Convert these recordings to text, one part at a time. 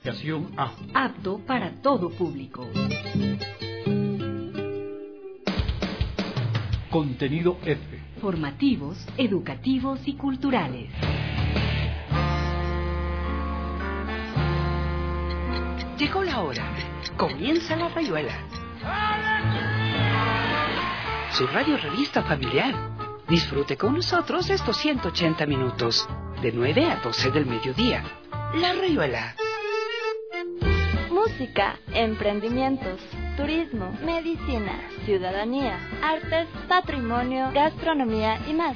A. Apto para todo público. Contenido F. Formativos, educativos y culturales. Llegó la hora. Comienza La Rayuela. Su radio revista familiar. Disfrute con nosotros estos 180 minutos, de 9 a 12 del mediodía. La Rayuela. Música, emprendimientos, turismo, medicina, ciudadanía, artes, patrimonio, gastronomía y más.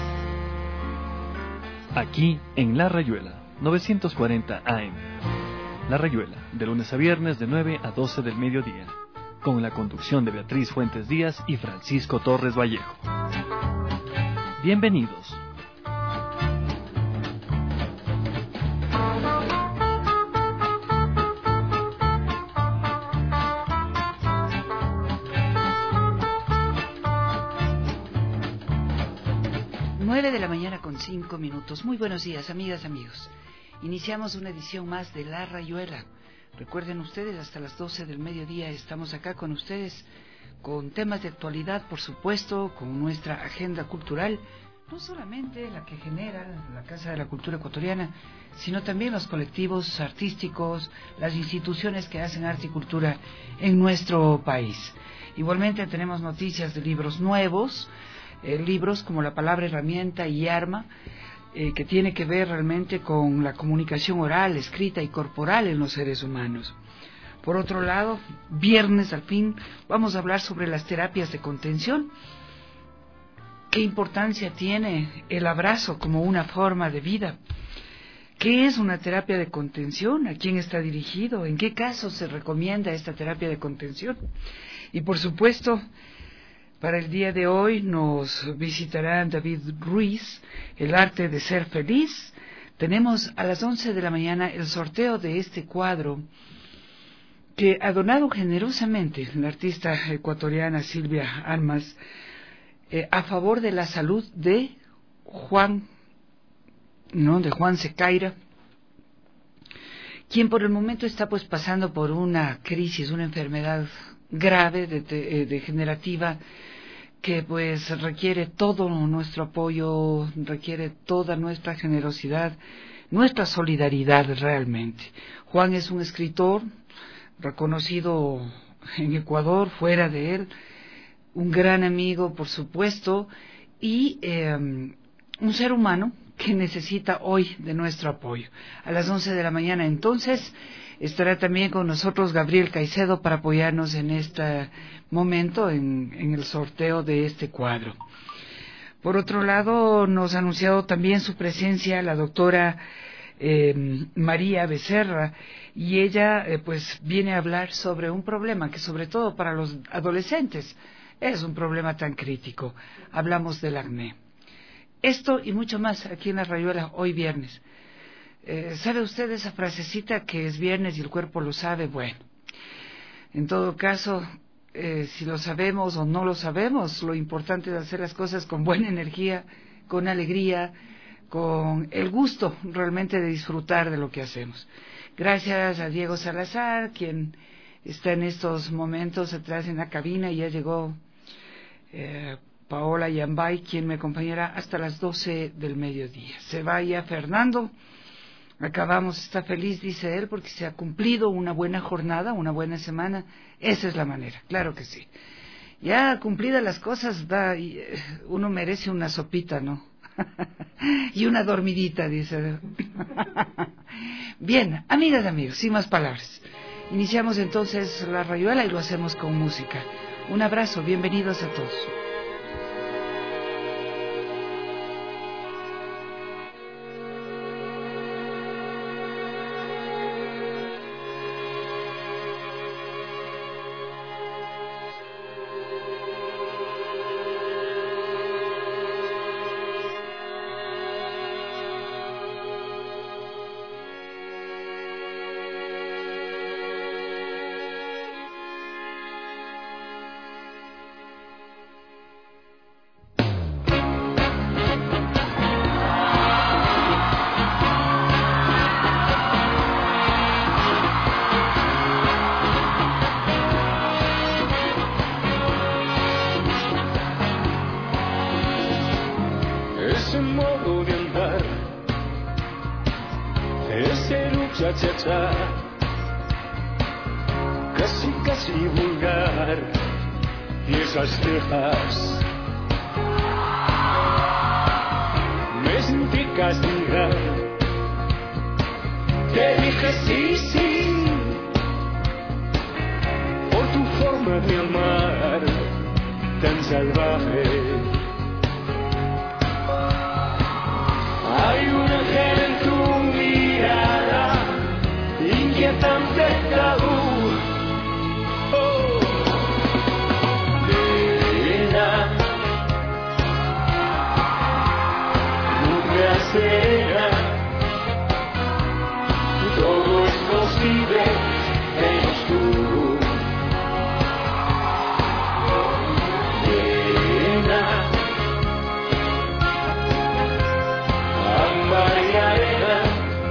Aquí en La Rayuela, 940 AM. La Rayuela, de lunes a viernes de 9 a 12 del mediodía, con la conducción de Beatriz Fuentes Díaz y Francisco Torres Vallejo. Bienvenidos. De la mañana con 5 minutos. Muy buenos días, amigas, amigos. Iniciamos una edición más de La Rayuela. Recuerden ustedes, hasta las 12 del mediodía estamos acá con ustedes, con temas de actualidad, por supuesto, con nuestra agenda cultural, no solamente la que genera la Casa de la Cultura Ecuatoriana, sino también los colectivos artísticos, las instituciones que hacen arte y cultura en nuestro país. Igualmente tenemos noticias de libros nuevos, libros como La Palabra, Herramienta y Arma, que tiene que ver realmente con la comunicación oral, escrita y corporal en los seres humanos. Por otro lado, viernes al fin vamos a hablar sobre las terapias de contención. ¿Qué importancia tiene el abrazo como una forma de vida? ¿Qué es una terapia de contención? ¿A quién está dirigido? ¿En qué casos se recomienda esta terapia de contención? Y por supuesto, para el día de hoy nos visitará David Ruiz, El arte de ser feliz. Tenemos a las 11 de la mañana el sorteo de este cuadro que ha donado generosamente la artista ecuatoriana Silvia Armas a favor de la salud de Juan Secaira, quien por el momento está pues pasando por una crisis, una enfermedad grave, degenerativa, que pues requiere todo nuestro apoyo, requiere toda nuestra generosidad, nuestra solidaridad realmente. Juan es un escritor reconocido en Ecuador, fuera de él, un gran amigo, por supuesto, y un ser humano que necesita hoy de nuestro apoyo. A las 11 de la mañana entonces estará también con nosotros Gabriel Caicedo para apoyarnos en este momento en el sorteo de este cuadro. Por otro lado, nos ha anunciado también su presencia la doctora María Becerra, y ella pues viene a hablar sobre un problema que sobre todo para los adolescentes es un problema tan crítico. Hablamos del acné. Esto y mucho más aquí en La Rayuela hoy viernes. ¿Sabe usted esa frasecita que es viernes y el cuerpo lo sabe? Bueno, en todo caso, si lo sabemos o no lo sabemos, lo importante es hacer las cosas con buena energía, con alegría, con el gusto realmente de disfrutar de lo que hacemos. Gracias a Diego Salazar, quien está en estos momentos atrás en la cabina, y ya llegó Paola Yambay, quien me acompañará hasta las 12 del mediodía. Se vaya Fernando. Acabamos, está feliz, dice él, porque se ha cumplido una buena jornada, una buena semana. Esa es la manera, claro que sí. Ya cumplidas las cosas, uno merece una sopita, ¿no? Y una dormidita, dice. Bien, amigas y amigos, sin más palabras. Iniciamos entonces La Rayuela y lo hacemos con música. Un abrazo, bienvenidos a todos. muchacha, casi vulgar, y esas cejas me sentí castigar. Te dije sí, por tu forma de amar tan salvaje. Hay un ángel en tu mirada, inquietante tabú. Oh, nena, nunca será. Todo es posible, menos tú. Nena, ámbar y arena,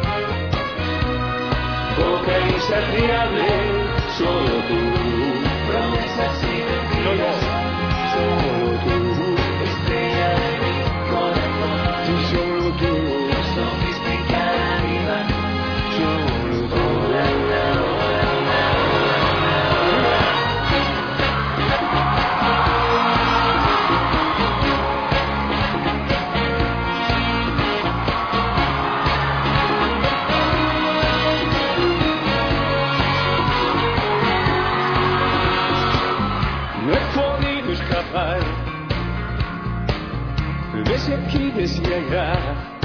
boca insaciable, solo tú. Promesas y mentiras, solo tú. Estrella de mi corazón, sí, solo tú. Sofisticada viva, solo tú. No he podido escapar desde aquí, desde allá.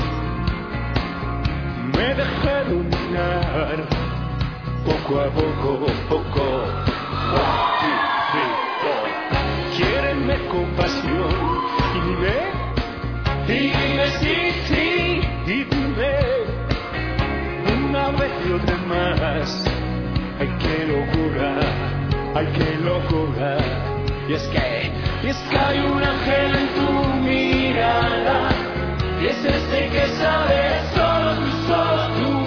Me dejé dominar poco a poco. Quiéreme con pasión y dime sí, y dime una vez y otra más. Ay, qué locura. Y es que hay un ángel en tu mirada, y es este que sabes solo tú.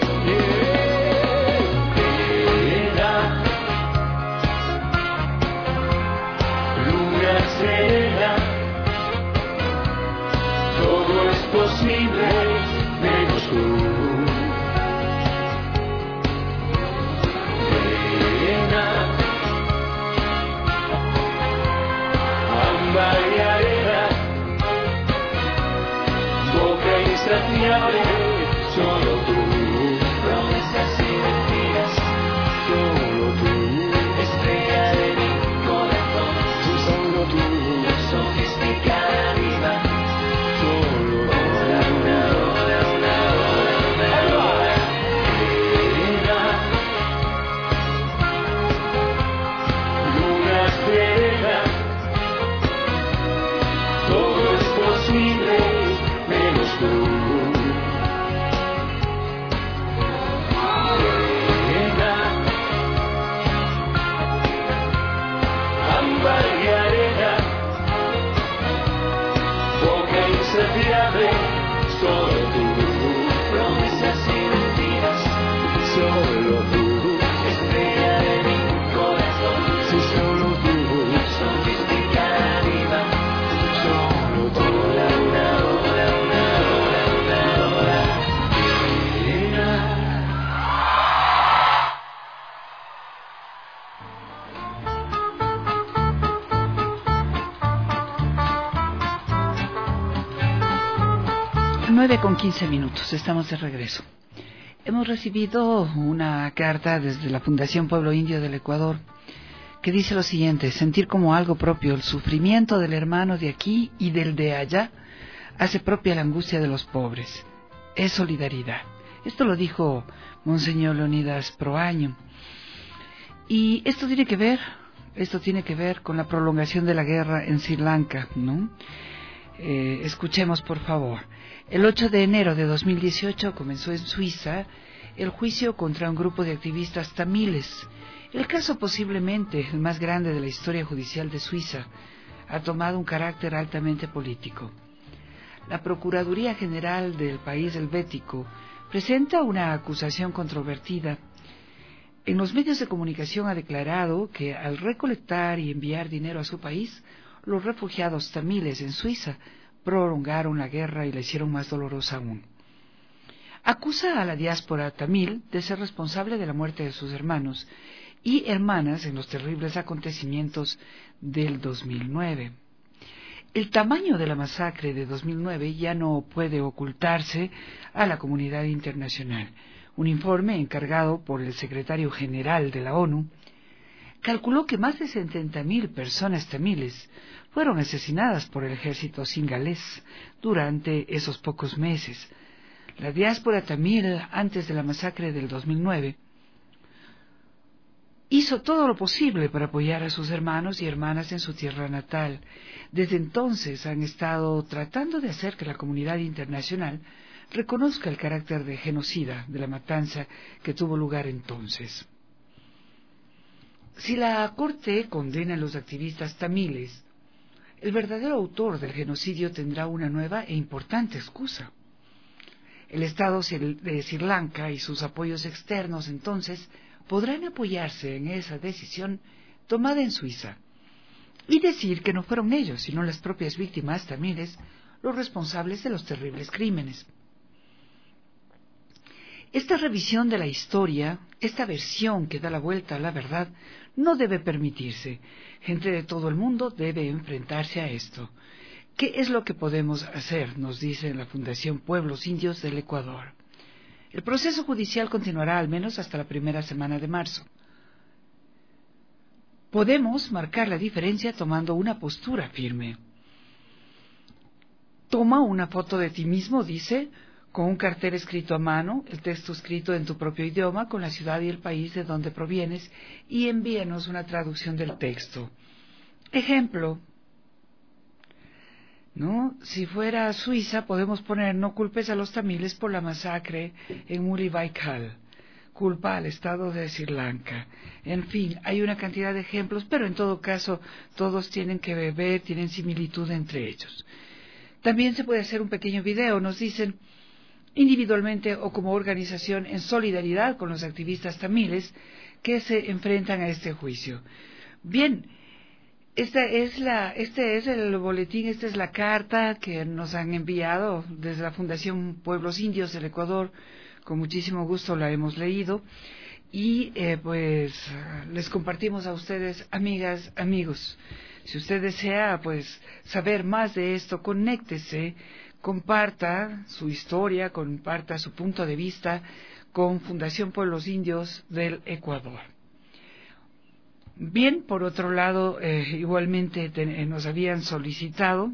Luna serena, todo es posible, menos tú. Ámbar y arena, boca insaciable, solo tú. Promesas y mentiras, solo tú. Estrella de mi corazón, sí, solo tú. Sofisticada viva, solo tú. Luna serena, todo es posible, menos tú. Nena, ámbar y arena, boca insaciable, solo tú. Promesas y mentiras, solo tú. Estrella de mi corazón, sí, solo tú. Sofisticada viva, solo tú. Nueve con 15 minutos, estamos de regreso. Hemos recibido una carta desde la Fundación Pueblo Indio del Ecuador que dice lo siguiente: sentir como algo propio el sufrimiento del hermano de aquí y del de allá hace propia la angustia de los pobres. Es solidaridad. Esto lo dijo Monseñor Leonidas Proaño. Y esto tiene que ver con la prolongación de la guerra en Sri Lanka, ¿no? Escuchemos, por favor. El 8 de enero de 2018 comenzó en Suiza el juicio contra un grupo de activistas tamiles. El caso, posiblemente el más grande de la historia judicial de Suiza, ha tomado un carácter altamente político. La Procuraduría General del país helvético presenta una acusación controvertida. En los medios de comunicación ha declarado que al recolectar y enviar dinero a su país, los refugiados tamiles en Suiza prolongaron la guerra y la hicieron más dolorosa aún. acusa a la diáspora tamil de ser responsable de la muerte de sus hermanos y hermanas en los terribles acontecimientos del 2009. El tamaño de la masacre de 2009 ya no puede ocultarse a la comunidad internacional. Un informe encargado por el secretario general de la ONU calculó que más de 70.000 personas tamiles fueron asesinadas por el ejército singalés durante esos pocos meses. La diáspora tamil, antes de la masacre del 2009, hizo todo lo posible para apoyar a sus hermanos y hermanas en su tierra natal. Desde entonces han estado tratando de hacer que la comunidad internacional reconozca el carácter de genocida de la matanza que tuvo lugar entonces. Si la Corte condena a los activistas tamiles, el verdadero autor del genocidio tendrá una nueva e importante excusa. El Estado de Sri Lanka y sus apoyos externos entonces podrán apoyarse en esa decisión tomada en Suiza y decir que no fueron ellos, sino las propias víctimas tamiles, los responsables de los terribles crímenes. Esta revisión de la historia, esta versión que da la vuelta a la verdad, no debe permitirse. Gente de todo el mundo debe enfrentarse a esto. ¿Qué es lo que podemos hacer?, nos dice la Fundación Pueblos Indios del Ecuador. El proceso judicial continuará al menos hasta la primera semana de marzo. Podemos marcar la diferencia tomando una postura firme. Toma una foto de ti mismo, dice, con un cartel escrito a mano, el texto escrito en tu propio idioma, con la ciudad y el país de donde provienes, y envíanos una traducción del texto. Ejemplo, ¿no? Si fuera Suiza, podemos poner: no culpes a los tamiles por la masacre en Mullibhaikal, culpa al Estado de Sri Lanka. En fin, hay una cantidad de ejemplos, pero en todo caso todos tienen que ver, tienen similitud entre ellos. También se puede hacer un pequeño video, nos dicen, individualmente o como organización, en solidaridad con los activistas tamiles que se enfrentan a este juicio. Bien, este es el boletín, esta es la carta que nos han enviado desde la Fundación Pueblos Indios del Ecuador. Con muchísimo gusto la hemos leído y pues les compartimos a ustedes, amigas, amigos. Si usted desea pues saber más de esto, conéctese, comparta su historia, comparta su punto de vista con Fundación Pueblos Indios del Ecuador. Bien, por otro lado, igualmente nos habían solicitado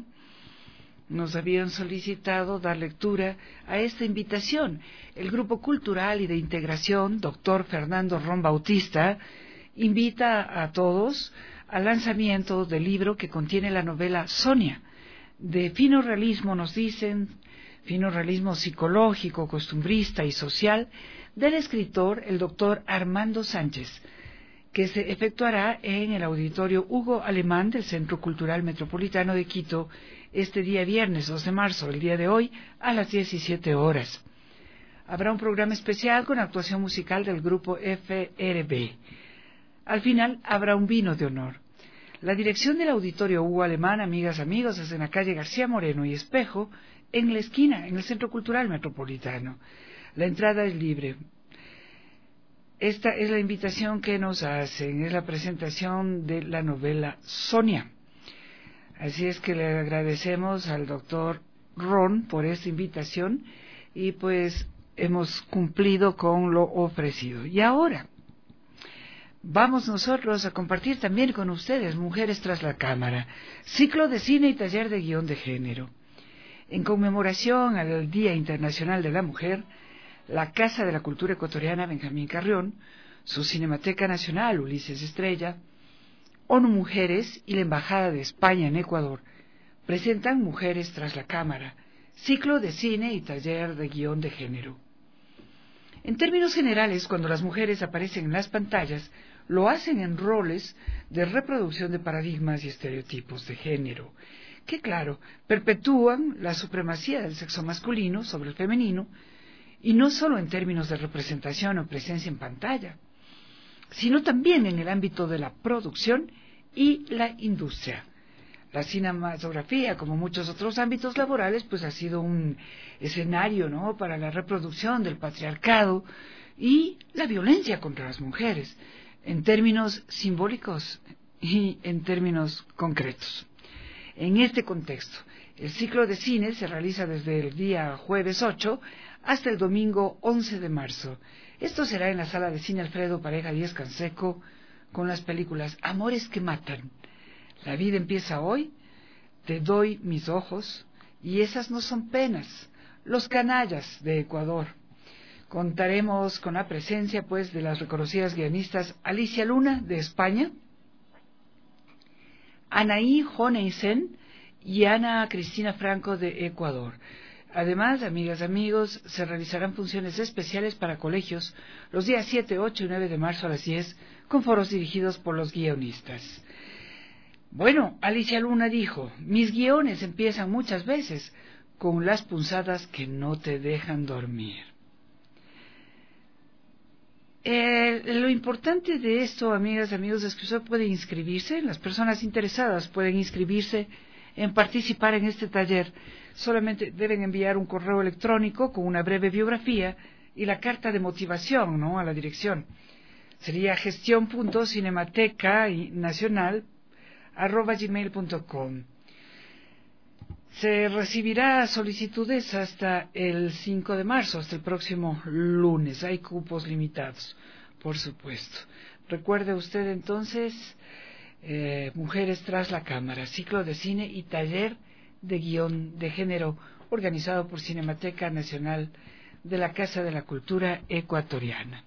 dar lectura a esta invitación. El Grupo Cultural y de Integración, Dr. Fernando Ron Bautista, invita a todos al lanzamiento del libro que contiene la novela Sonia, de fino realismo, nos dicen, fino realismo psicológico, costumbrista y social, del escritor, el doctor Armando Sánchez, que se efectuará en el Auditorio Hugo Alemán del Centro Cultural Metropolitano de Quito este día viernes 2 de marzo, el día de hoy, a las 17 horas. Habrá un programa especial con actuación musical del grupo FRB. Al final habrá un vino de honor. La dirección del Auditorio Hugo Alemán, amigas, amigos, es en la calle García Moreno y Espejo, en la esquina, en el Centro Cultural Metropolitano. La entrada es libre. Esta es la invitación que nos hacen, es la presentación de la novela Sonia. Así es que le agradecemos al doctor Ron por esta invitación y pues hemos cumplido con lo ofrecido. Y ahora vamos nosotros a compartir también con ustedes Mujeres tras la Cámara, ciclo de cine y taller de guión de género. En conmemoración al Día Internacional de la Mujer, la Casa de la Cultura Ecuatoriana Benjamín Carrión, su Cinemateca Nacional Ulises Estrella, ONU Mujeres y la Embajada de España en Ecuador presentan Mujeres tras la Cámara, ciclo de cine y taller de guión de género. En términos generales, cuando las mujeres aparecen en las pantallas, lo hacen en roles de reproducción de paradigmas y estereotipos de género, que claro, perpetúan la supremacía del sexo masculino sobre el femenino, y no solo en términos de representación o presencia en pantalla, sino también en el ámbito de la producción y la industria. La cinematografía, como muchos otros ámbitos laborales, pues ha sido un escenario, ¿no?, para la reproducción del patriarcado y la violencia contra las mujeres, en términos simbólicos y en términos concretos. En este contexto, el ciclo de cine se realiza desde el día jueves 8 hasta el domingo 11 de marzo. Esto será en la Sala de Cine Alfredo Pareja Díez Canseco, con las películas Amores que Matan, La vida empieza hoy, Te doy mis ojos, y Esas no son penas, Los canallas de Ecuador. Contaremos con la presencia, pues, de las reconocidas guionistas Alicia Luna, de España, Anaí Joneisen y Ana Cristina Franco, de Ecuador. Además, amigas, amigos, se realizarán funciones especiales para colegios los días 7, 8 y 9 de marzo a las 10, con foros dirigidos por los guionistas. Bueno, Alicia Luna dijo: mis guiones empiezan muchas veces con las punzadas que no te dejan dormir. Lo importante de esto, amigas, amigos, es que usted puede inscribirse, las personas interesadas pueden inscribirse en participar en este taller. Solamente deben enviar un correo electrónico con una breve biografía y la carta de motivación, ¿no?, a la dirección. Sería gestión.cinemateca.nacional@gmail.com. Se recibirá solicitudes hasta el 5 de marzo, hasta el próximo lunes. Hay cupos limitados, por supuesto. Recuerde usted entonces, Mujeres tras la cámara, ciclo de cine y taller de guión de género, organizado por Cinemateca Nacional de la Casa de la Cultura Ecuatoriana.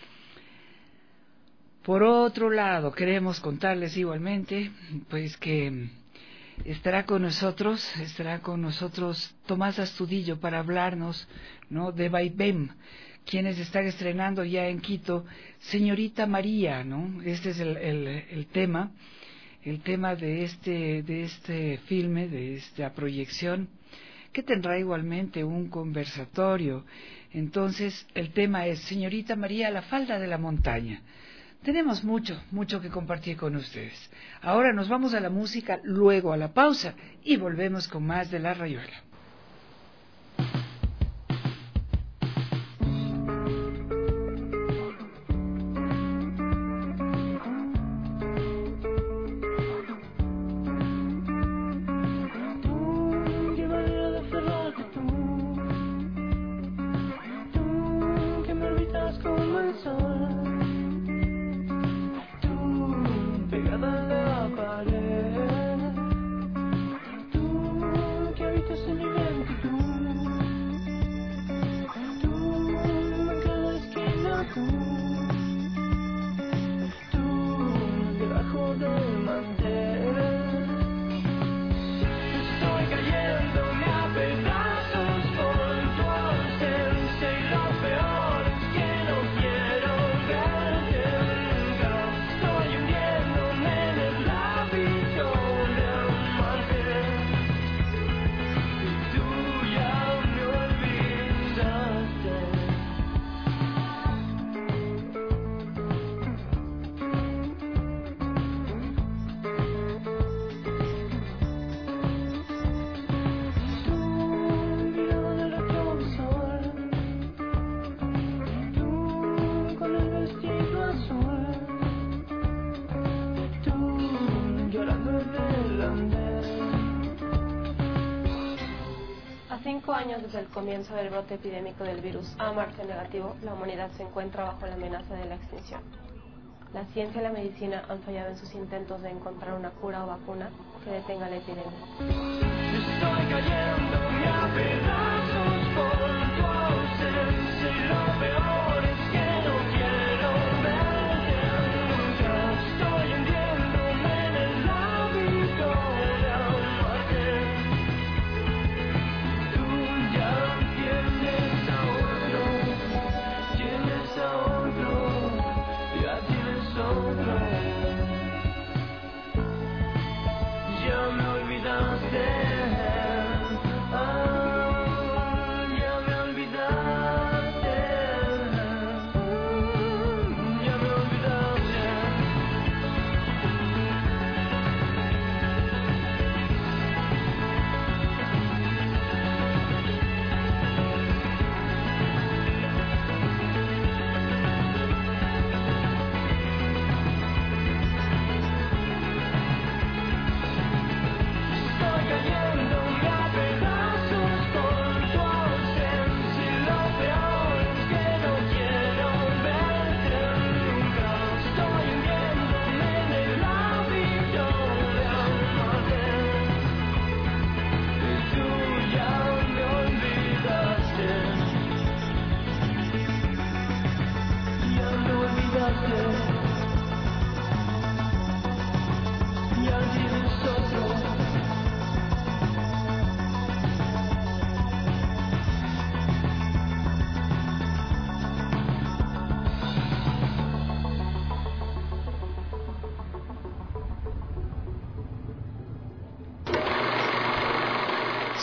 Por otro lado, queremos contarles igualmente, pues, que estará con nosotros Tomás Astudillo para hablarnos, ¿no?, de Vaivén, quienes están estrenando ya en Quito Señorita María, ¿no? Este es el tema de este filme, de esta proyección, que tendrá igualmente un conversatorio. Entonces, el tema es Señorita María, la falda de la montaña. Tenemos mucho que compartir con ustedes. Ahora nos vamos a la música, luego a la pausa y volvemos con más de La Rayuela. Desde el comienzo del brote epidémico del virus A-Marce negativo, la humanidad se encuentra bajo la amenaza de la extinción. La ciencia y la medicina han fallado en sus intentos de encontrar una cura o vacuna que detenga la epidemia. Estoy cayéndome a pedazos por tu ausencia y lo peor es que no quiero verte nunca. Estoy hundiéndome en el hábito de amarte. Tú ya tienes a otro, ya tienes otro. Ya me olvidaste.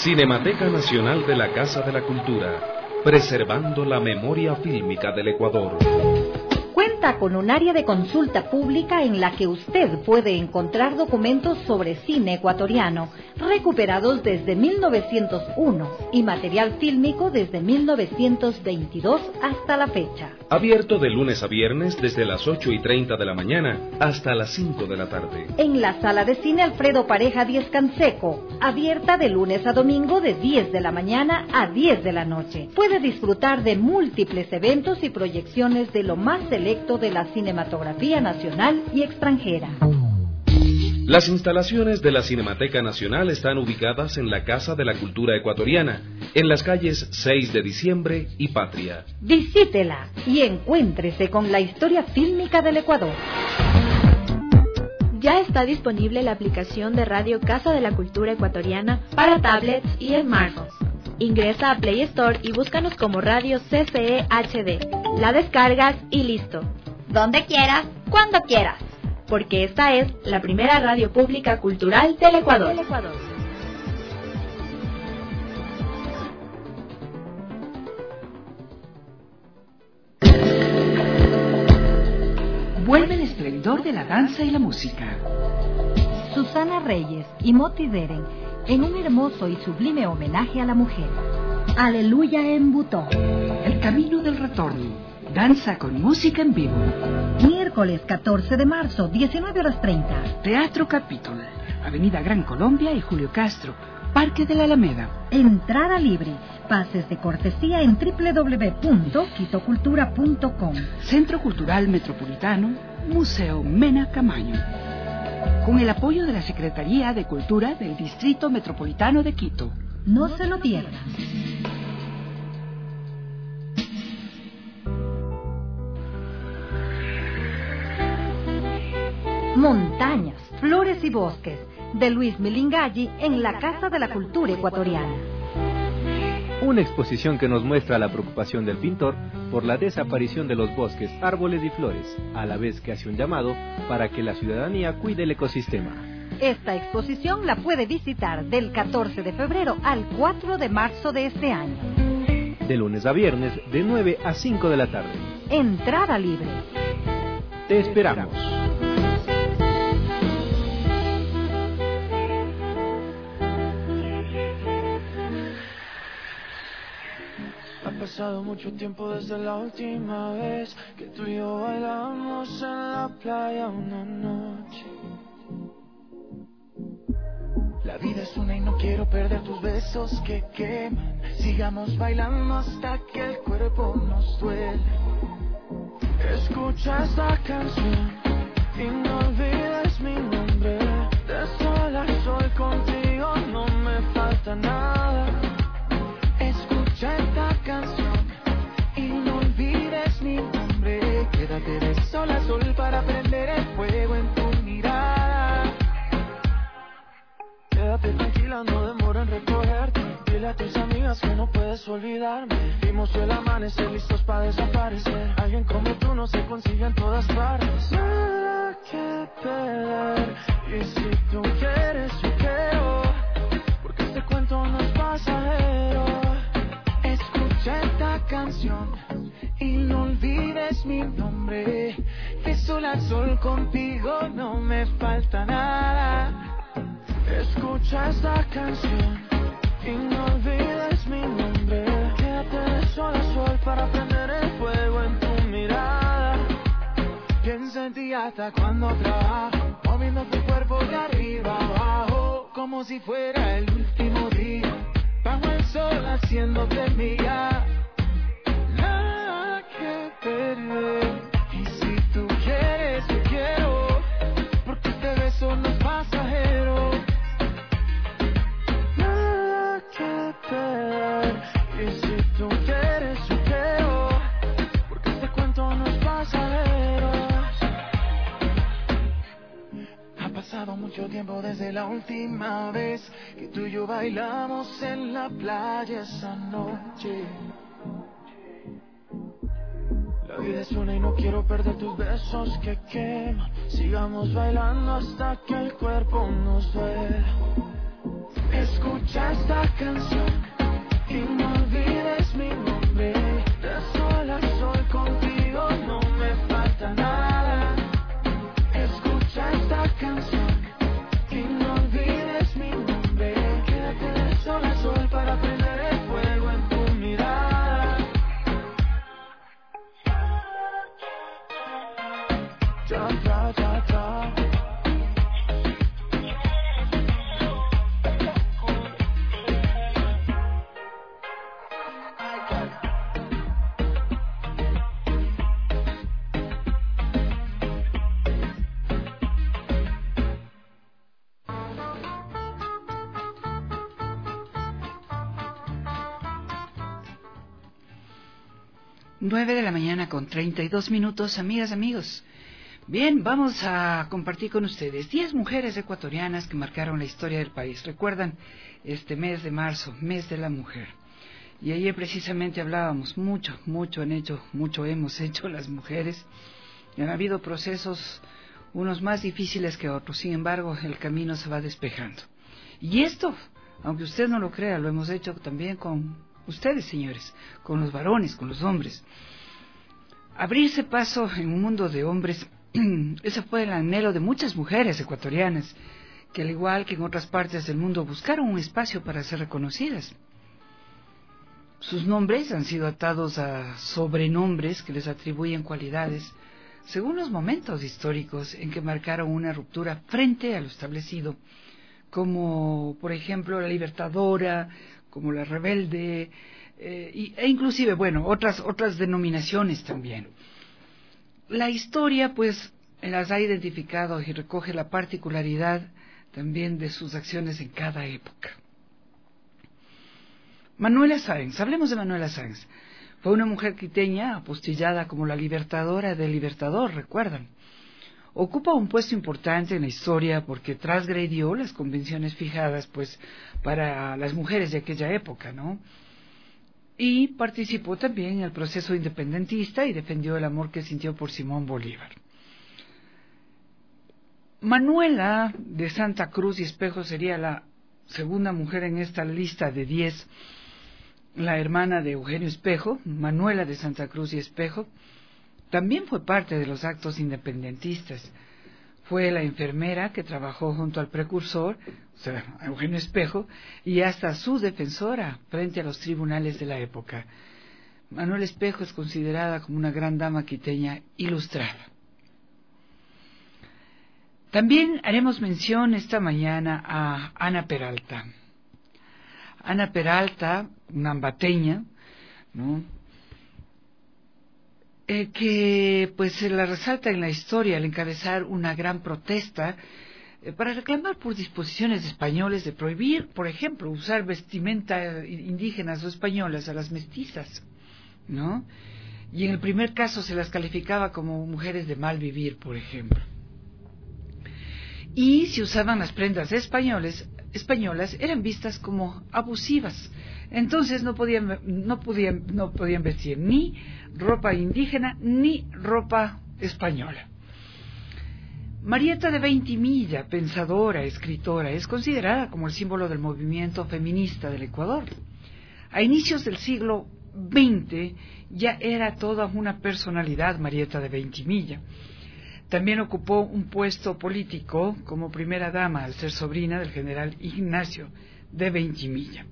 Cinemateca Nacional de la Casa de la Cultura, preservando la memoria fílmica del Ecuador. Cuenta con un área de consulta pública en la que usted puede encontrar documentos sobre cine ecuatoriano, recuperados desde 1901 y material fílmico desde 1922 hasta la fecha. Abierto de lunes a viernes desde las 8:30 de la mañana hasta las 5 de la tarde. En la sala de cine Alfredo Pareja 10 Canseco, abierta de lunes a domingo de 10 de la mañana a 10 de la noche. Puede disfrutar de múltiples eventos y proyecciones de lo más selecto de la cinematografía nacional y extranjera. Las instalaciones de la Cinemateca Nacional están ubicadas en la Casa de la Cultura Ecuatoriana, en las calles 6 de Diciembre y Patria. Visítela y encuéntrese con la historia fílmica del Ecuador. Ya está disponible la aplicación de radio Casa de la Cultura Ecuatoriana para tablets y smartphones. Ingresa a Play Store y búscanos como Radio CCE HD. La descargas y listo. Donde quieras, cuando quieras. Porque esta es la primera radio pública cultural del Ecuador. Vuelve el esplendor de la danza y la música. Susana Reyes y Moti Deren en un hermoso y sublime homenaje a la mujer. Aleluya en Butó. El camino del retorno. Danza con música en vivo. Miércoles 14 de marzo, 19:30. Teatro Capítulo. Avenida Gran Colombia y Julio Castro. Parque de la Alameda. Entrada libre. Pases de cortesía en www.quitocultura.com. Centro Cultural Metropolitano. Museo Mena Camaño. Con el apoyo de la Secretaría de Cultura del Distrito Metropolitano de Quito. No se lo pierdan. Montañas, flores y bosques, de Luis Milingalli en la Casa de la Cultura Ecuatoriana. Una exposición que nos muestra la preocupación del pintor por la desaparición de los bosques, árboles y flores, a la vez que hace un llamado para que la ciudadanía cuide el ecosistema. Esta exposición la puede visitar del 14 de febrero al 4 de marzo de este año. De lunes a viernes, de 9 a 5 de la tarde. Entrada libre. Te esperamos. Ha pasado mucho tiempo desde la última vez que tú y yo bailamos en la playa una noche. La vida es una y no quiero perder tus besos que queman. Sigamos bailando hasta que el cuerpo nos duele. Escucha esta canción y no olvides mi nombre. De sol a sol contigo no me falta nada. Escucha esta canción y no olvides mi nombre. Quédate de sol a sol para prender el fuego en tu mirada. Quédate tranquila, no demora en recogerte. Dile a tus amigas que no puedes olvidarme. Vimos el amanecer listos para desaparecer. Alguien como tú no se consigue en todas partes. Nada que perder. Y si tú quieres, yo quiero. Porque este cuento no es pasajero. Escucha esta canción y no olvides mi nombre. De sol a sol contigo no me falta nada. Escucha esta canción y no olvides mi nombre. Quédate de sol a sol para prender el fuego en tu mirada. Piensa en ti hasta cuando trabajo, moviendo tu cuerpo de arriba abajo, como si fuera el último día. Bajo el sol haciéndote mía. Nada que perder. Y si tú quieres, yo quiero. Porque este beso no es pasajero. Nada que perder. Y si tú quieres, yo quiero. Porque este cuento no es pasajero. Ha pasado mucho tiempo desde la última vez que tú y yo bailamos en la playa esa noche. La vida es una y no quiero perder tus besos que queman. Sigamos bailando hasta que el cuerpo nos duela. Escucha esta canción y no olvides mi nombre. De sol a sol contigo no me falta nada. Escucha esta canción y no olvides mi nombre. Quédate de sol a sol para prender el fuego en tu mirada. Tra, tra, tra, tra. 9 de la mañana con 32 minutos, amigas, amigos. Bien, vamos a compartir con ustedes 10 mujeres ecuatorianas que marcaron la historia del país. Recuerdan este mes de marzo, mes de la mujer. Y ayer precisamente hablábamos mucho hemos hecho las mujeres. Han habido procesos, unos más difíciles que otros. Sin embargo, el camino se va despejando. Y esto, aunque usted no lo crea, lo hemos hecho también con ustedes, señores, con los varones, con los hombres. Abrirse paso en un mundo de hombres, ese fue el anhelo de muchas mujeres ecuatorianas, que al igual que en otras partes del mundo buscaron un espacio para ser reconocidas. Sus nombres han sido atados a sobrenombres que les atribuyen cualidades según los momentos históricos en que marcaron una ruptura frente a lo establecido, como por ejemplo la libertadora, como la rebelde, e inclusive, bueno, otras denominaciones también. La historia, pues, las ha identificado y recoge la particularidad también de sus acciones en cada época. Manuela Sáenz, hablemos de Manuela Sáenz. Fue una mujer quiteña apostillada como la libertadora del Libertador, recuerdan. Ocupa un puesto importante en la historia porque transgredió las convenciones fijadas, pues, para las mujeres de aquella época, ¿no? Y participó también en el proceso independentista y defendió el amor que sintió por Simón Bolívar. Manuela de Santa Cruz y Espejo sería la segunda mujer en esta lista de 10, la hermana de Eugenio Espejo. Manuela de Santa Cruz y Espejo también fue parte de los actos independentistas. Fue la enfermera que trabajó junto al precursor, o sea, Eugenio Espejo, y hasta su defensora frente a los tribunales de la época. Manuela Espejo es considerada como una gran dama quiteña ilustrada. También haremos mención esta mañana a Ana Peralta. Ana Peralta, una ambateña, ¿no?, que pues se la resalta en la historia al encabezar una gran protesta para reclamar por disposiciones españoles de prohibir, por ejemplo, usar vestimenta indígenas o españolas a las mestizas, ¿no? Y en el primer caso se las calificaba como mujeres de mal vivir, por ejemplo. Y si usaban las prendas españolas eran vistas como abusivas. Entonces no podían vestir ni ropa indígena ni ropa española. Marieta de Veintimilla, pensadora, escritora, es considerada como el símbolo del movimiento feminista del Ecuador. A inicios del siglo XX ya era toda una personalidad Marieta de Veintimilla. También ocupó un puesto político como primera dama al ser sobrina del general Ignacio de Veintimilla.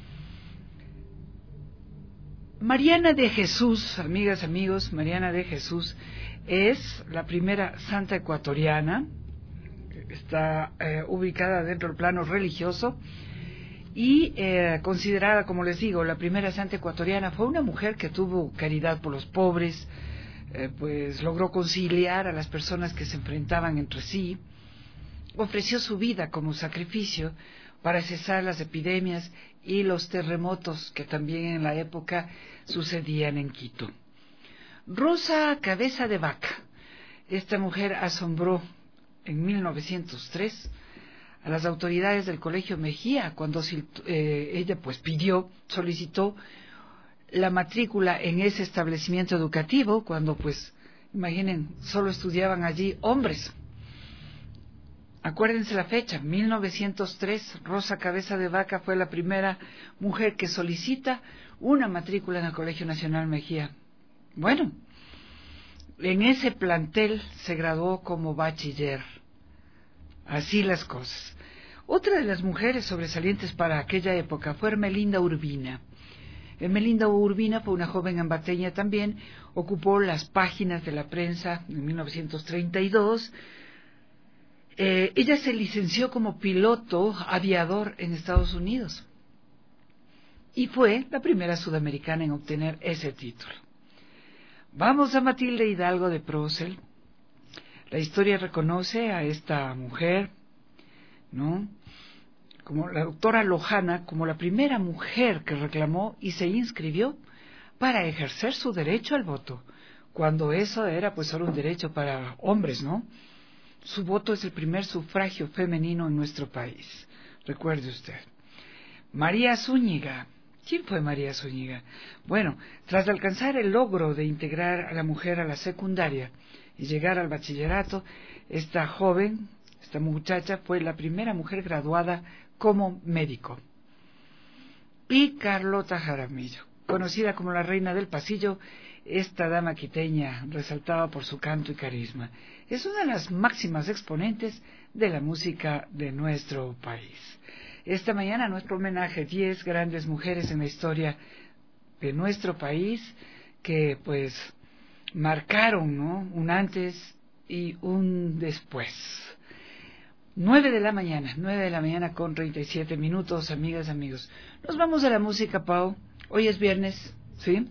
Mariana de Jesús, amigas, amigos, Mariana de Jesús es la primera santa ecuatoriana. Está ubicada dentro del plano religioso y considerada, como les digo, la primera santa ecuatoriana. Fue una mujer que tuvo caridad por los pobres, pues logró conciliar a las personas que se enfrentaban entre sí, ofreció su vida como sacrificio para cesar las epidemias y los terremotos que también en la época sucedían en Quito. Rosa Cabeza de Vaca, esta mujer asombró en 1903 a las autoridades del Colegio Mejía cuando ella pues solicitó la matrícula en ese establecimiento educativo, cuando pues, imaginen, solo estudiaban allí hombres. Acuérdense la fecha, 1903, Rosa Cabeza de Vaca fue la primera mujer que solicita una matrícula en el Colegio Nacional Mejía. Bueno, en ese plantel se graduó como bachiller. Así las cosas. Otra de las mujeres sobresalientes para aquella época fue Ermelinda Urbina. Ermelinda Urbina fue una joven ambateña también, ocupó las páginas de la prensa en 1932. Ella se licenció como piloto aviador en Estados Unidos y fue la primera sudamericana en obtener ese título. Vamos a Matilde Hidalgo de Procel. La historia reconoce a esta mujer, ¿no?, como la doctora Lojana, como la primera mujer que reclamó y se inscribió para ejercer su derecho al voto, cuando eso era pues solo un derecho para hombres, ¿no? Su voto es el primer sufragio femenino en nuestro país, recuerde usted. María Zúñiga. ¿Quién fue María Zúñiga? Bueno, tras alcanzar el logro de integrar a la mujer a la secundaria y llegar al bachillerato, esta joven, esta muchacha, fue la primera mujer graduada como médico. Y Carlota Jaramillo, conocida como la reina del pasillo, esta dama quiteña resaltaba por su canto y carisma. Es una de las máximas exponentes de la música de nuestro país. Esta mañana nuestro homenaje, 10 grandes mujeres en la historia de nuestro país que pues marcaron, ¿no?, un antes y un después. 9 de la mañana con 37 minutos, amigas, amigos. Nos vamos a la música, Pau. Hoy es viernes, ¿sí?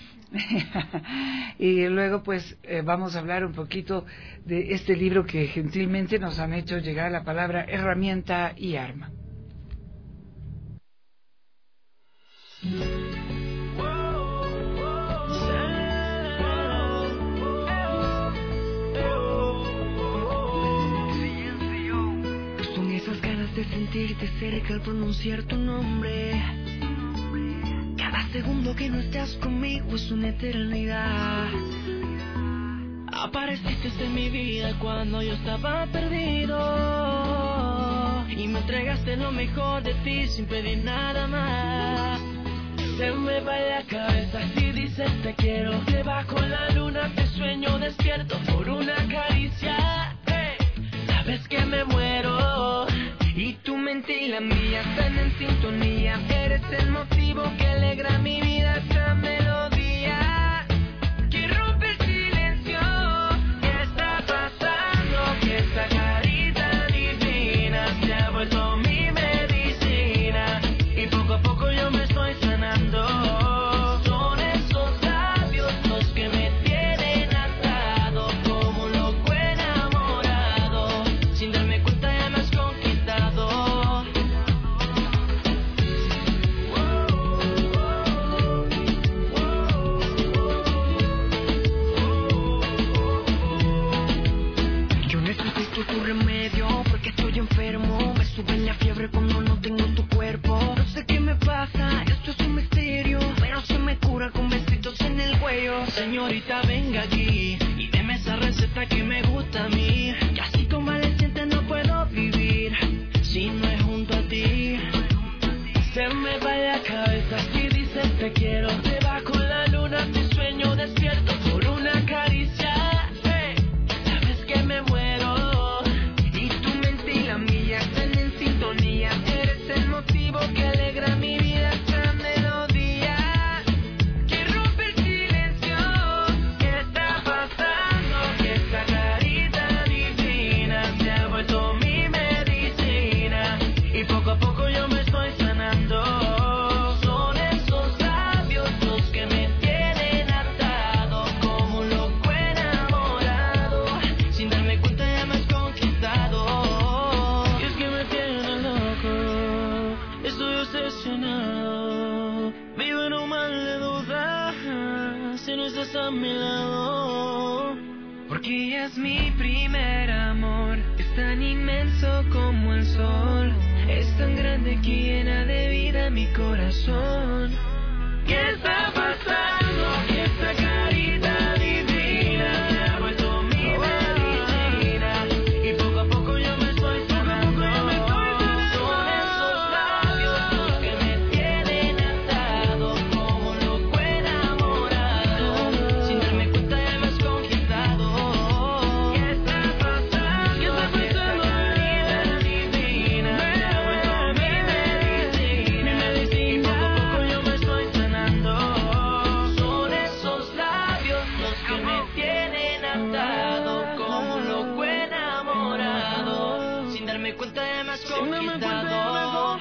Y luego pues vamos a hablar un poquito de este libro que gentilmente nos han hecho llegar la palabra herramienta y arma. Son esas ganas de sentirte cerca al pronunciar tu nombre. Cada segundo que no estás conmigo es una eternidad. Apareciste en mi vida cuando yo estaba perdido y me entregaste lo mejor de ti sin pedir nada más. Se me va la cabeza si dices te quiero. Debajo la luna te sueño despierto por una caricia. Sabes que me muero y tu mente y la mía están en sintonía. Eres el motivo que alegra mi vida, esta melodía que rompe el silencio. ¿Qué está pasando? Que esta carita divina se ha vuelto mi medicina y poco a poco yo me estoy sanando. Son esos labios los que me tienen atado como loco enamorado. Sin darme cuenta ya me has conquistado. Yo necesito tu remedio porque estoy enfermo. Me sube la fiebre cuando no tengo tu cuerpo. No sé qué me pasa, esto es un misterio, pero se me cura con besitos en el cuello. Señorita, venga aquí y deme esa receta que me gusta a mí. Casi convaleciente no puedo vivir si no es junto a ti. Se me va la cabeza si dices te quiero. Debajo la luna te sueño despierto por una caricia. Sabes que me muero y tu mente y la mía están en sintonía. Eres el motivo que alegra mi vida, esta melodía que rompe el silencio. ¿Qué está pasando? Que esta carita divina se ha vuelto mi medicina y poco a poco yo me estoy sanando. Son esos labios los que me tienen atado como loco enamorado. Sin darme cuenta ya me has conquistado. Y es que me tienen loco, estoy obsesionado. Vivo en un mal de duda si no estás a mi lado. Porque ella es mi primer amor, es tan inmenso como el sol, es tan grande que llena de vida mi corazón. ¿Qué está pasando? Que esta carita divina se ha vuelto mi medicina y poco a poco yo me estoy fuerte me has conquistado.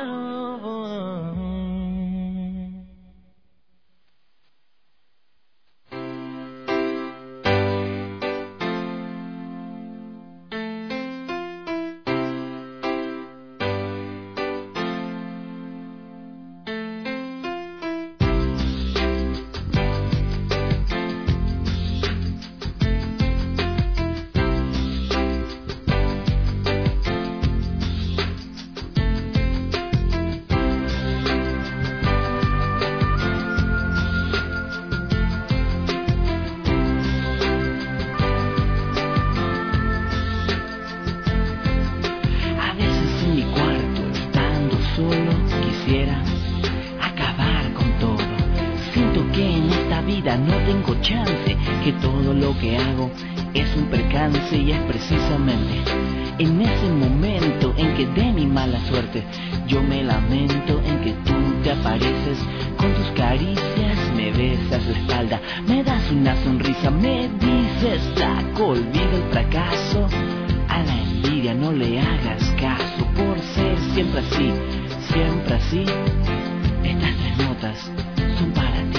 No tengo chance, que todo lo que hago es un percance, y es precisamente en ese momento en que de mi mala suerte yo me lamento, en que tú te apareces con tus caricias, me besas la espalda, me das una sonrisa, me dices flaco, olvida el fracaso, a la envidia no le hagas caso, por ser siempre así, estas 3 notas son para ti.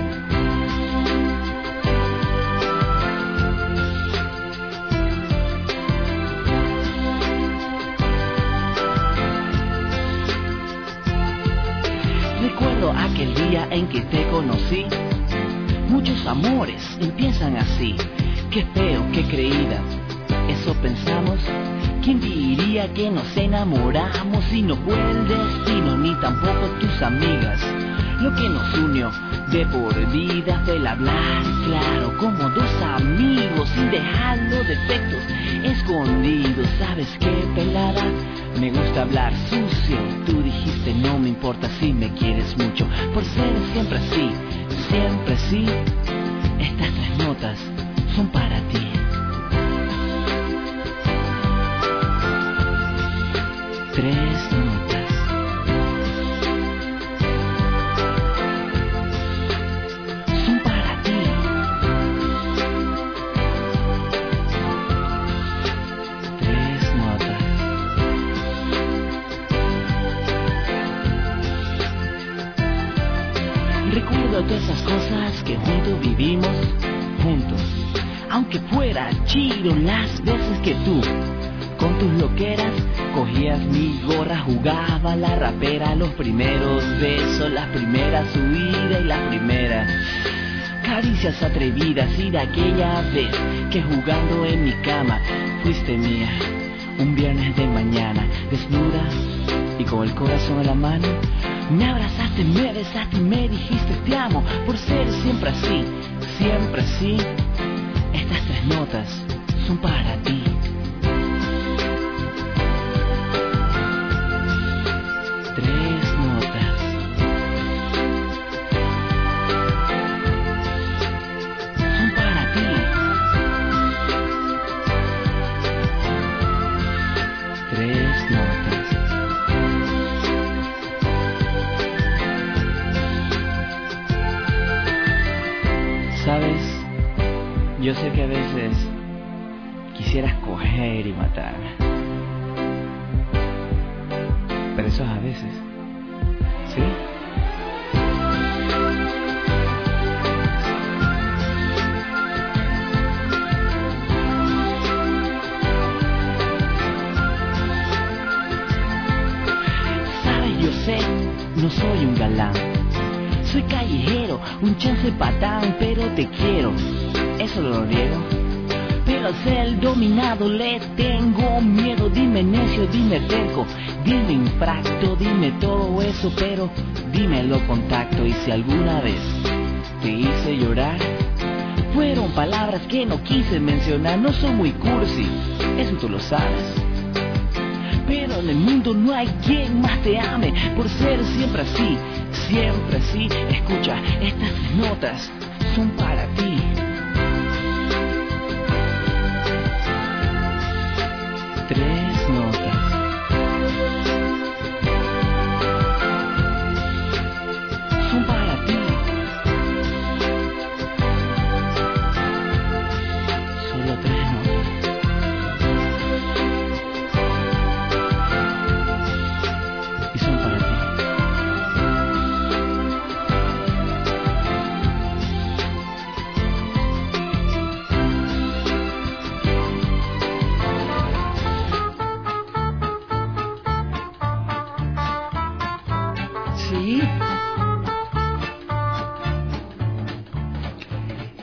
Recuerdo aquel día en que te conocí, muchos amores empiezan así, qué feo, qué creída, eso pensamos, ¿quién diría que nos enamoramos? Y no fue el destino, ni tampoco tus amigas, lo que nos unió de por vida fue el hablar claro, como 2 amigos, sin dejar los defectos escondidos. ¿Sabes qué, pelada? Me gusta hablar sucio, tú dijiste no me importa si me quieres mucho, por ser siempre así, estas 3 notas son para ti. Tres notas. Son para ti. Tres notas. Recuerdo todas esas cosas que juntos vivimos, juntos. Aunque fuera chiro las veces que tú con tus loqueras cogías mi gorra, jugaba la rapera, los primeros besos, las primeras huidas y las primeras caricias atrevidas, y de aquella vez que jugando en mi cama fuiste mía, un viernes de mañana, desnuda y con el corazón en la mano, me abrazaste, me besaste y me dijiste te amo, por ser siempre así, estas 3 notas son para ti. ¿Sabes? Yo sé que a veces quisieras coger y matarme, pero eso es a veces, ¿sí? ¿Sabes? Yo sé, no soy un galán, soy callejero, un chance patán, pero te quiero, eso lo niego. Pero al ser dominado le tengo miedo, dime necio, dime terco, dime infracto, dime todo eso, pero dímelo con tacto. Y si alguna vez te hice llorar, fueron palabras que no quise mencionar, no soy muy cursi, eso tú lo sabes. Pero en el mundo no hay quien más te ame, por ser siempre así, escucha, estas 3 notas son para ti. Tres notas. Son para ti. Solo 3 notas.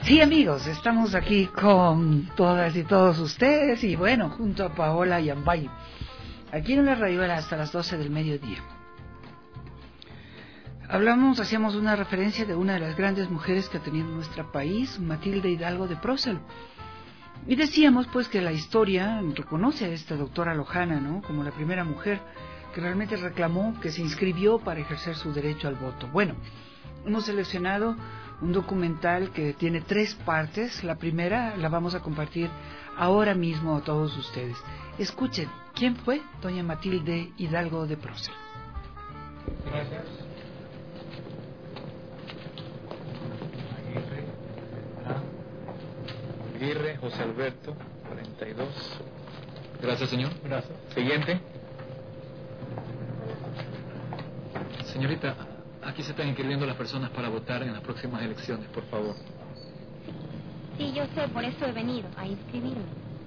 Sí, amigos, estamos aquí con todas y todos ustedes y bueno, junto a Paola Yambay, aquí en la Rayuela hasta las 12 del mediodía. Hacíamos una referencia de una de las grandes mujeres que ha tenido nuestro país, Matilde Hidalgo de Procel. Y decíamos pues que la historia reconoce a esta doctora Lojana, ¿no?, como la primera mujer que realmente reclamó, que se inscribió para ejercer su derecho al voto. Bueno, hemos seleccionado un documental que tiene 3 partes. La primera la vamos a compartir ahora mismo a todos ustedes. Escuchen, ¿quién fue doña Matilde Hidalgo de Procel? Gracias. Aguirre, José Alberto, 42. Gracias, señor. Gracias. Siguiente. Señorita, aquí se están inscribiendo las personas para votar en las próximas elecciones, por favor. Sí, yo sé, por eso he venido, a inscribirme.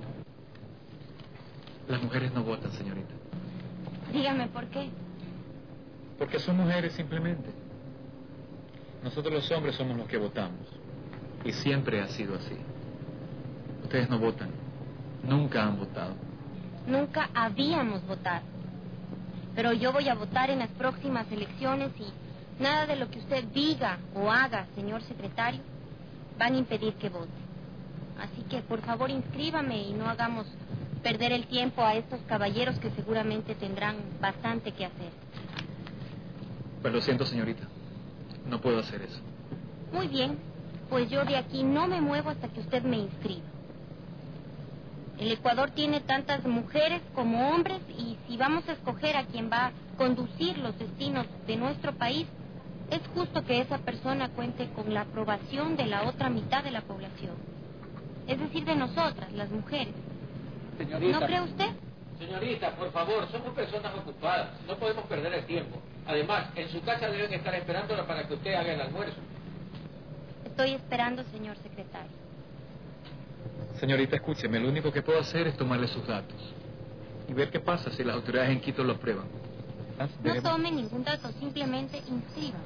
Las mujeres no votan, señorita. Dígame por qué. Porque son mujeres, simplemente. Nosotros los hombres somos los que votamos. Y siempre ha sido así. Ustedes no votan. Nunca han votado. Nunca habíamos votado. Pero yo voy a votar en las próximas elecciones y nada de lo que usted diga o haga, señor secretario, van a impedir que vote. Así que, por favor, inscríbame y no hagamos perder el tiempo a estos caballeros que seguramente tendrán bastante que hacer. Pues lo siento, señorita. No puedo hacer eso. Muy bien, pues yo de aquí no me muevo hasta que usted me inscriba. El Ecuador tiene tantas mujeres como hombres y si vamos a escoger a quien va a conducir los destinos de nuestro país, es justo que esa persona cuente con la aprobación de la otra mitad de la población. Es decir, de nosotras, las mujeres. Señorita, ¿No cree usted? Señorita, por favor, somos personas ocupadas. No podemos perder el tiempo. Además, en su casa deben estar esperándola para que usted haga el almuerzo. Estoy esperando, señor secretario. Señorita, escúcheme, lo único que puedo hacer es tomarle sus datos y ver qué pasa si las autoridades en Quito lo aprueban. No tome ningún dato, simplemente inscríbame.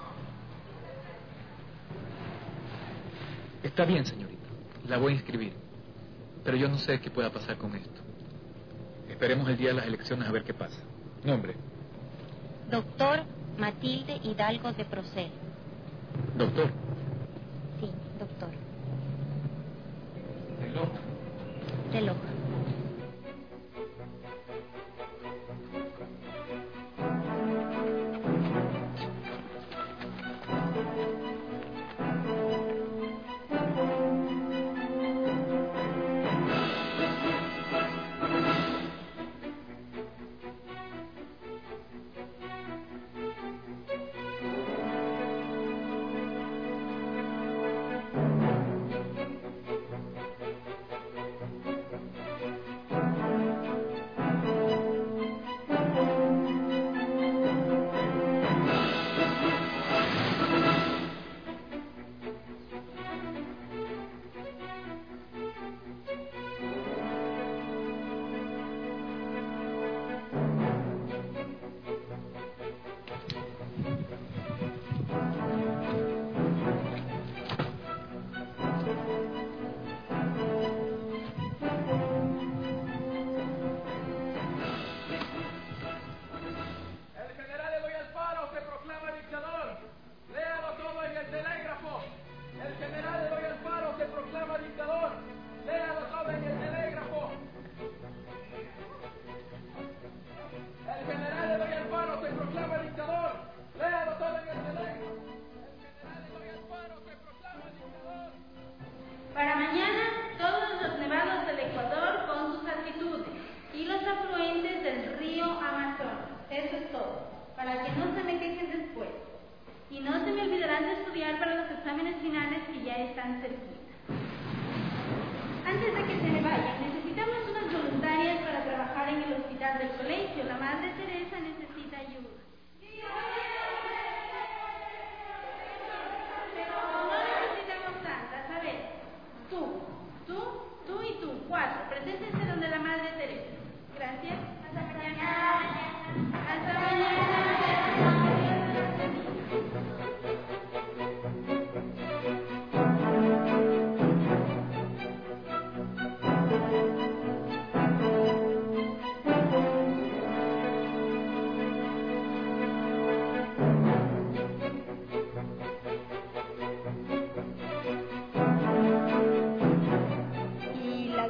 Está bien, señorita, la voy a inscribir, pero yo no sé qué pueda pasar con esto. Esperemos el día de las elecciones a ver qué pasa. Nombre. Doctor Matilde Hidalgo de Procel. Doctor. Sí, doctor. De Loja. De Loja.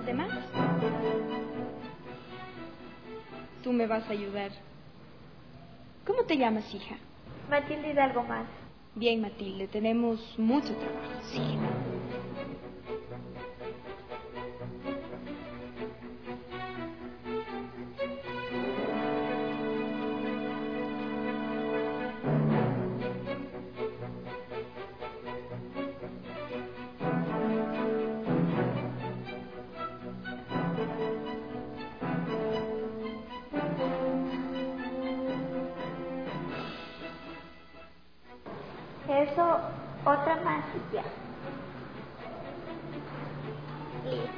demás. Tú me vas a ayudar. ¿Cómo te llamas, hija? Matilde Hidalgo Más. Bien, Matilde, tenemos mucho trabajo. Sí. Eso, otra más y ya. Listo.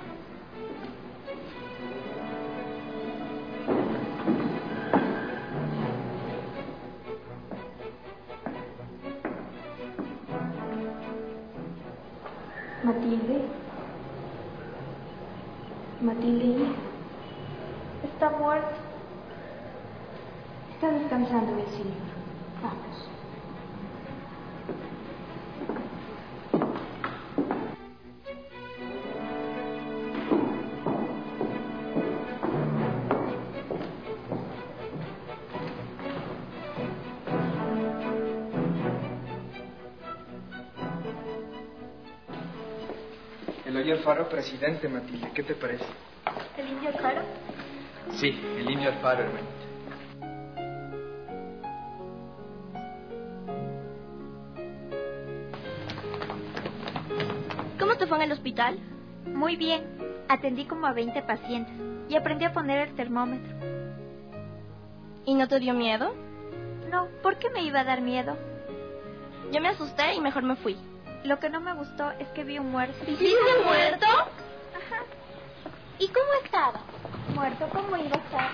Matilde. Matilde. Está muerto. Está descansando el Señor. Vamos. Eloy Alfaro, presidente, Matilde, ¿qué te parece? ¿El indio Alfaro? Sí, el indio Alfaro, hermanita. ¿Cómo te fue en el hospital? Muy bien. Atendí como a 20 pacientes y aprendí a poner el termómetro. ¿Y no te dio miedo? No, ¿por qué me iba a dar miedo? Yo me asusté y mejor me fui. Lo que no me gustó es que vi un muerto. ¿Viste muerto? Ajá. ¿Y cómo estaba? Muerto, ¿cómo iba a estar?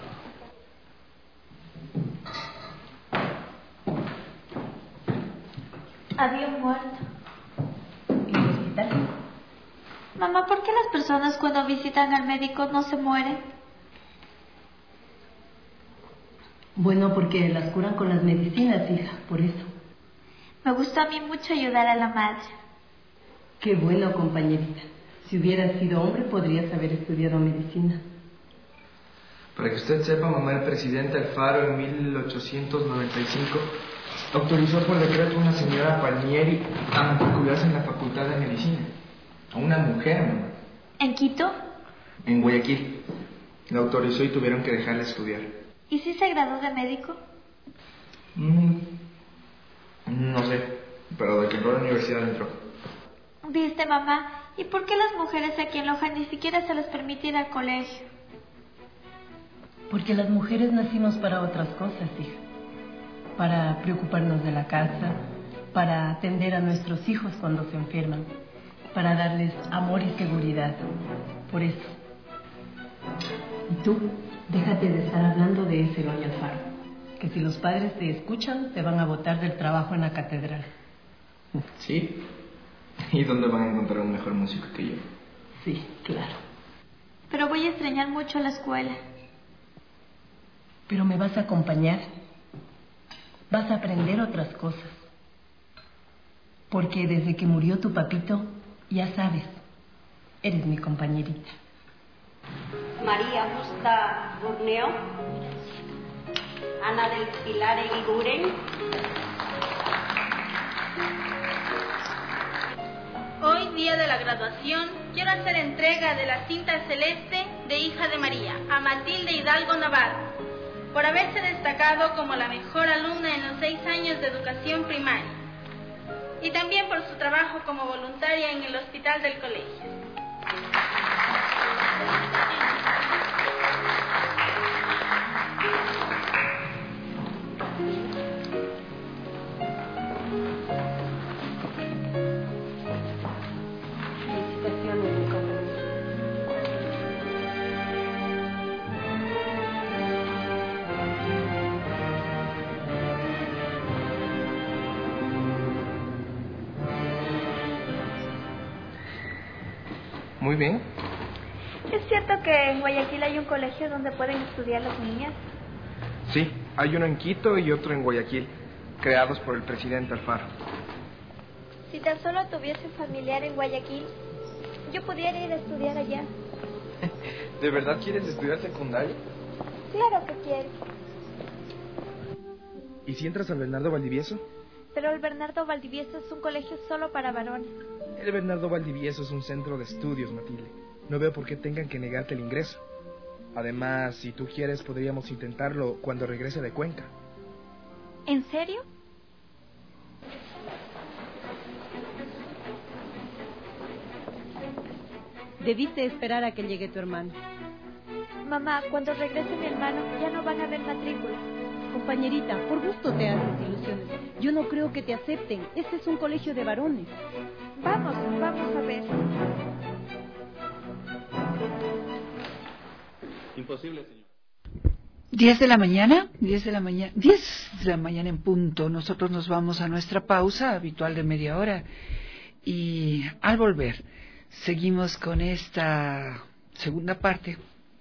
Había un muerto. ¿En el hospital? Mamá, ¿por qué las personas cuando visitan al médico no se mueren? Bueno, porque las curan con las medicinas, hija, por eso. Me gustó a mí mucho ayudar a la madre. Qué bueno, compañerita. Si hubieras sido hombre, podrías haber estudiado medicina. Para que usted sepa, mamá, el presidente Alfaro en 1895 autorizó por decreto a una señora Palmieri a matricularse en la Facultad de Medicina. A una mujer, mamá. ¿En Quito? En Guayaquil. La autorizó y tuvieron que dejarla estudiar. ¿Y si se graduó de médico? No sé, pero de que entró a la universidad entró. ¿Viste, mamá? ¿Y por qué las mujeres aquí en Loja ni siquiera se les permite ir al colegio? Porque las mujeres nacimos para otras cosas, hija. Para preocuparnos de la casa, para atender a nuestros hijos cuando se enferman, para darles amor y seguridad. Por eso. Y tú, déjate de estar hablando de ese Eloy Alfaro, que si los padres te escuchan, te van a botar del trabajo en la catedral. ¿Sí? ¿Y dónde van a encontrar un mejor músico que yo? Sí, claro. Pero voy a extrañar mucho la escuela. Pero me vas a acompañar. Vas a aprender otras cosas. Porque desde que murió tu papito, ya sabes, eres mi compañerita. María Justa Burneo, Ana del Pilar Eguiguren. Hoy, día de la graduación, quiero hacer entrega de la cinta celeste de Hija de María a Matilde Hidalgo Navarro, por haberse destacado como la mejor alumna en los 6 años de educación primaria, y también por su trabajo como voluntaria en el hospital del colegio. Felicitaciones, mi compañero. Muy bien. ¿Es cierto que en Guayaquil hay un colegio donde pueden estudiar las niñas? Sí, hay uno en Quito y otro en Guayaquil, creados por el presidente Alfaro. Si tan solo tuviese un familiar en Guayaquil, yo pudiera ir a estudiar allá. ¿De verdad quieres estudiar secundaria? Claro que quiero. ¿Y si entras al Bernardo Valdivieso? Pero el Bernardo Valdivieso es un colegio solo para varones. El Bernardo Valdivieso es un centro de estudios, Matilde. No veo por qué tengan que negarte el ingreso. Además, si tú quieres, podríamos intentarlo cuando regrese de Cuenca. ¿En serio? Debiste esperar a que llegue tu hermano. Mamá, cuando regrese mi hermano, ya no van a haber matrículas. Compañerita, por gusto te haces ilusiones. Yo no creo que te acepten. Este es un colegio de varones. Vamos a ver. Imposible, señor. 10 de la mañana en punto. Nosotros nos vamos a nuestra pausa habitual de media hora y al volver seguimos con esta segunda parte.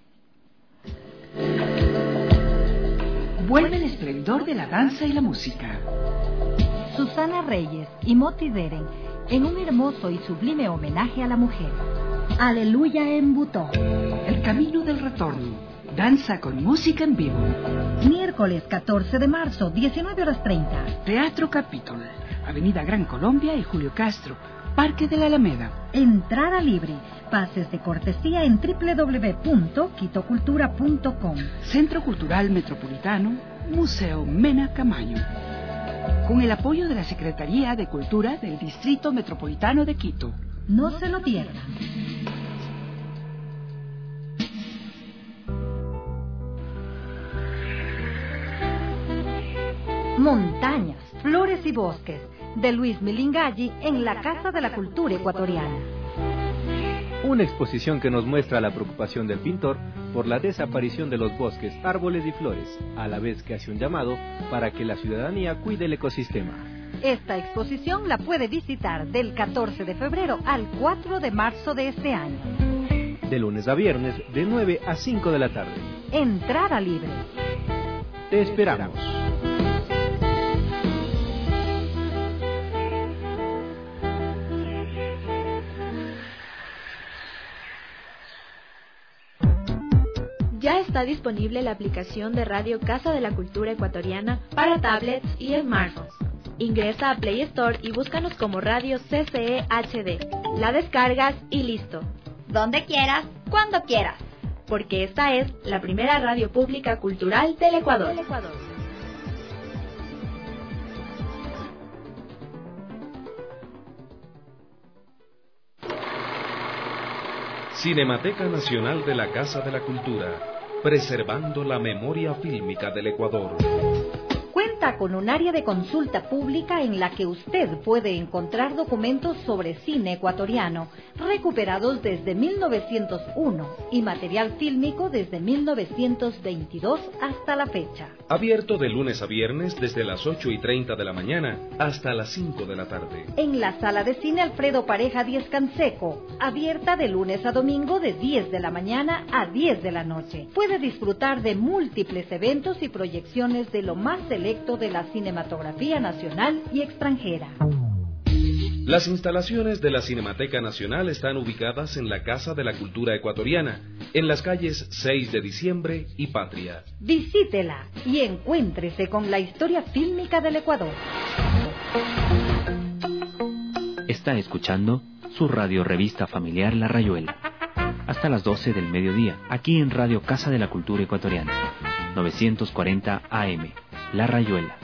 Vuelve el esplendor de la danza y la música. Susana Reyes y Moti Deren en un hermoso y sublime homenaje a la mujer. Aleluya en Butó. El camino del retorno. Danza con música en vivo. Miércoles 14 de marzo, 19:30. Teatro Capitol. Avenida Gran Colombia y Julio Castro. Parque de la Alameda. Entrada libre. Pases de cortesía en www.quitocultura.com. Centro Cultural Metropolitano, Museo Mena Camaño. Con el apoyo de la Secretaría de Cultura del Distrito Metropolitano de Quito. No se lo pierdan. Montañas, flores y bosques, de Luis Milingalli en la Casa de la Cultura Ecuatoriana. Una exposición que nos muestra la preocupación del pintor por la desaparición de los bosques, árboles y flores, a la vez que hace un llamado para que la ciudadanía cuide el ecosistema. Esta exposición la puede visitar del 14 de febrero al 4 de marzo de este año. De lunes a viernes, de 9 a 5 de la tarde. Entrada libre. Te esperamos. Ya está disponible la aplicación de Radio Casa de la Cultura Ecuatoriana para tablets y smartphones. Ingresa a Play Store y búscanos como Radio CCE HD. La descargas y listo. Donde quieras, cuando quieras. Porque esta es la primera radio pública cultural del Ecuador. Cinemateca Nacional de la Casa de la Cultura, preservando la memoria fílmica del Ecuador. Cuenta con un área de consulta pública en la que usted puede encontrar documentos sobre cine ecuatoriano recuperados desde 1901 y material fílmico desde 1922 hasta la fecha. Abierto de lunes a viernes desde las 8:30 de la mañana hasta las 5 de la tarde. En la sala de cine Alfredo Pareja 10 Canseco, abierta de lunes a domingo de 10 de la mañana a 10 de la noche. Puede disfrutar de múltiples eventos y proyecciones de lo más selecto de la cinematografía nacional y extranjera. Las instalaciones de la Cinemateca Nacional están ubicadas en la Casa de la Cultura Ecuatoriana, en las calles 6 de Diciembre y Patria. Visítela y encuéntrese con la historia fílmica del Ecuador. Está escuchando su radio revista familiar La Rayuela. Hasta las 12 del mediodía, aquí en Radio Casa de la Cultura Ecuatoriana, 940 AM, La Rayuela.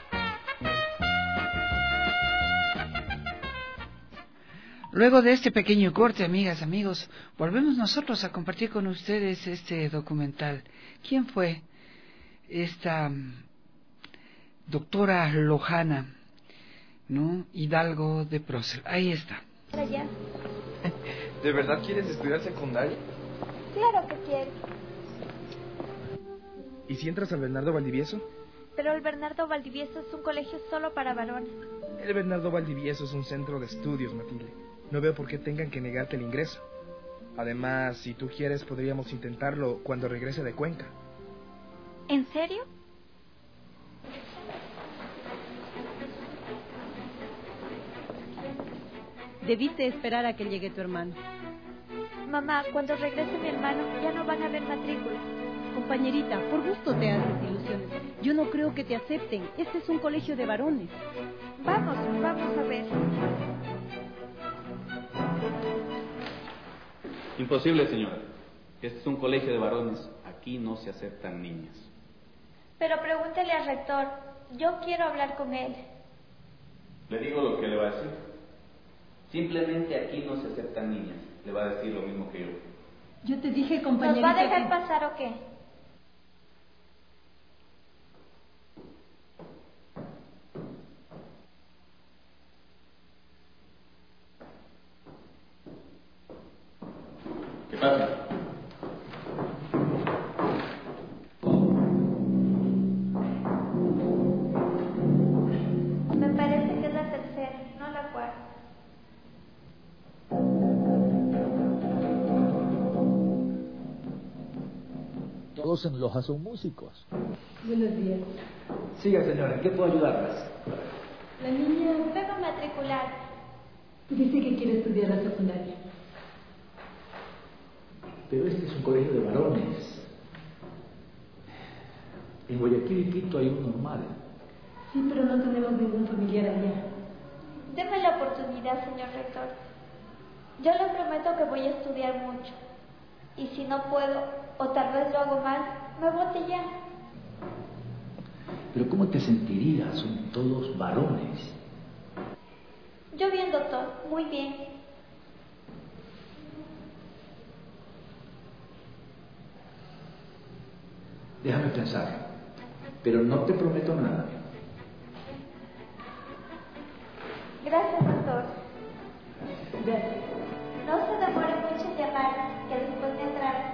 Luego de este pequeño corte, amigas, amigos, volvemos nosotros a compartir con ustedes este documental. ¿Quién fue esta doctora Lojana, ¿no? Hidalgo de Prócer? Ahí está. Allá. ¿De verdad quieres estudiar secundaria? Claro que quiero. ¿Y si entras al Bernardo Valdivieso? Pero el Bernardo Valdivieso es un colegio solo para varones. El Bernardo Valdivieso es un centro de estudios, Matilde. No veo por qué tengan que negarte el ingreso. Además, si tú quieres, podríamos intentarlo cuando regrese de Cuenca. ¿En serio? Debiste esperar a que llegue tu hermano. Mamá, cuando regrese mi hermano ya no van a haber matrículas. Compañerita, por gusto te haces ilusiones. Yo no creo que te acepten. Este es un colegio de varones. Vamos a ver. Imposible, señora. Este es un colegio de varones. Aquí no se aceptan niñas. Pero pregúntele al rector. Yo quiero hablar con él. Le digo lo que le va a decir. Simplemente aquí no se aceptan niñas. Le va a decir lo mismo que yo. Yo te dije, compañerita... ¿Nos va a dejar pasar o qué? ¿Qué pasa? Me parece que es la tercera, no la cuarta. Todos en Loja son músicos. Buenos días. Siga, señora, ¿en qué puedo ayudarlas? La niña Vengo a matricular. dice que quiere estudiar la secundaria. Pero este es un colegio de varones. En Guayaquil y Quito hay un normal. Sí, pero no tenemos ningún familiar allá. Deme la oportunidad, señor rector. Yo le prometo que voy a estudiar mucho. Y si no puedo, o tal vez lo hago mal, me bote ya. Pero ¿cómo te sentirías? Son todos varones. Yo bien, doctor, muy bien. Déjame pensar. Pero no te prometo nada. Gracias, doctor. Gracias. No se demore mucho en llamar, que después me atraso.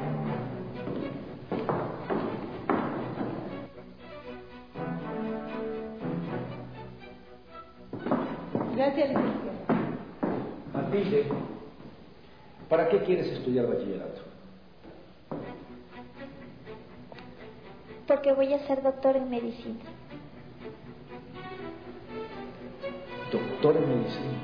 Gracias, licenciada. Matilde, ¿para qué quieres estudiar bachillerato? Porque voy a ser doctor en medicina. Doctor en medicina.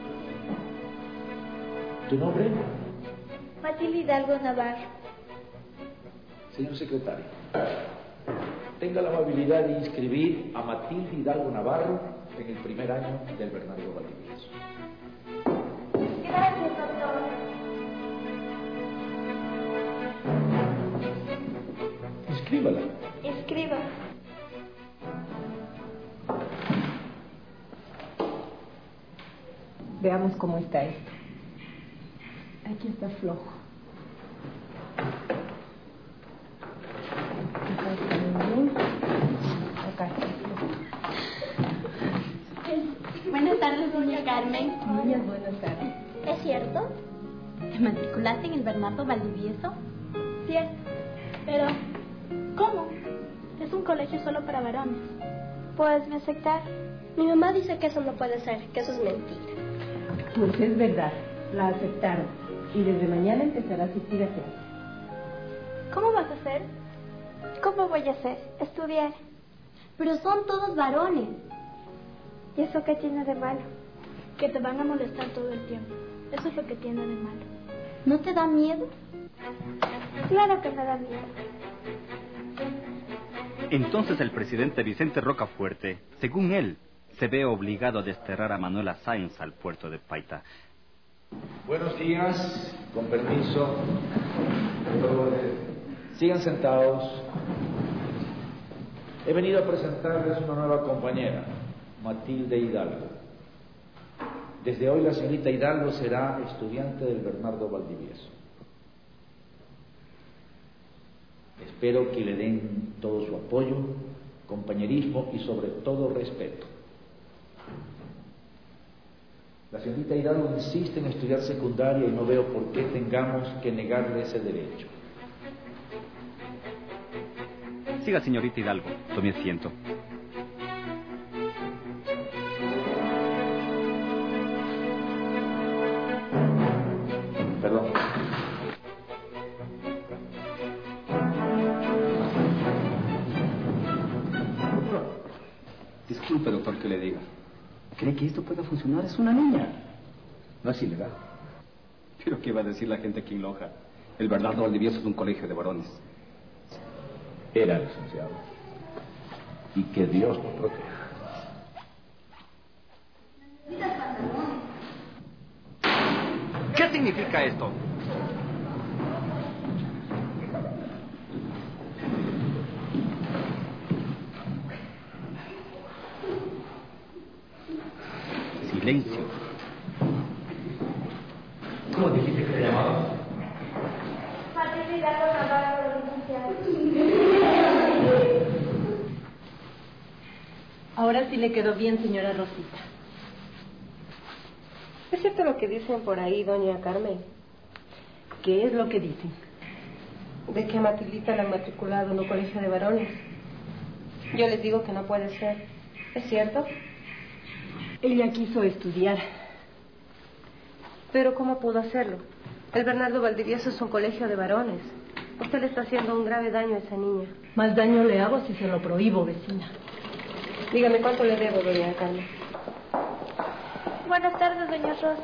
¿Tu nombre? Matilde Hidalgo Navarro. Señor secretario, tenga la amabilidad de inscribir a Matilde Hidalgo Navarro en el primer año del Bernardo Valdivieso. Gracias, doctor. Inscríbala. Escriba. Veamos cómo está esto. Aquí está flojo. Acá está muy bien. Acá está flojo. Buenas tardes, doña Carmen. Niñas, buenas tardes. ¿Es cierto? ¿Te matriculaste en el Bernardo Valdivieso? Cierto. Pero, ¿cómo? Es un colegio solo para varones. ¿Puedes me aceptar? Mi mamá dice que eso no puede ser, que eso es mentira. Pues es verdad, la aceptaron. Y desde mañana empezará a asistir a clase. ¿Cómo vas a hacer? ¿Cómo voy a hacer? Estudiar. Pero son todos varones. ¿Y eso qué tiene de malo? Que te van a molestar todo el tiempo. Eso es lo que tiene de malo. ¿No te da miedo? Claro que me da miedo. Entonces el presidente Vicente Rocafuerte, según él, se ve obligado a desterrar a Manuela Sáenz al puerto de Paita. Buenos días, con permiso. Sigan sentados. He venido a presentarles una nueva compañera, Matilde Hidalgo. Desde hoy la señorita Hidalgo será estudiante del Bernardo Valdivieso. Espero que le den todo su apoyo, compañerismo y sobre todo respeto. La señorita Hidalgo insiste en estudiar secundaria y no veo por qué tengamos que negarle ese derecho. Siga, señorita Hidalgo. Tome asiento. Perdón. Disculpe, doctor, que le diga. ¿Cree que esto pueda funcionar? Es una niña. No es ilegal. Pero ¿qué va a decir la gente aquí en Loja? El Bernardo Valdivieso es un colegio de varones. Era, licenciado. Y que Dios nos proteja. ¿Qué significa esto? Silencio. ¿Cómo dijiste que te llamabas? Matilde Hidalgo Navarro, licenciado. Ahora sí le quedó bien, señora Rosita. ¿Es cierto lo que dicen por ahí, doña Carmen? ¿Qué es lo que dicen? De que a Matildita la han matriculado en un colegio de varones. Yo les digo que no puede ser. ¿Es cierto? Ella quiso estudiar. Pero ¿cómo pudo hacerlo? El Bernardo Valdivieso es un colegio de varones. Usted le está haciendo un grave daño a esa niña. Más daño le hago si se lo prohíbo, vecina. Dígame, ¿cuánto le debo, doña Carmen? Buenas tardes, doña Rosa.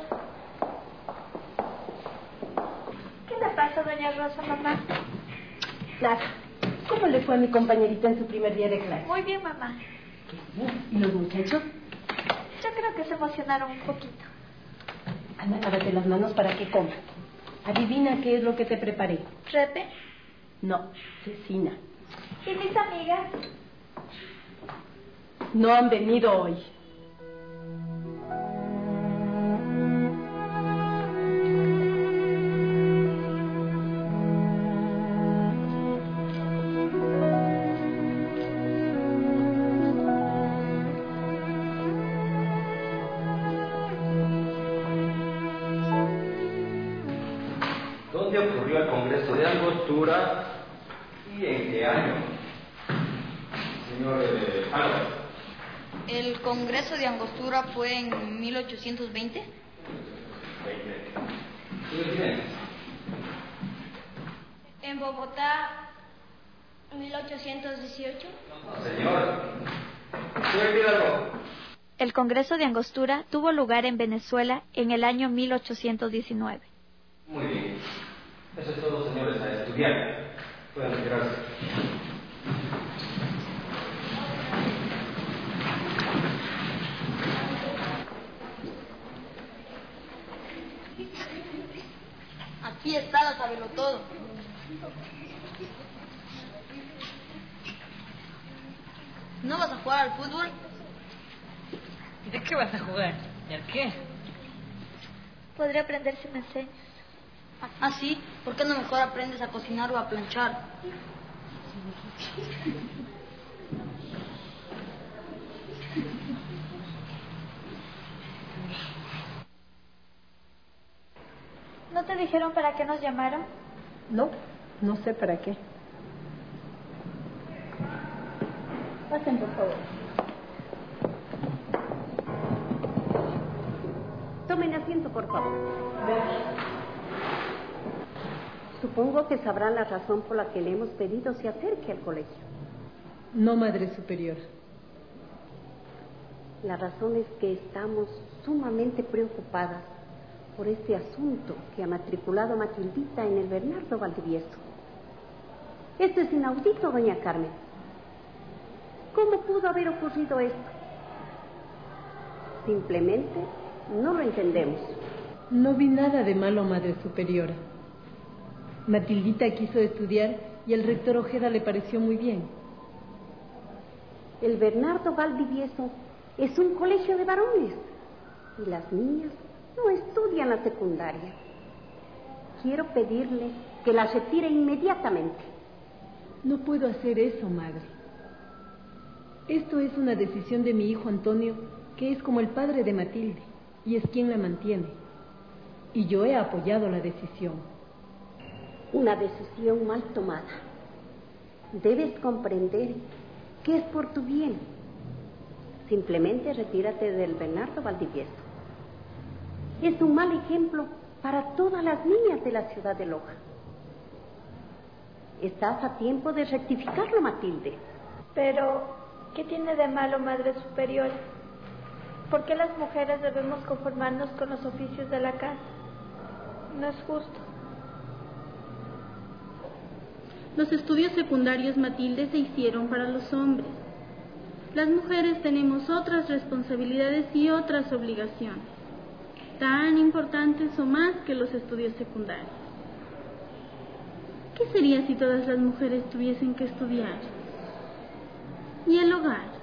¿Qué le pasa, doña Rosa, mamá? Nada. ¿Cómo le fue a mi compañerita en su primer día de clase? Muy bien, mamá. ¿Y los muchachos? Yo creo que se emocionaron un poquito. Anda, lávate las manos para que comas. Adivina qué es lo que te preparé. ¿Repe? No, cecina. ¿Y mis amigas? No han venido hoy. ¿Dónde ocurrió el Congreso de Angostura y en qué año? Señor Álvarez. El Congreso de Angostura fue en 1820. En Bogotá, 1818. Señor, señor Hidalgo. El Congreso de Angostura tuvo lugar en Venezuela en el año 1819. Muy bien. Eso es todo, señores, a estudiar. Pueden retirarse. Aquí está la sabelotodo. ¿No vas a jugar al fútbol? ¿De qué vas a jugar? ¿De a qué? Podría aprender si me enseñas. Ah, sí. ¿Por qué no mejor aprendes a cocinar o a planchar? ¿No te dijeron para qué nos llamaron? No, no sé para qué. Pasen, por favor. Tomen asiento, por favor. Supongo que sabrán la razón por la que le hemos pedido se acerque al colegio. No, Madre Superiora. La razón es que estamos sumamente preocupadas por este asunto que ha matriculado a Matildita en el Bernardo Valdivieso. Esto es inaudito, doña Carmen. ¿Cómo pudo haber ocurrido esto? Simplemente no lo entendemos. No vi nada de malo, Madre Superiora. Matildita quiso estudiar y al rector Ojeda le pareció muy bien. El Bernardo Valdivieso es un colegio de varones y las niñas no estudian la secundaria. Quiero pedirle que la retire inmediatamente. No puedo hacer eso, madre. Esto es una decisión de mi hijo Antonio, que es como el padre de Matilde, y es quien la mantiene. Y yo he apoyado la decisión. Una decisión mal tomada. Debes comprender que es por tu bien. Simplemente retírate del Bernardo Valdivieso. Es un mal ejemplo para todas las niñas de la ciudad de Loja. Estás a tiempo de rectificarlo, Matilde. Pero, ¿qué tiene de malo, Madre Superiora? ¿Por qué las mujeres debemos conformarnos con los oficios de la casa? No es justo. Los estudios secundarios, Matilde, se hicieron para los hombres. Las mujeres tenemos otras responsabilidades y otras obligaciones, tan importantes o más que los estudios secundarios. ¿Qué sería si todas las mujeres tuviesen que estudiar? ¿Y el hogar?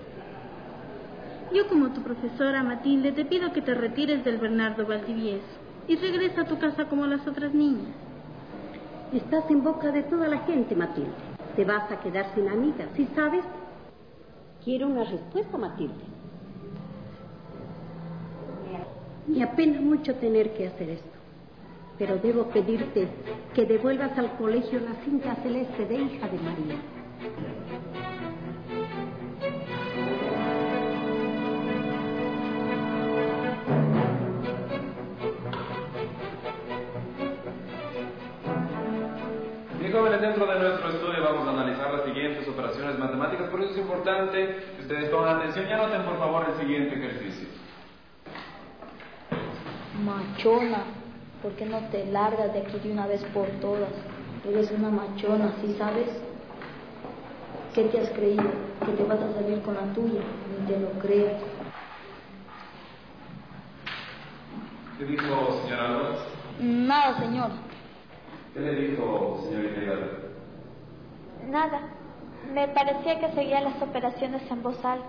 Yo, como tu profesora, Matilde, te pido que te retires del Bernardo Valdivieso y regresa a tu casa como las otras niñas. Estás en boca de toda la gente, Matilde. Te vas a quedar sin amigas, ¿sí sabes? Quiero una respuesta, Matilde. Me apena mucho tener que hacer esto, pero debo pedirte que devuelvas al colegio la cinta celeste de hija de María. Bien, jóvenes, dentro de nuestro estudio vamos a analizar las siguientes operaciones matemáticas, por eso es importante que ustedes pongan atención y anoten por favor el siguiente ejercicio. Machona, ¿por qué no te largas de aquí de una vez por todas? Eres una machona, ¿sí sabes? ¿Qué te has creído? ¿Que te vas a salir con la tuya? Ni te lo creo. ¿Qué dijo, señora Álvarez? Nada, señor. ¿Qué le dijo, señorita Hidalgo? Nada. Me parecía que seguía las operaciones en voz alta.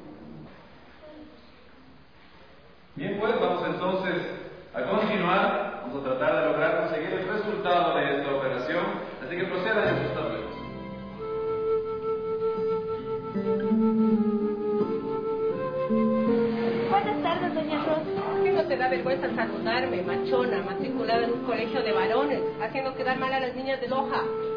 Bien, pues vamos entonces a continuar. Vamos a tratar de lograr conseguir el resultado de esta operación. Así que procedan en sus tableros. Buenas tardes, doña Rosa. ¿Qué no te da vergüenza saludarme, machona, matriculada en un colegio de varones, haciendo quedar mal a las niñas de Loja?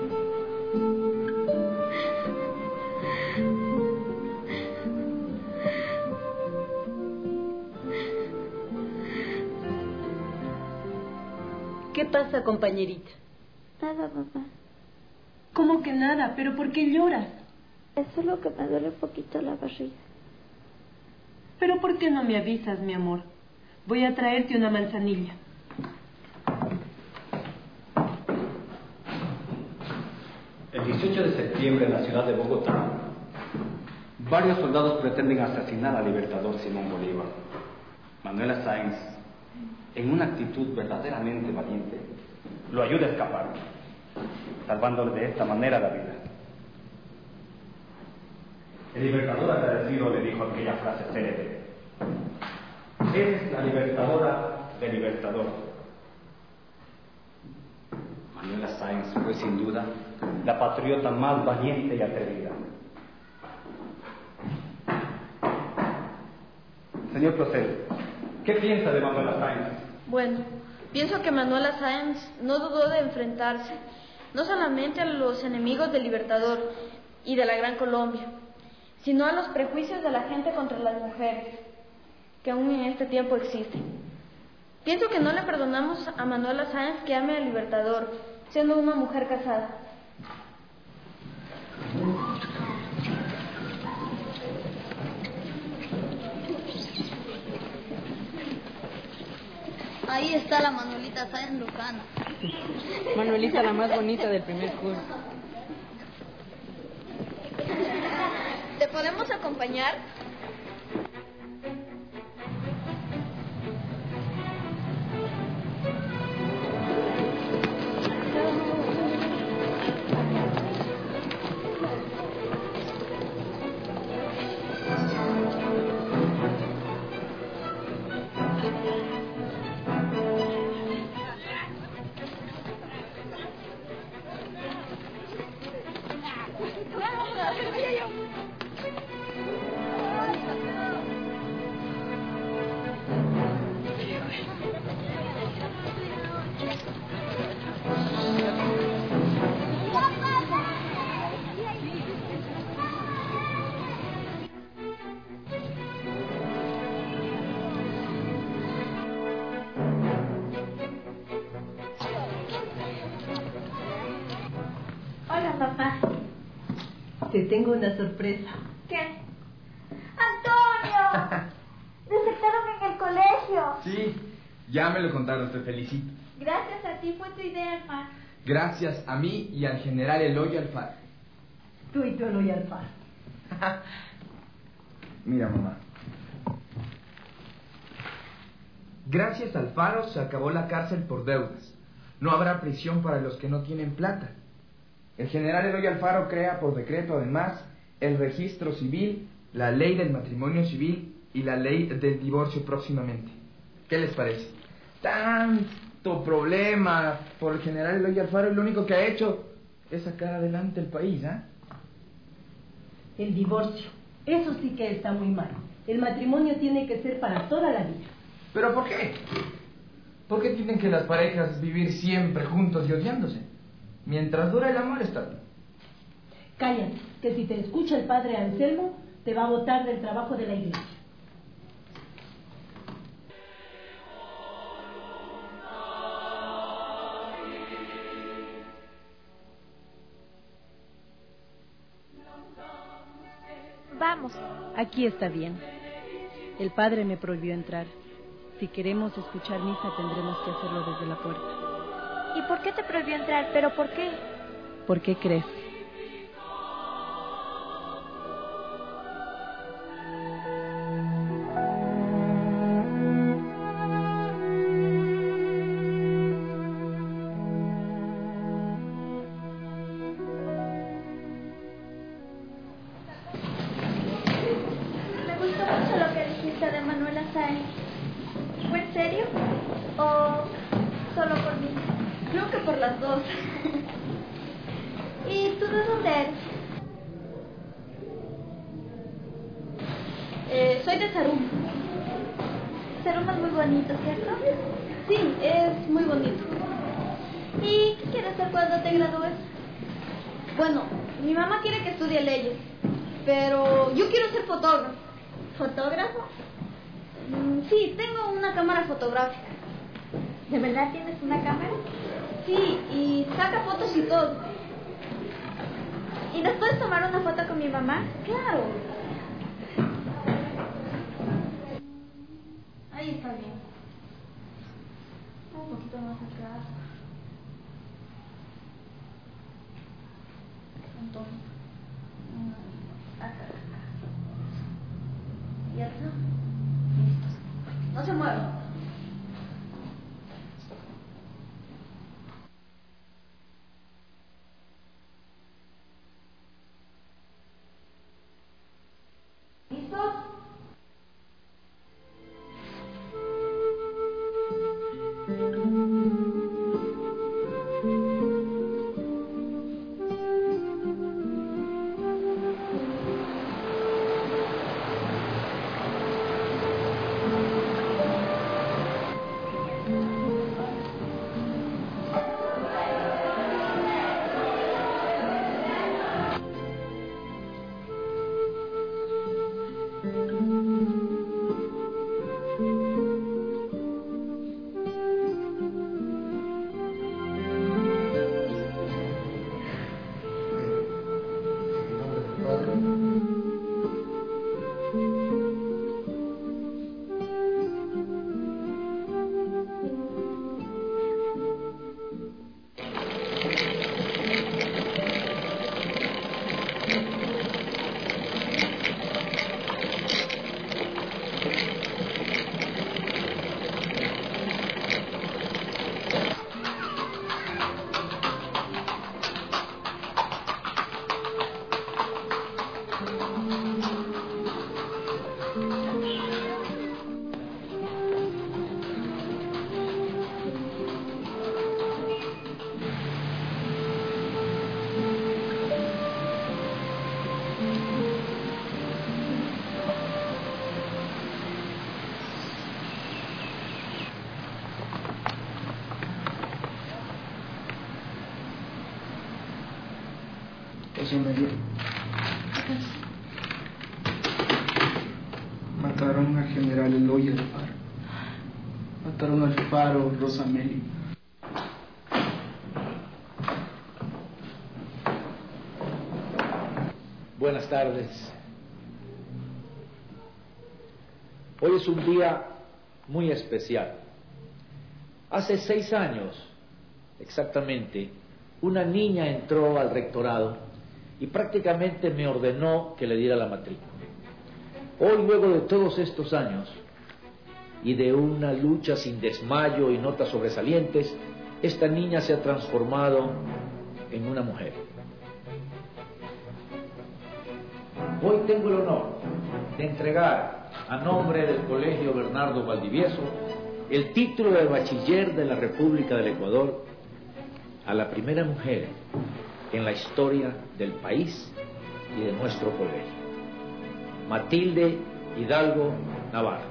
¿Qué pasa, compañerita? Nada, mamá. ¿Cómo que nada? ¿Pero por qué lloras? Es solo que me duele un poquito la barriga. ¿Pero por qué no me avisas, mi amor? Voy a traerte una manzanilla. El 18 de septiembre en la ciudad de Bogotá, varios soldados pretenden asesinar al libertador Simón Bolívar. Manuela Sáenz, en una actitud verdaderamente valiente, lo ayuda a escapar, salvándole de esta manera la vida. El libertador agradecido le dijo aquella frase célebre: eres la libertadora del libertador. Manuela Sáenz fue sin duda la patriota más valiente y atrevida. Señor Procel, ¿qué piensa de Manuela Sáenz? Bueno, pienso que Manuela Sáenz no dudó de enfrentarse no solamente a los enemigos del Libertador y de la Gran Colombia, sino a los prejuicios de la gente contra las mujeres, que aún en este tiempo existen. Pienso que no le perdonamos a Manuela Sáenz que ame al Libertador, siendo una mujer casada. Ahí está la Manuelita Sáenz Lucana. Manuelita, la más bonita del primer curso. ¿Te podemos acompañar? Papá. Te tengo una sorpresa. ¿Qué? ¡Antonio! ¡Desertaron en el colegio! Sí, ya me lo contaron, te felicito. Gracias a ti fue tu idea, Alfaro. Gracias a mí y al general Eloy Alfaro. Tú y tu Eloy Alfaro. Mira, mamá. Gracias a Alfaro se acabó la cárcel por deudas. No habrá prisión para los que no tienen plata. El general Eloy Alfaro crea por decreto, además, el registro civil, la ley del matrimonio civil y la ley del divorcio próximamente. ¿Qué les parece? Tanto problema por el general Eloy Alfaro y lo único que ha hecho es sacar adelante el país, ¿ah? El divorcio. Eso sí que está muy mal. El matrimonio tiene que ser para toda la vida. ¿Pero por qué? ¿Por qué tienen que las parejas vivir siempre juntos y odiándose? Mientras dura el amor está bien. Cállate, que si te escucha el padre Anselmo, te va a botar del trabajo de la iglesia. Vamos. Aquí está bien. El padre me prohibió entrar. Si queremos escuchar misa, tendremos que hacerlo desde la puerta. ¿Y por qué te prohibió entrar? ¿Pero por qué? ¿Por qué crees? Me gustó mucho lo que dijiste de Manuela Sáenz. ¿Fue en serio? ¿O solo por mí? Creo que por las dos. ¿Y tú de dónde eres? Soy de Sarum. Sarum es muy bonito, ¿cierto? Sí, es muy bonito. ¿Y qué quieres ser cuando te gradúes? Bueno, mi mamá quiere que estudie leyes, pero yo quiero ser fotógrafo. ¿Fotógrafo? Sí, tengo una cámara fotográfica. ¿De verdad tienes una cámara? Sí, y saca fotos y todo. ¿Y nos puedes tomar una foto con mi mamá? Claro. Ahí está bien. Un poquito más acá. Entonces, acá. ¿Y acá? Listo. No se muevan. ¿Listos? Mataron al general Eloy Alfaro. Mataron al Alfaro, Rosameli. Buenas tardes. Hoy es un día muy especial. Hace 6 años, exactamente, una niña entró al rectorado y prácticamente me ordenó que le diera la matrícula. Hoy, luego de todos estos años y de una lucha sin desmayo y notas sobresalientes, esta niña se ha transformado en una mujer. Hoy tengo el honor de entregar a nombre del Colegio Bernardo Valdivieso el título de bachiller de la República del Ecuador a la primera mujer en la historia del país y de nuestro colegio, Matilde Hidalgo Navarro.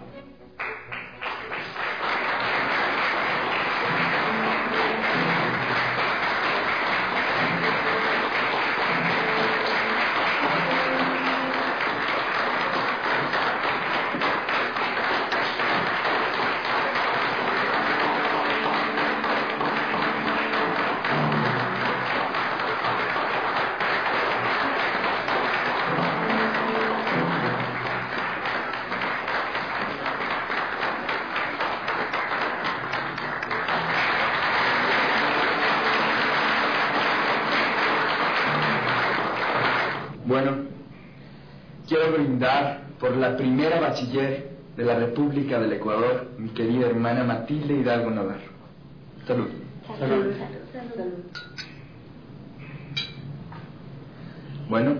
Bueno, quiero brindar por la primera bachiller de la República del Ecuador, mi querida hermana Matilde Hidalgo Navarro. Salud. Salud. Salud. Bueno,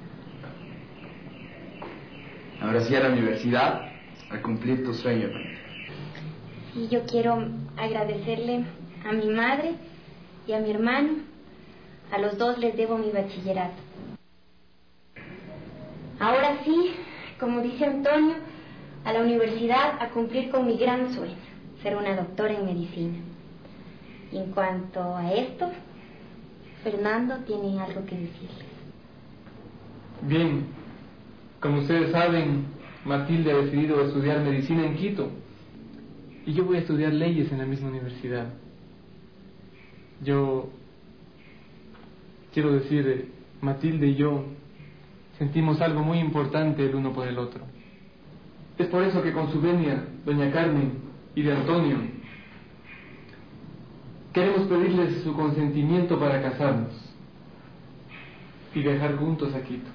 ahora sí a la universidad, a cumplir tu sueño, hermano. Sí, yo quiero agradecerle a mi madre y a mi hermano. A los dos les debo mi bachillerato. Ahora sí, como dice Antonio, a la universidad a cumplir con mi gran sueño, ser una doctora en medicina. Y en cuanto a esto, Fernando tiene algo que decirles. Bien, como ustedes saben, Matilde ha decidido estudiar medicina en Quito y yo voy a estudiar leyes en la misma universidad. Yo quiero decir, Matilde y yo sentimos algo muy importante el uno por el otro. Es por eso que con su venia, doña Carmen y de Antonio, queremos pedirles su consentimiento para casarnos y viajar juntos a Quito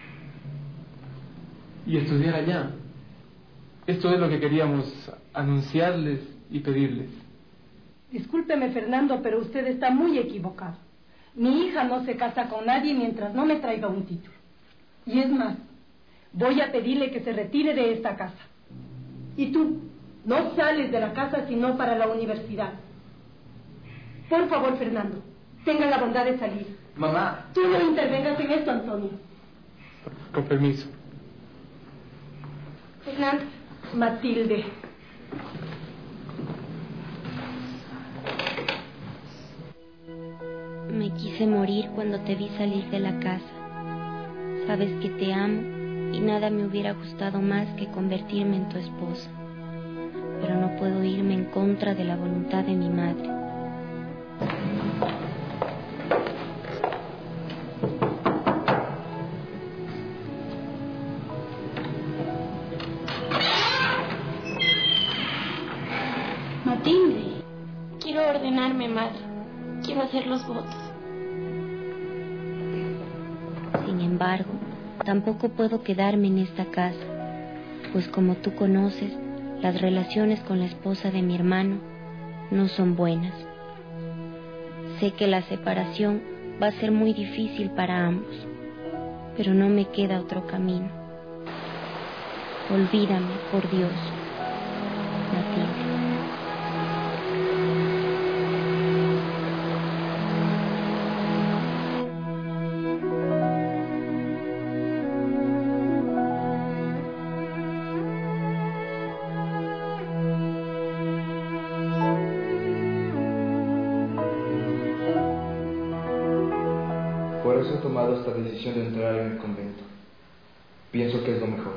y estudiar allá. Esto es lo que queríamos anunciarles y pedirles. Discúlpeme, Fernando, pero usted está muy equivocado. Mi hija no se casa con nadie mientras no me traiga un título. Y es más, voy a pedirle que se retire de esta casa. Y tú, no sales de la casa sino para la universidad. Por favor, Fernando, tenga la bondad de salir. Mamá. Tú no intervengas en esto, Antonio. Con permiso. Fernando. Matilde. Me quise morir cuando te vi salir de la casa. Sabes que te amo y nada me hubiera gustado más que convertirme en tu esposa. Pero no puedo irme en contra de la voluntad de mi madre. Matilde, quiero ordenarme, madre. Quiero hacer los votos. Sin embargo, tampoco puedo quedarme en esta casa, pues como tú conoces, las relaciones con la esposa de mi hermano no son buenas. Sé que la separación va a ser muy difícil para ambos, pero no me queda otro camino. Olvídame, por Dios, Matilde. Por eso he tomado esta decisión de entrar en el convento. Pienso que es lo mejor.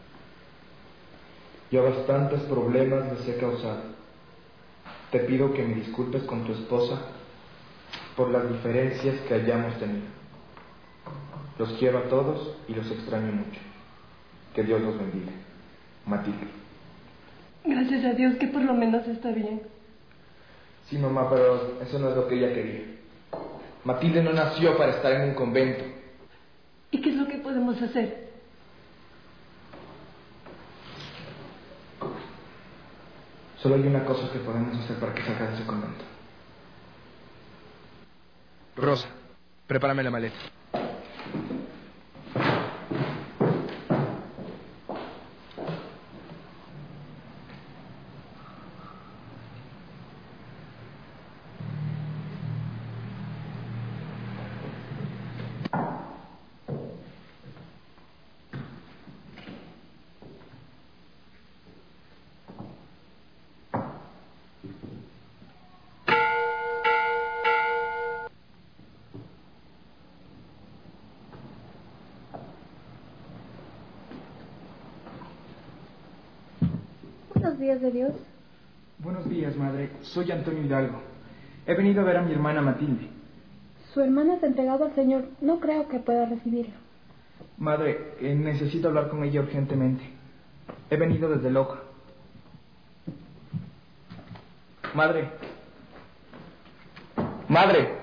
Ya bastantes problemas les he causado. Te pido que me disculpes con tu esposa por las diferencias que hayamos tenido. Los quiero a todos y los extraño mucho. Que Dios los bendiga. Matilde. Gracias a Dios que por lo menos está bien. Sí, mamá, pero eso no es lo que ella quería. Matilde no nació para estar en un convento. ¿Y qué es lo que podemos hacer? Solo hay una cosa que podemos hacer para que salga de ese convento. Rosa, prepárame la maleta. Buenos días de Dios. Buenos días, madre. Soy Antonio Hidalgo. He venido a ver a mi hermana Matilde. Su hermana se ha entregado al Señor. No creo que pueda recibirlo. Madre, necesito hablar con ella urgentemente. He venido desde Loja. Madre. Madre.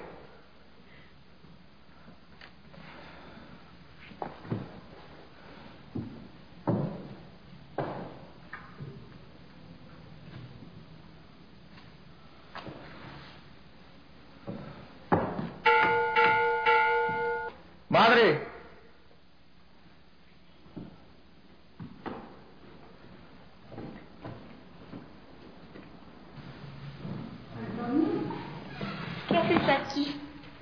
¡Madre! ¿Qué haces aquí?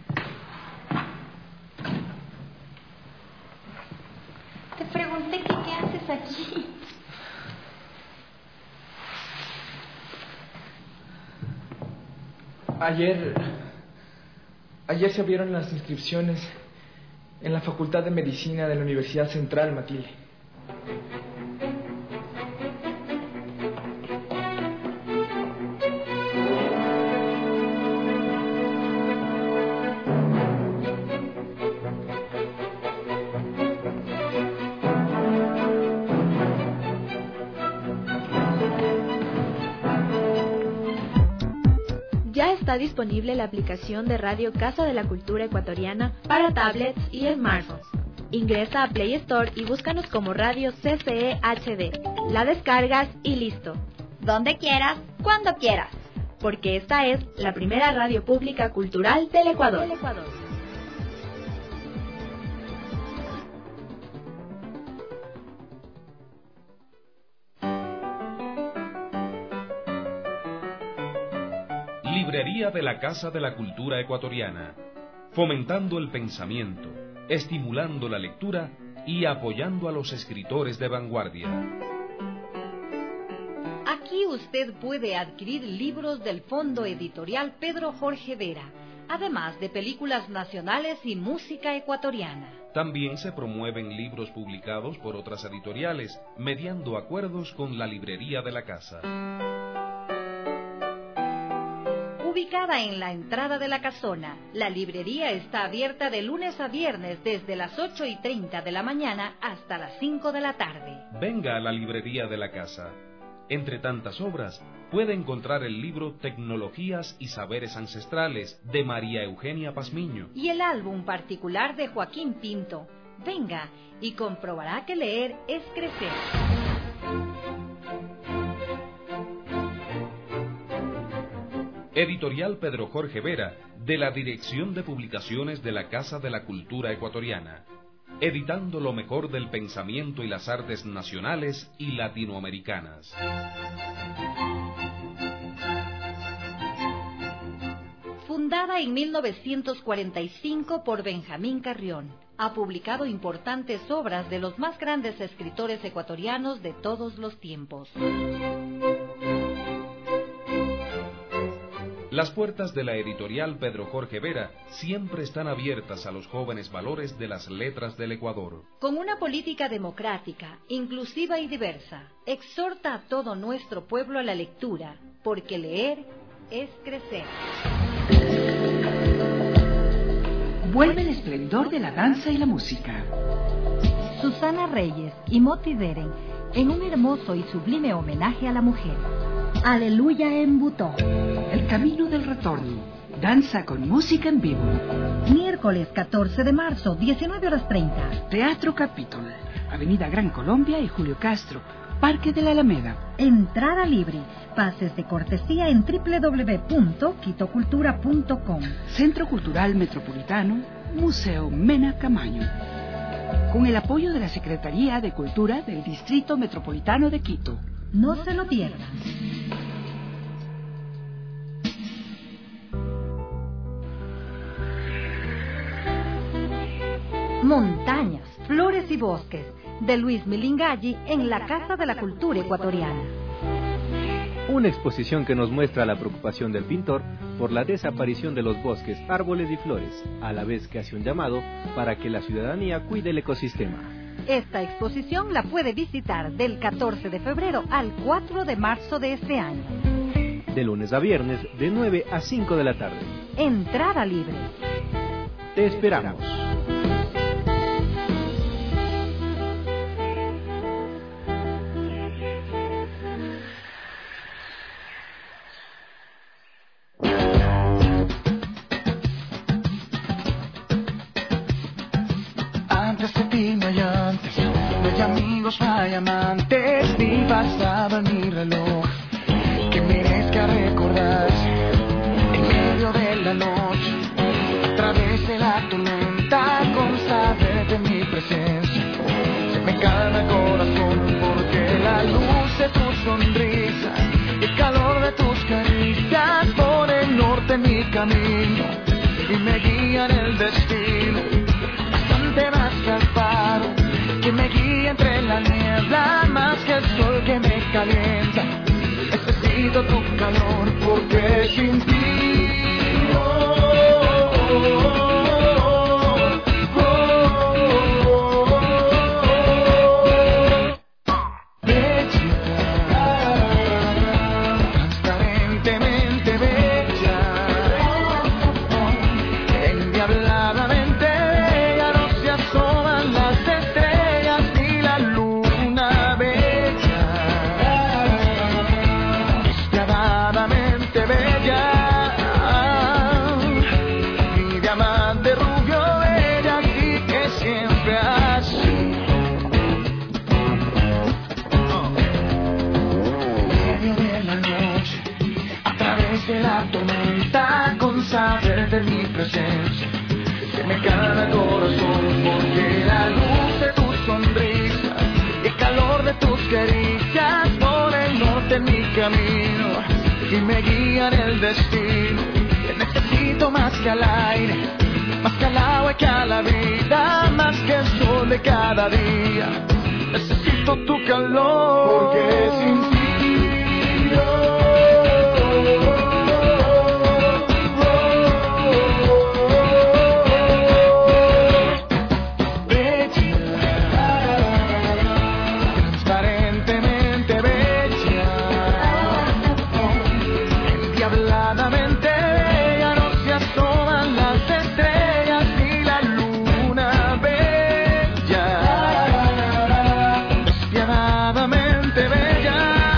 Te pregunté que qué haces aquí. Ayer se abrieron las inscripciones en la Facultad de Medicina de la Universidad Central, Matilde. Ya está disponible la aplicación de Radio Casa de la Cultura Ecuatoriana para tablets y smartphones. Ingresa a Play Store y búscanos como Radio CCE HD. La descargas y listo. Donde quieras, cuando quieras. Porque esta es la primera radio pública cultural del Ecuador. Librería de la Casa de la Cultura Ecuatoriana, fomentando el pensamiento, estimulando la lectura y apoyando a los escritores de vanguardia. Aquí usted puede adquirir libros del Fondo Editorial Pedro Jorge Vera, además de películas nacionales y música ecuatoriana. También se promueven libros publicados por otras editoriales, mediando acuerdos con la Librería de la Casa. Ubicada en la entrada de la casona, la librería está abierta de lunes a viernes desde las 8:30 de la mañana hasta las 5 de la tarde. Venga a la Librería de la Casa. Entre tantas obras, puede encontrar el libro Tecnologías y Saberes Ancestrales de María Eugenia Pazmiño y el álbum particular de Joaquín Pinto. Venga y comprobará que leer es crecer. Editorial Pedro Jorge Vera, de la Dirección de Publicaciones de la Casa de la Cultura Ecuatoriana, editando lo mejor del pensamiento y las artes nacionales y latinoamericanas. Fundada en 1945 por Benjamín Carrión, ha publicado importantes obras de los más grandes escritores ecuatorianos de todos los tiempos. Las puertas de la editorial Pedro Jorge Vera siempre están abiertas a los jóvenes valores de las letras del Ecuador. Con una política democrática, inclusiva y diversa, exhorta a todo nuestro pueblo a la lectura, porque leer es crecer. Vuelve el esplendor de la danza y la música. Susana Reyes y Moti Deren, en un hermoso y sublime homenaje a la mujer. Aleluya en Butó. El Camino del Retorno. Danza con música en vivo. Miércoles 14 de marzo, 19:30. Teatro Capitol. Avenida Gran Colombia y Julio Castro. Parque de la Alameda. Entrada libre. Pases de cortesía en www.quitocultura.com. Centro Cultural Metropolitano, Museo Mena Camaño. Con el apoyo de la Secretaría de Cultura del Distrito Metropolitano de Quito. No se lo pierdan. Montañas, flores y bosques, de Luis Milingalli en la Casa de la Cultura Ecuatoriana. Una exposición que nos muestra la preocupación del pintor por la desaparición de los bosques, árboles y flores, a la vez que hace un llamado para que la ciudadanía cuide el ecosistema. Esta exposición la puede visitar del 14 de febrero al 4 de marzo de este año. De lunes a viernes, de 9 a 5 de la tarde. Entrada libre. Te esperamos. Antes de ti no hay antes, no hay amigos, no hay amantes, ni pasado ni reloj que merezca recordarse en medio de la noche, a través de la tormenta, con saber de mi presencia. Se me calma el corazón porque la luz de tu sonrisa, el calor de tus caricias ponen norte en mi camino y me guían el destino. Más que el faro que me guía entre la niebla, más que el sol que me calienta. Necesito tu calor porque sin ti transparentemente bella, endiabladamente asoman las estrellas y la luna bella, despiadadamente bella, mi diamante rubio bella, así que siempre así. En medio de la noche, a través de la tormenta, con saber de mi presencia, se me calma el corazón porque la luz de tu sonrisa y el calor de tus caricias por el norte en mi camino y me guían el destino. Te necesito más que al aire, más que al agua y que a la vida, más que el sol de cada día. Necesito tu calor porque sin ti despiadadamente bella.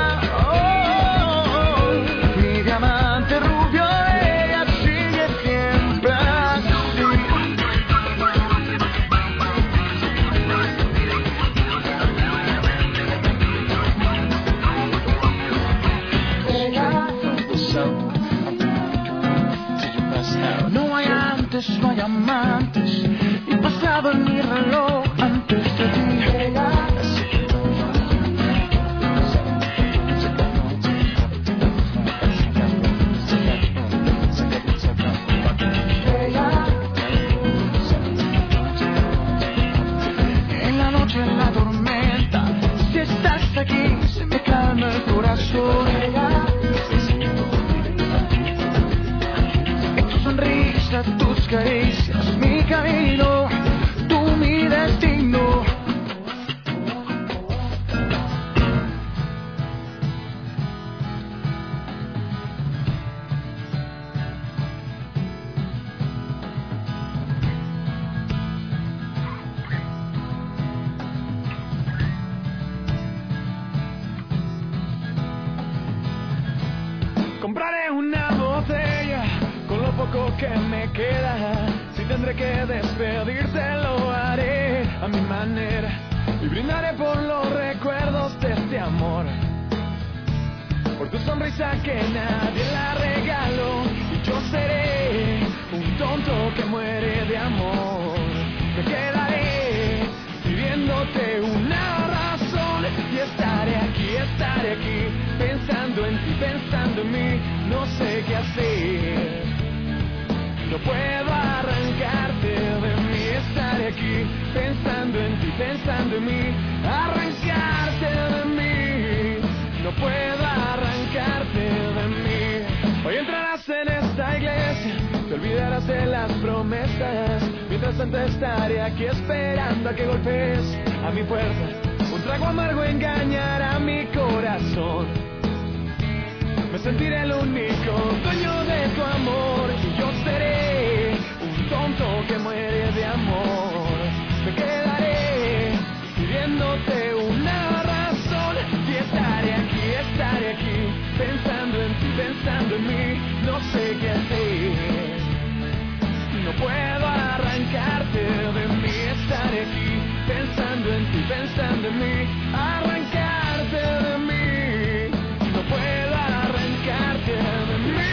poco que me queda. Si tendré que despedirte, lo haré a mi manera y brindaré por los recuerdos de este amor, por tu sonrisa que nadie la regaló. Y yo seré un tonto que muere de amor. Me quedaré pidiéndote una razón y estaré aquí pensando en ti, pensando en mí. No sé qué hacer, no puedo arrancarte de mí. Estaré aquí pensando en ti, pensando en mí. Arrancarte de mí, no puedo arrancarte de mí. Hoy entrarás en esta iglesia, te olvidarás de las promesas. Mientras tanto estaré aquí esperando a que golpees a mi puerta. Un trago amargo engañará mi corazón. Me sentiré el único dueño de tu amor. Y yo seré un tonto que muere de amor. Me quedaré pidiéndote una razón. Y estaré aquí pensando en ti, pensando en mí. No sé qué hacer, no puedo arrancarte de mí. Estaré aquí pensando en ti, pensando en mí. Arrancarte de mí, no puedo arrancarte de mí.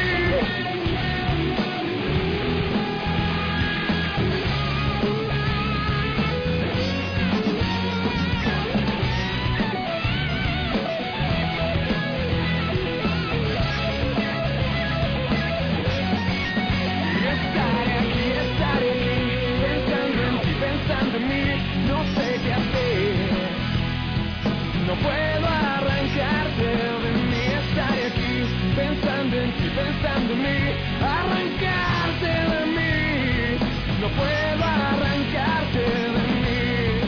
No sé qué hacer, no puedo arrancarte de mí. Estaré aquí pensando en ti, pensando en mí. Arrancarte de mí, no puedo arrancarte de mí.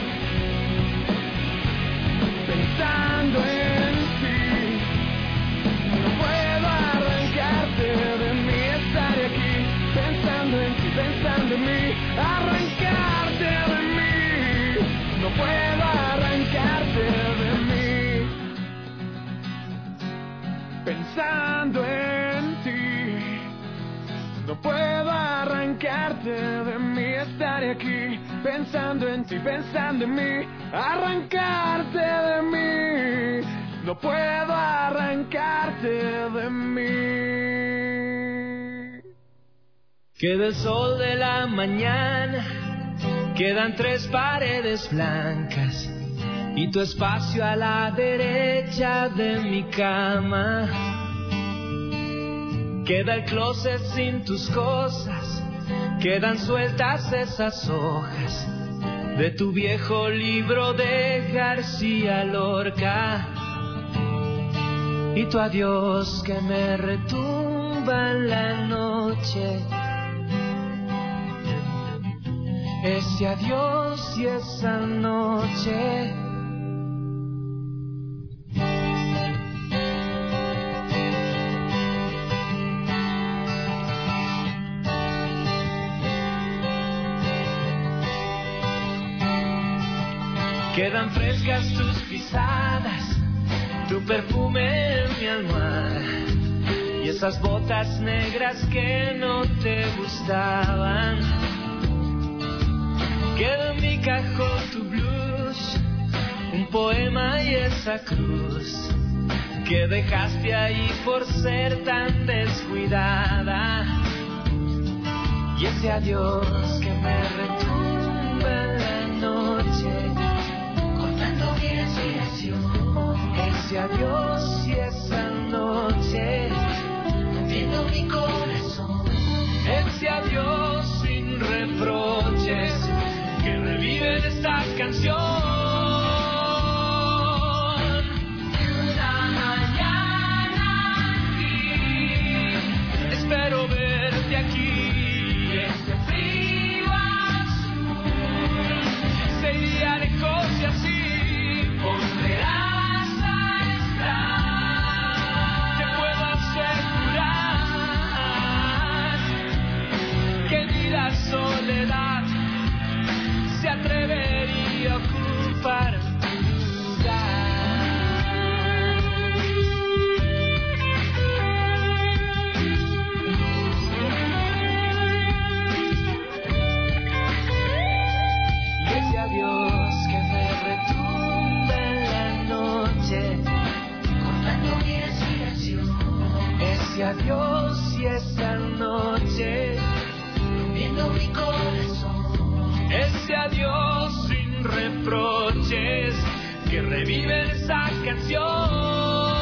Pensando en ti, no puedo arrancarte de mí. Estaré aquí pensando en ti, pensando en mí. Arrancarte de mí, no puedo arrancarte de mí. Pensando en ti, no puedo arrancarte de mí. Estaré aquí pensando en ti, pensando en mí. Arrancarte de mí, no puedo arrancarte de mí. Queda el sol de la mañana, quedan 3 paredes blancas y tu espacio a la derecha de mi cama. Queda el closet sin tus cosas, quedan sueltas esas hojas de tu viejo libro de García Lorca. Y tu adiós que me retumba en la noche, ese adiós y esa noche. Quedan frescas tus pisadas, tu perfume en mi almohada y esas botas negras que no te gustaban. Queda en mi cajón tu blues, un poema y esa cruz que dejaste ahí por ser tan descuidada. Y ese adiós que me retumba en la noche, cortando mi respiración. Ese adiós y esa noche, rompiendo mi corazón. Ese adiós sin reproches que revive esta canción. Una mañana aquí, espero verte aquí. Este frío azul se iría lejos y así volverás a estar. Te puedo asegurar que ni la soledad se atrevería a ocultar. adiós y esa noche viendo mi corazón, ese adiós sin reproches que revive esa canción.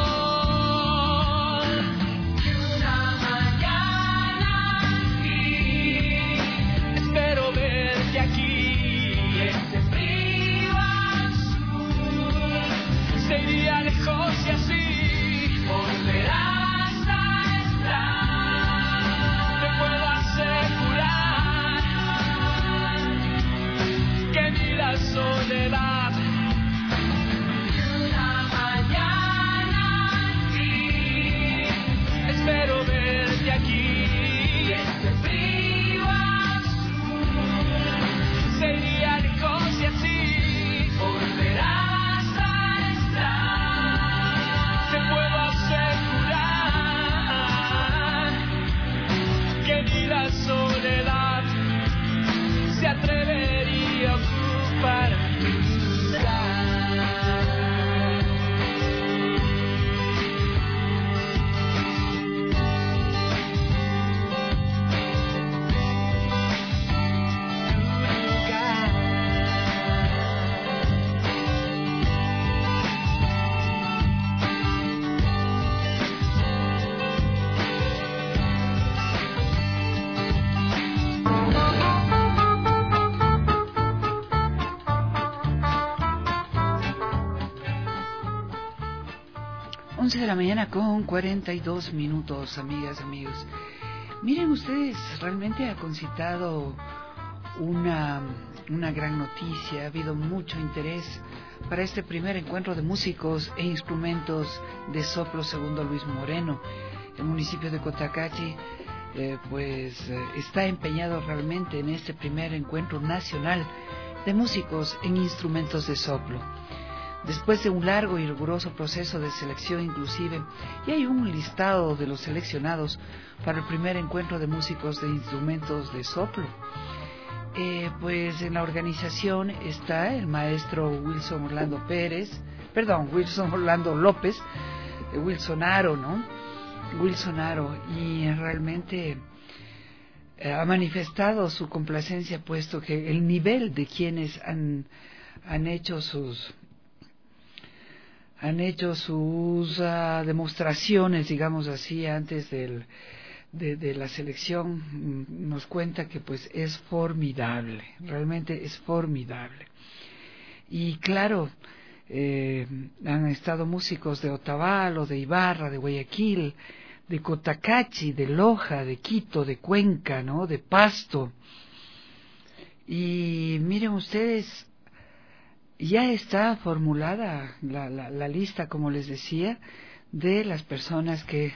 Una mañana aquí espero verte aquí, ese frío azul se iría lejos y así volverás a estar. Te puedo asegurar que ni la soledad una mañana aquí espero verte aquí. Este frío azul se iría lejos y así volverás a estar. Te puedo asegurar que ni la soledad se atrevería a ocupar tu lugar. De la mañana con 42 minutos, amigas, amigos. Miren ustedes, realmente ha concitado una gran noticia. Ha habido mucho interés para este primer encuentro de músicos e instrumentos de soplo segundo Luis Moreno. El municipio de Cotacachi está empeñado realmente en este primer encuentro nacional de músicos en instrumentos de soplo. Después de un largo y riguroso proceso de selección inclusive, y hay un listado de los seleccionados para el primer encuentro de músicos de instrumentos de soplo. En la organización está el maestro Wilson Orlando López, Wilson Aro, ¿no? Wilson Aro, y realmente ha manifestado su complacencia, puesto que el nivel de quienes han hecho sus demostraciones, digamos así, antes de la selección, nos cuenta que pues es formidable, realmente es formidable. Y claro, han estado músicos de Otavalo, de Ibarra, de Guayaquil, de Cotacachi, de Loja, de Quito, de Cuenca, ¿no?, de Pasto. Y miren ustedes, ya está formulada la lista, como les decía, de las personas que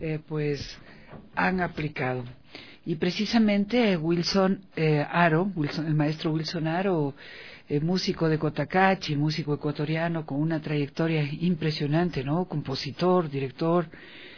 han aplicado. Y precisamente el maestro Wilson Aro, músico de Cotacachi, músico ecuatoriano con una trayectoria impresionante, ¿no?, compositor, director,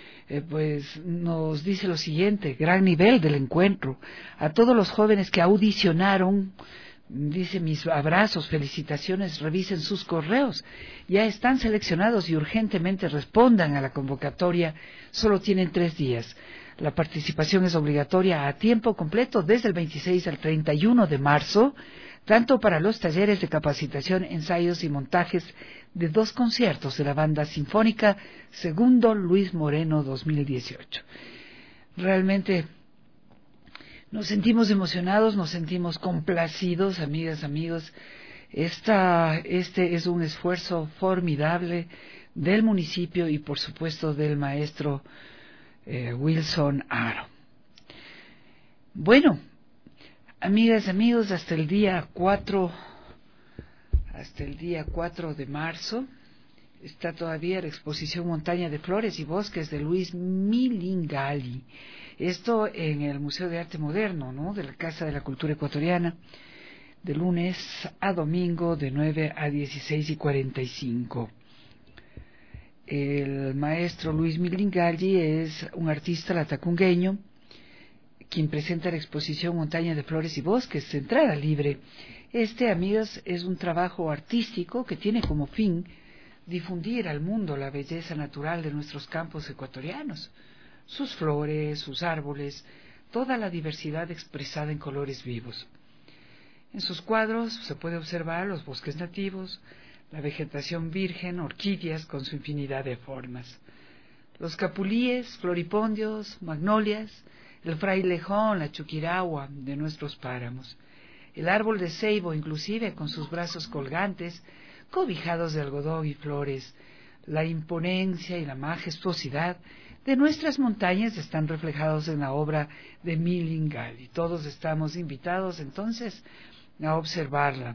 nos dice lo siguiente: gran nivel del encuentro. A todos los jóvenes que audicionaron, dice, mis abrazos, felicitaciones, revisen sus correos, ya están seleccionados y urgentemente respondan a la convocatoria. Solo tienen 3 días. La participación es obligatoria a tiempo completo desde el 26 al 31 de marzo, tanto para los talleres de capacitación, ensayos y montajes de 2 conciertos de la Banda Sinfónica Segundo Luis Moreno 2018. Realmente nos sentimos emocionados, nos sentimos complacidos, amigas, amigos. Este es un esfuerzo formidable del municipio y, por supuesto, del maestro Wilson Aro. Bueno, amigas, amigos, hasta el día 4 de marzo está todavía la exposición Montaña de Flores y Bosques de Luis Milingali. Esto en el Museo de Arte Moderno, ¿no?, de la Casa de la Cultura Ecuatoriana, de lunes a domingo de 9 a 16:45. El maestro Luis Milingali es un artista latacungueño quien presenta la exposición Montaña de Flores y Bosques, entrada libre. Amigos, es un trabajo artístico que tiene como fin difundir al mundo la belleza natural de nuestros campos ecuatorianos. sus flores, sus árboles, toda la diversidad expresada en colores vivos. En sus cuadros se puede observar los bosques nativos, la vegetación virgen, orquídeas con su infinidad de formas, los capulíes, floripondios, magnolias, el frailejón, la chuquiragua de nuestros páramos, el árbol de ceibo inclusive con sus brazos colgantes, cobijados de algodón y flores. La imponencia y la majestuosidad de nuestras montañas están reflejados en la obra de Milingal y todos estamos invitados entonces a observarla.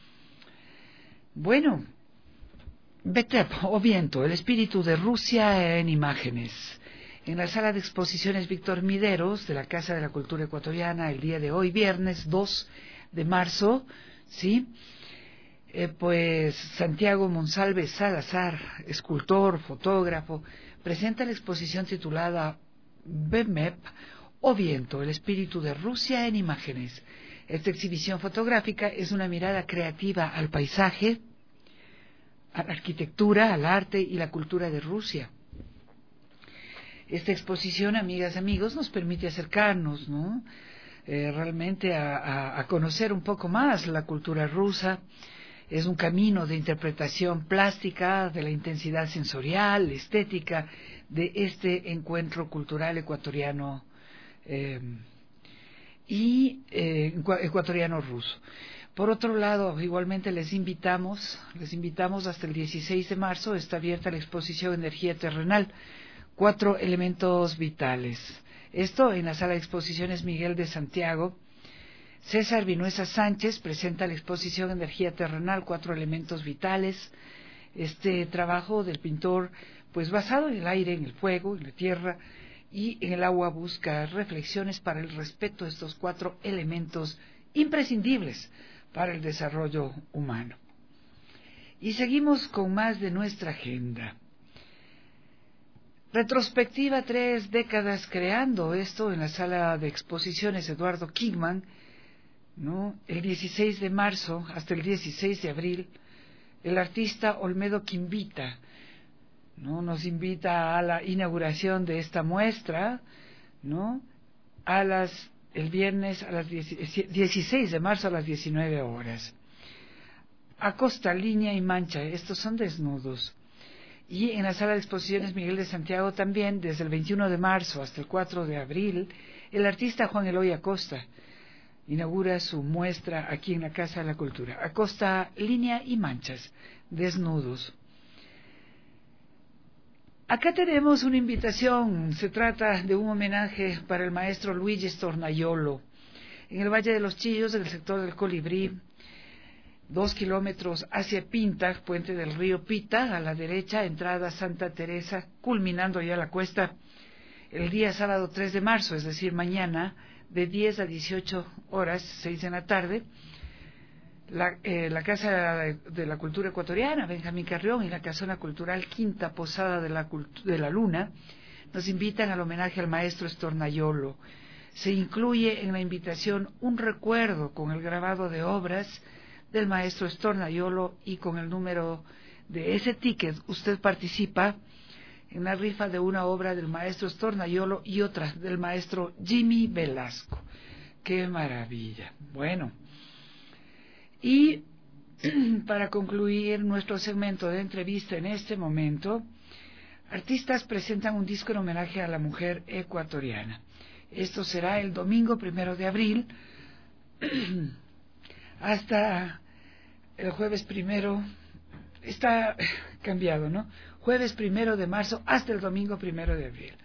Bueno, Betep o Viento, el espíritu de Rusia en imágenes. En la sala de exposiciones Víctor Mideros de la Casa de la Cultura Ecuatoriana el día de hoy, viernes 2 de marzo, ¿sí? Pues Santiago Monsalve Salazar, escultor, fotógrafo, presenta la exposición titulada BEMEP o Viento, el espíritu de Rusia en imágenes. Esta exhibición fotográfica es una mirada creativa al paisaje, a la arquitectura, al arte y la cultura de Rusia. Esta exposición, amigas, amigos, nos permite acercarnos, ¿no? Realmente a conocer un poco más la cultura rusa. Es un camino de interpretación plástica de la intensidad sensorial, estética de este encuentro cultural ecuatoriano ecuatoriano-ruso. Por otro lado, igualmente les invitamos hasta el 16 de marzo, está abierta la exposición Energía Terrenal, 4 elementos vitales. Esto en la sala de exposiciones Miguel de Santiago. César Vinuesa Sánchez presenta la exposición Energía Terrenal, 4 elementos vitales. Este trabajo del pintor, pues basado en el aire, en el fuego, en la tierra y en el agua, busca reflexiones para el respeto de estos 4 elementos imprescindibles para el desarrollo humano. Y seguimos con más de nuestra agenda. Retrospectiva 3 décadas creando, esto en la sala de exposiciones Eduardo Kingman, ¿no? El 16 de marzo hasta el 16 de abril, el artista Olmedo Quimbita, ¿no? Nos invita a la inauguración de esta muestra, ¿no? El viernes a las 16 de marzo a las 19 horas. Acosta, línea y mancha, estos son desnudos. Y en la sala de exposiciones Miguel de Santiago también, desde el 21 de marzo hasta el 4 de abril, el artista Juan Eloy Acosta inaugura su muestra aquí en la Casa de la Cultura. Acosta, línea y manchas, desnudos. Acá tenemos una invitación, se trata de un homenaje para el maestro Luigi Stornaiolo, en el Valle de los Chillos, en el sector del Colibrí, 2 kilómetros hacia Pinta, puente del río Pita, a la derecha, entrada Santa Teresa, culminando ya la cuesta, el día sábado 3 de marzo, es decir, mañana, de 10 a 18 horas, 6 de la tarde, la Casa de la Cultura Ecuatoriana, Benjamín Carrión, y la Casona Cultural Quinta Posada de la Luna, nos invitan al homenaje al maestro Stornaiolo. Se incluye en la invitación un recuerdo con el grabado de obras del maestro Stornaiolo, y con el número de ese ticket usted participa en la rifa de una obra del maestro Stornaiolo y otra del maestro Jimmy Velasco. ¡Qué maravilla! Bueno, y para concluir nuestro segmento de entrevista en este momento, artistas presentan un disco en homenaje a la mujer ecuatoriana. Esto será el domingo 1 de abril hasta el jueves 1, está cambiado, ¿no? Jueves 1 de marzo hasta el domingo 1 de abril.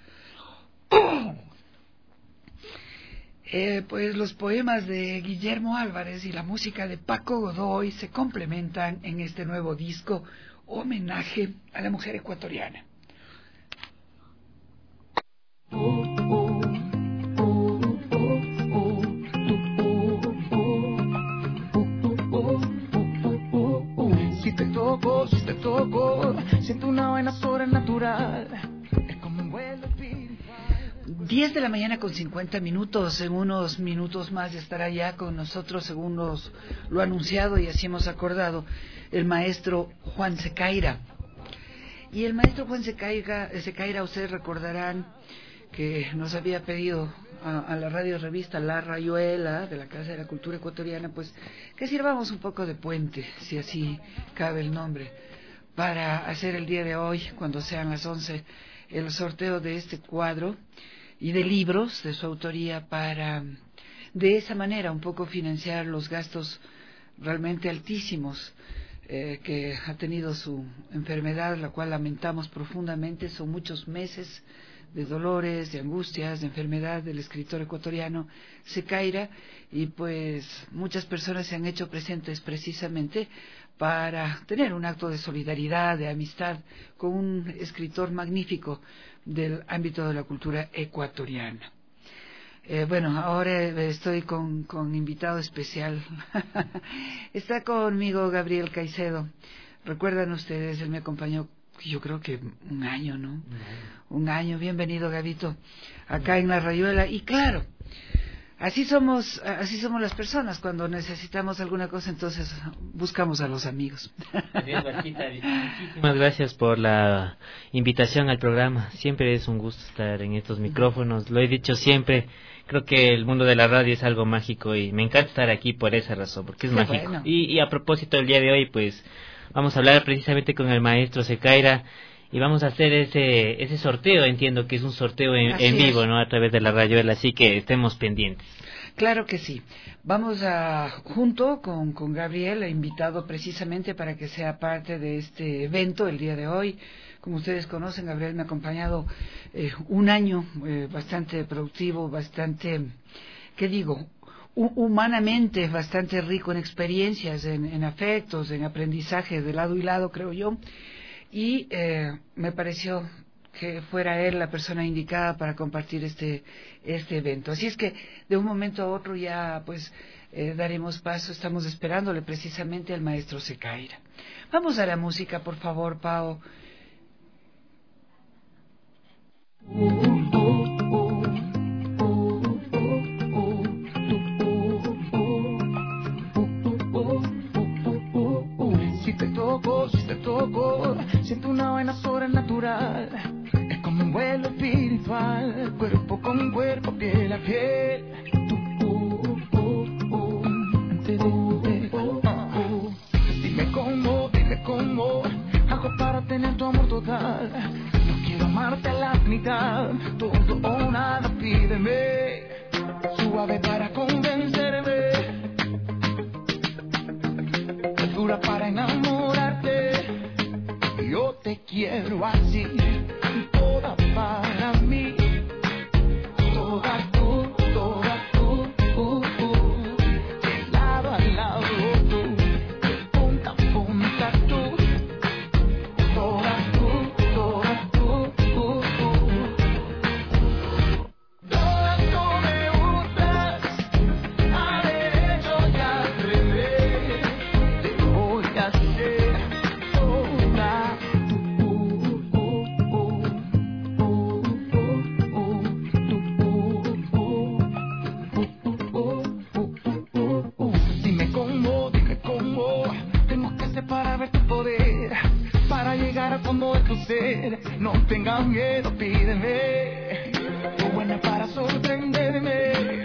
Pues los poemas de Guillermo Álvarez y la música de Paco Godoy se complementan en este nuevo disco, homenaje a la mujer ecuatoriana. Si te toco, siento una vaina sobrenatural. Es como un vuelo espiritual. 10 de la mañana con 50 minutos. En unos minutos más estará ya con nosotros, según lo anunciado y así hemos acordado, el maestro Juan Secaira. Y el maestro Juan Secaira, ustedes recordarán que nos había pedido a la radio revista La Rayuela de la Casa de la Cultura Ecuatoriana, pues que sirvamos un poco de puente, si así cabe el nombre, para hacer el día de hoy, cuando sean las 11, el sorteo de este cuadro y de libros de su autoría para, de esa manera, un poco financiar los gastos realmente altísimos que ha tenido su enfermedad, la cual lamentamos profundamente. Son muchos meses de dolores, de angustias, de enfermedad del escritor ecuatoriano Secaira, y pues muchas personas se han hecho presentes precisamente para tener un acto de solidaridad, de amistad con un escritor magnífico del ámbito de la cultura ecuatoriana. Bueno, ahora estoy con invitado especial. Está conmigo Gabriel Caicedo. Recuerdan ustedes, él me acompañó, yo creo que un año, ¿no? Un año. Bienvenido, Gabito, acá en La Rayuela. Y claro, así somos las personas. Cuando necesitamos alguna cosa, entonces buscamos a los amigos. Muchísimas gracias por la invitación al programa. Siempre es un gusto estar en estos micrófonos. Lo he dicho siempre. Creo que el mundo de la radio es algo mágico y me encanta estar aquí por esa razón, porque es mágico. Bueno. Y a propósito del día de hoy, pues vamos a hablar precisamente con el maestro Secaira y vamos a hacer ese sorteo. Entiendo que es un sorteo en vivo, ¿no? A través de La Rayuela, así que estemos pendientes. Claro que sí. Vamos junto con Gabriel, invitado precisamente para que sea parte de este evento el día de hoy. Como ustedes conocen, Gabriel me ha acompañado un año bastante productivo, bastante, ¿qué digo?, humanamente bastante rico en experiencias, en afectos, en aprendizaje de lado y lado, creo yo. Y me pareció que fuera él la persona indicada para compartir este evento. Así es que de un momento a otro ya pues daremos paso. Estamos esperándole precisamente al maestro Secaira. Vamos a la música, por favor, Pao. Si te toco, siento una vaina sobrenatural. Es como un vuelo espiritual, cuerpo con cuerpo, piel a piel. Dime cómo hago para tener tu amor total. No quiero amarte a la mitad, todo o nada, pídeme. Suave para convencerme, dura para enamorarte. Yo te quiero así, toda para mí, toda tú, de lado a lado tú, de punta a punta tú, toda tú. Toda tú me gustas, a derecho y al revés, te voy a hacer toda Dime cómo tengo que hacer para ver tu poder, para llegar al fondo de tu ser. No tengas miedo, pídeme, buena para sorprenderme,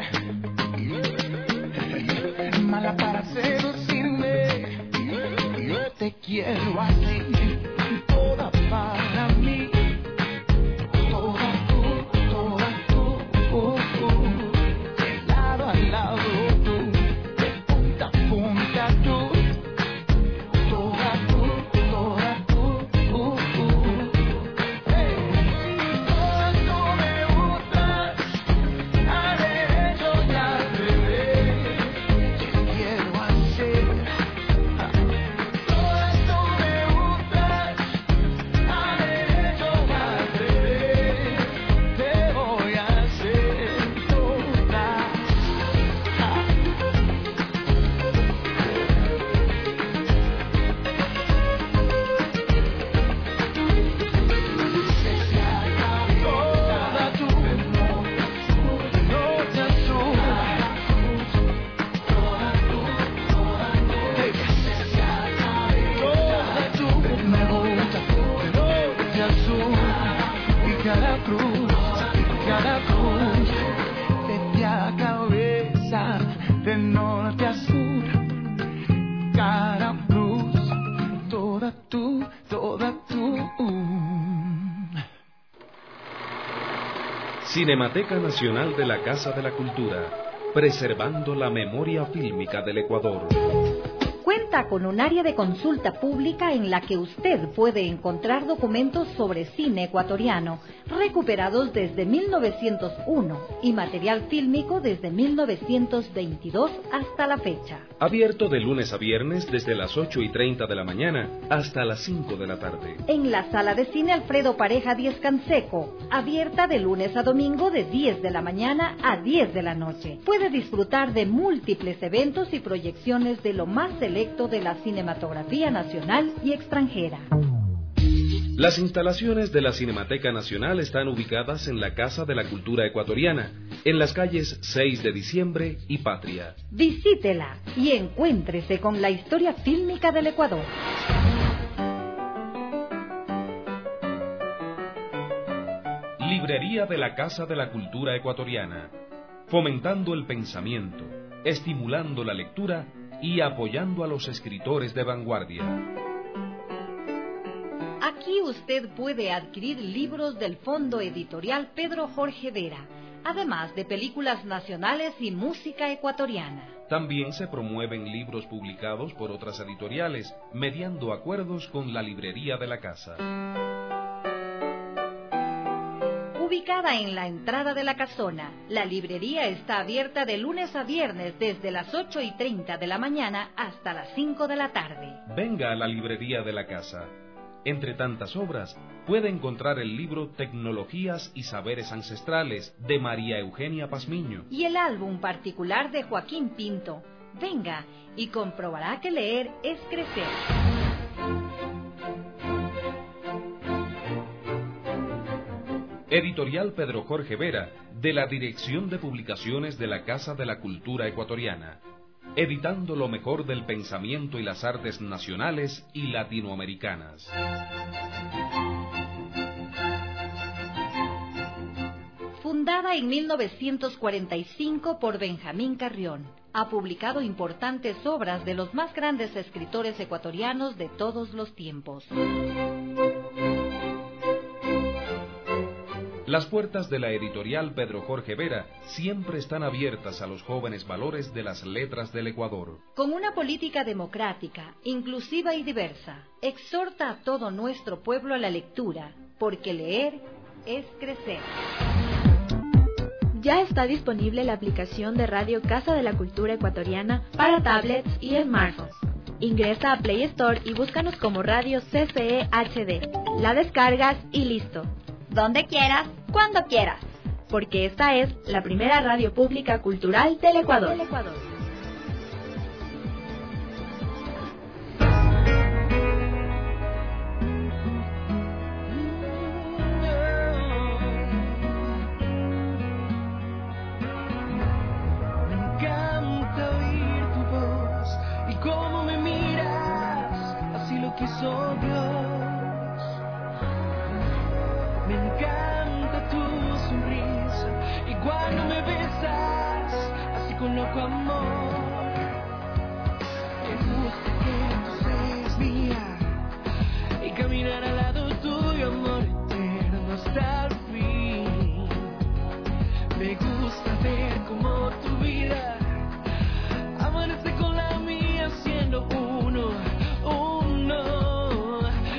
mala para seducirme. Yo te quiero así, toda para mí, toda tú, de lado a lado tú, de punta a punta tú, toda tú. Hey. Toda tú me gustas, a derecho y al revés, te quiero hacer. Toda tú me gustas. Cinemateca Nacional de la Casa de la Cultura, preservando la memoria fílmica del Ecuador. Cuenta con un área de consulta pública en la que usted puede encontrar documentos sobre cine ecuatoriano, recuperados desde 1901 y material fílmico desde 1922 hasta la fecha. Abierto de lunes a viernes desde las 8:30 de la mañana hasta las 5 de la tarde. En la sala de cine Alfredo Pareja 10 Canseco, abierta de lunes a domingo de 10 de la mañana a 10 de la noche. Puede disfrutar de múltiples eventos y proyecciones de lo más selecto de la cinematografía nacional y extranjera. Las instalaciones de la Cinemateca Nacional están ubicadas en la Casa de la Cultura Ecuatoriana, en las calles 6 de Diciembre y Patria. Visítela y encuéntrese con la historia fílmica del Ecuador. Librería de la Casa de la Cultura Ecuatoriana, fomentando el pensamiento, estimulando la lectura y apoyando a los escritores de vanguardia. Aquí usted puede adquirir libros del Fondo Editorial Pedro Jorge Vera, además de películas nacionales y música ecuatoriana. También se promueven libros publicados por otras editoriales, mediando acuerdos con la librería de la casa. Ubicada en la entrada de la casona, la librería está abierta de lunes a viernes desde las 8:30 de la mañana hasta las 5 de la tarde. Venga a la librería de la casa. Entre tantas obras, puede encontrar el libro Tecnologías y Saberes Ancestrales, de María Eugenia Pazmiño. Y el álbum particular de Joaquín Pinto. Venga y comprobará que leer es crecer. Editorial Pedro Jorge Vera, de la Dirección de Publicaciones de la Casa de la Cultura Ecuatoriana. Editando lo mejor del pensamiento y las artes nacionales y latinoamericanas. Fundada en 1945 por Benjamín Carrión, ha publicado importantes obras de los más grandes escritores ecuatorianos de todos los tiempos. Las puertas de la editorial Pedro Jorge Vera siempre están abiertas a los jóvenes valores de las letras del Ecuador. Con una política democrática, inclusiva y diversa, exhorta a todo nuestro pueblo a la lectura, porque leer es crecer. Ya está disponible la aplicación de Radio Casa de la Cultura Ecuatoriana para tablets y smartphones. Ingresa a Play Store y búscanos como Radio CCE HD. La descargas y listo. Donde quieras, cuando quieras. Porque esta es la primera radio pública cultural del Ecuador. Me encanta oír tu voz y cómo me miras, así lo quiso Dios. Me encanta tu sonrisa y cuando me besas, así con loco amor. Me gusta que tú seas mía y caminar al lado tuyo, amor eterno hasta el fin. Me gusta ver cómo tu vida amanece con la mía siendo uno, uno.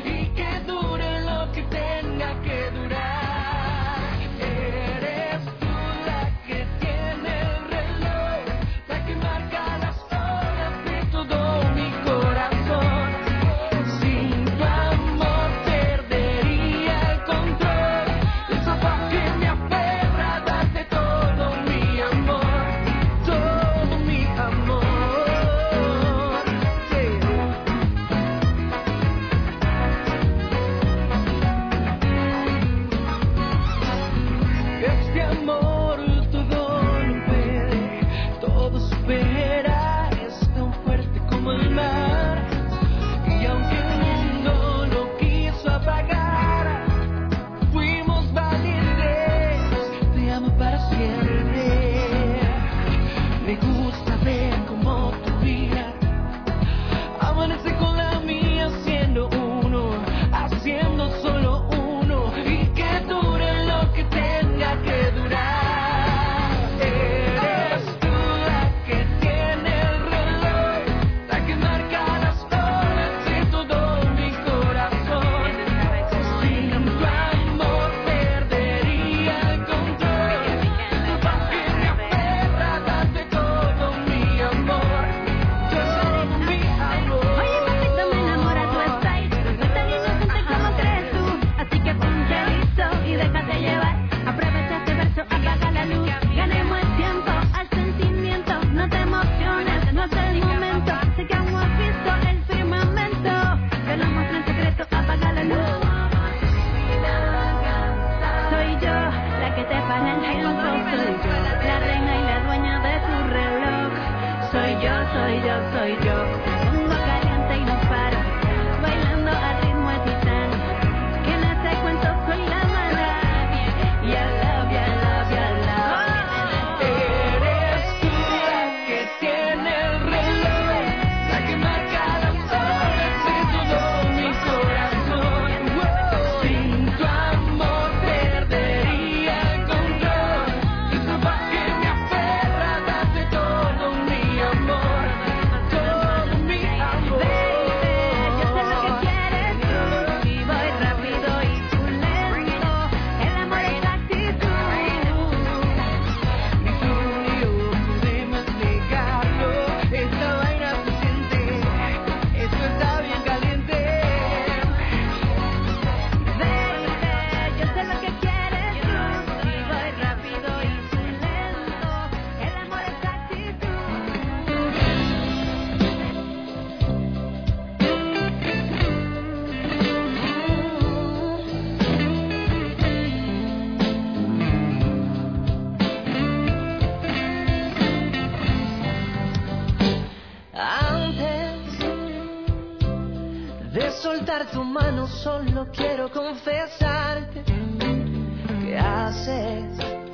De soltar tu mano solo quiero confesarte que haces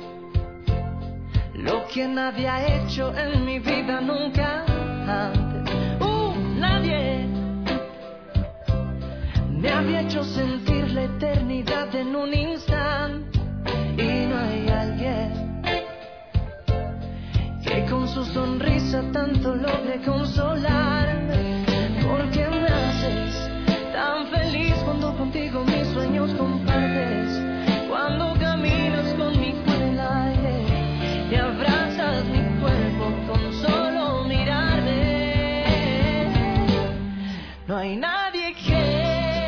lo que nadie ha hecho en mi vida nunca antes. Nadie me había hecho sentir la eternidad en un instante. Y no hay alguien que con su sonrisa tanto logre consolarme. Porque me haces tan feliz cuando contigo mis sueños compartes. Cuando caminas conmigo en el aire y abrazas mi cuerpo con solo mirarme. No hay nadie que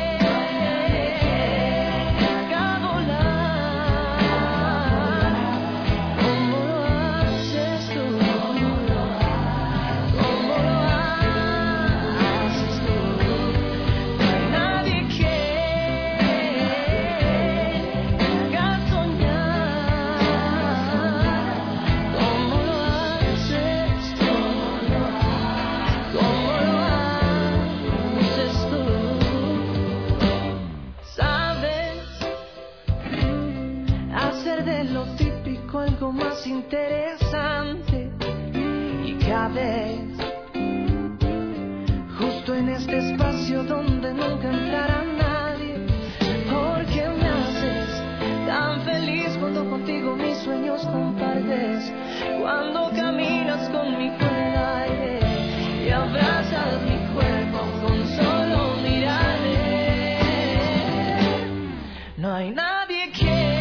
algo más interesante y cabes justo en este espacio donde nunca entrará nadie. Porque me haces tan feliz cuando contigo mis sueños compartes. Cuando caminas conmigo en el aire y abrazas mi cuerpo con solo mirarme. No hay nadie que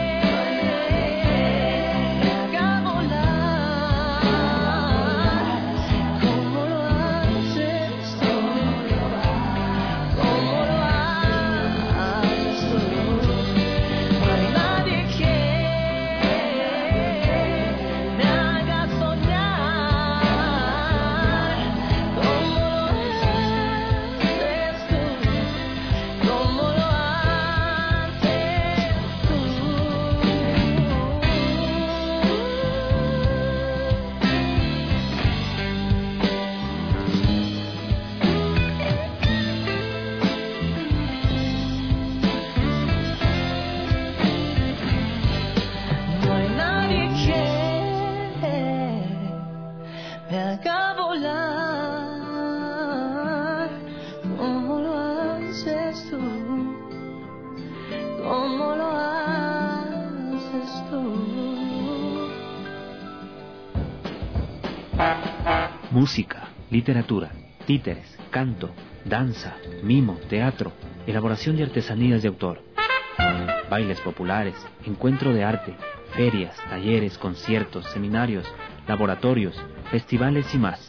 música, literatura, títeres, canto, danza, mimo, teatro, elaboración de artesanías de autor, bailes populares, encuentro de arte, ferias, talleres, conciertos, seminarios, laboratorios, festivales y más.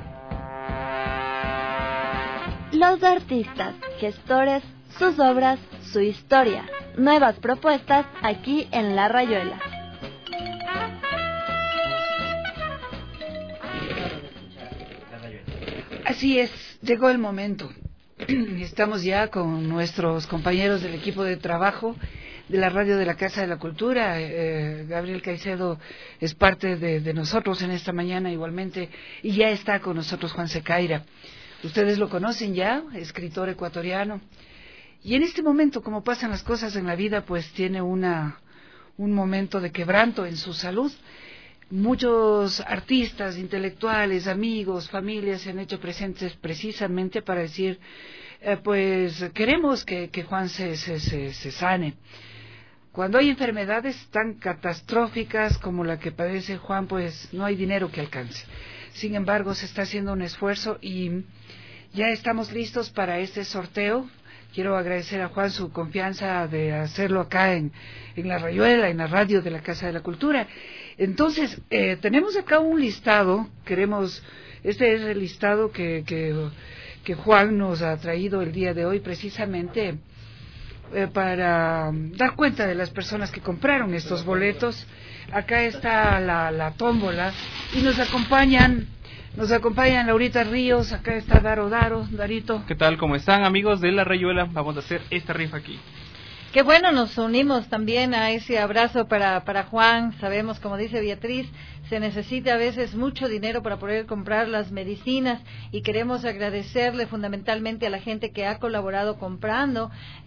Los artistas, gestores, sus obras, su historia. Nuevas propuestas aquí en La Rayuela. Así es, llegó el momento. Estamos ya con nuestros compañeros del equipo de trabajo de la radio de la Casa de la Cultura. Gabriel Caicedo es parte de nosotros en esta mañana igualmente, y ya está con nosotros Juan Secaira. Ustedes lo conocen ya, escritor ecuatoriano. Y en este momento, como pasan las cosas en la vida, pues tiene un momento de quebranto en su salud. Muchos artistas, intelectuales, amigos, familias se han hecho presentes precisamente para decir, pues queremos que Juan se sane. Cuando hay enfermedades tan catastróficas como la que padece Juan, pues no hay dinero que alcance. Sin embargo, se está haciendo un esfuerzo y ya estamos listos para este sorteo. Quiero agradecer a Juan su confianza de hacerlo acá en La Rayuela, en la radio de la Casa de la Cultura. Entonces, tenemos acá un listado, este es el listado que Juan nos ha traído el día de hoy precisamente para dar cuenta de las personas que compraron estos boletos. Acá está la tómbola y nos acompañan Laurita Ríos, acá está Darito. ¿Qué tal? ¿Cómo están, amigos de La Rayuela? Vamos a hacer esta rifa aquí. Qué bueno, nos unimos también a ese abrazo para Juan. Sabemos, como dice Beatriz, se necesita a veces mucho dinero para poder comprar las medicinas y queremos agradecerle fundamentalmente a la gente que ha colaborado comprando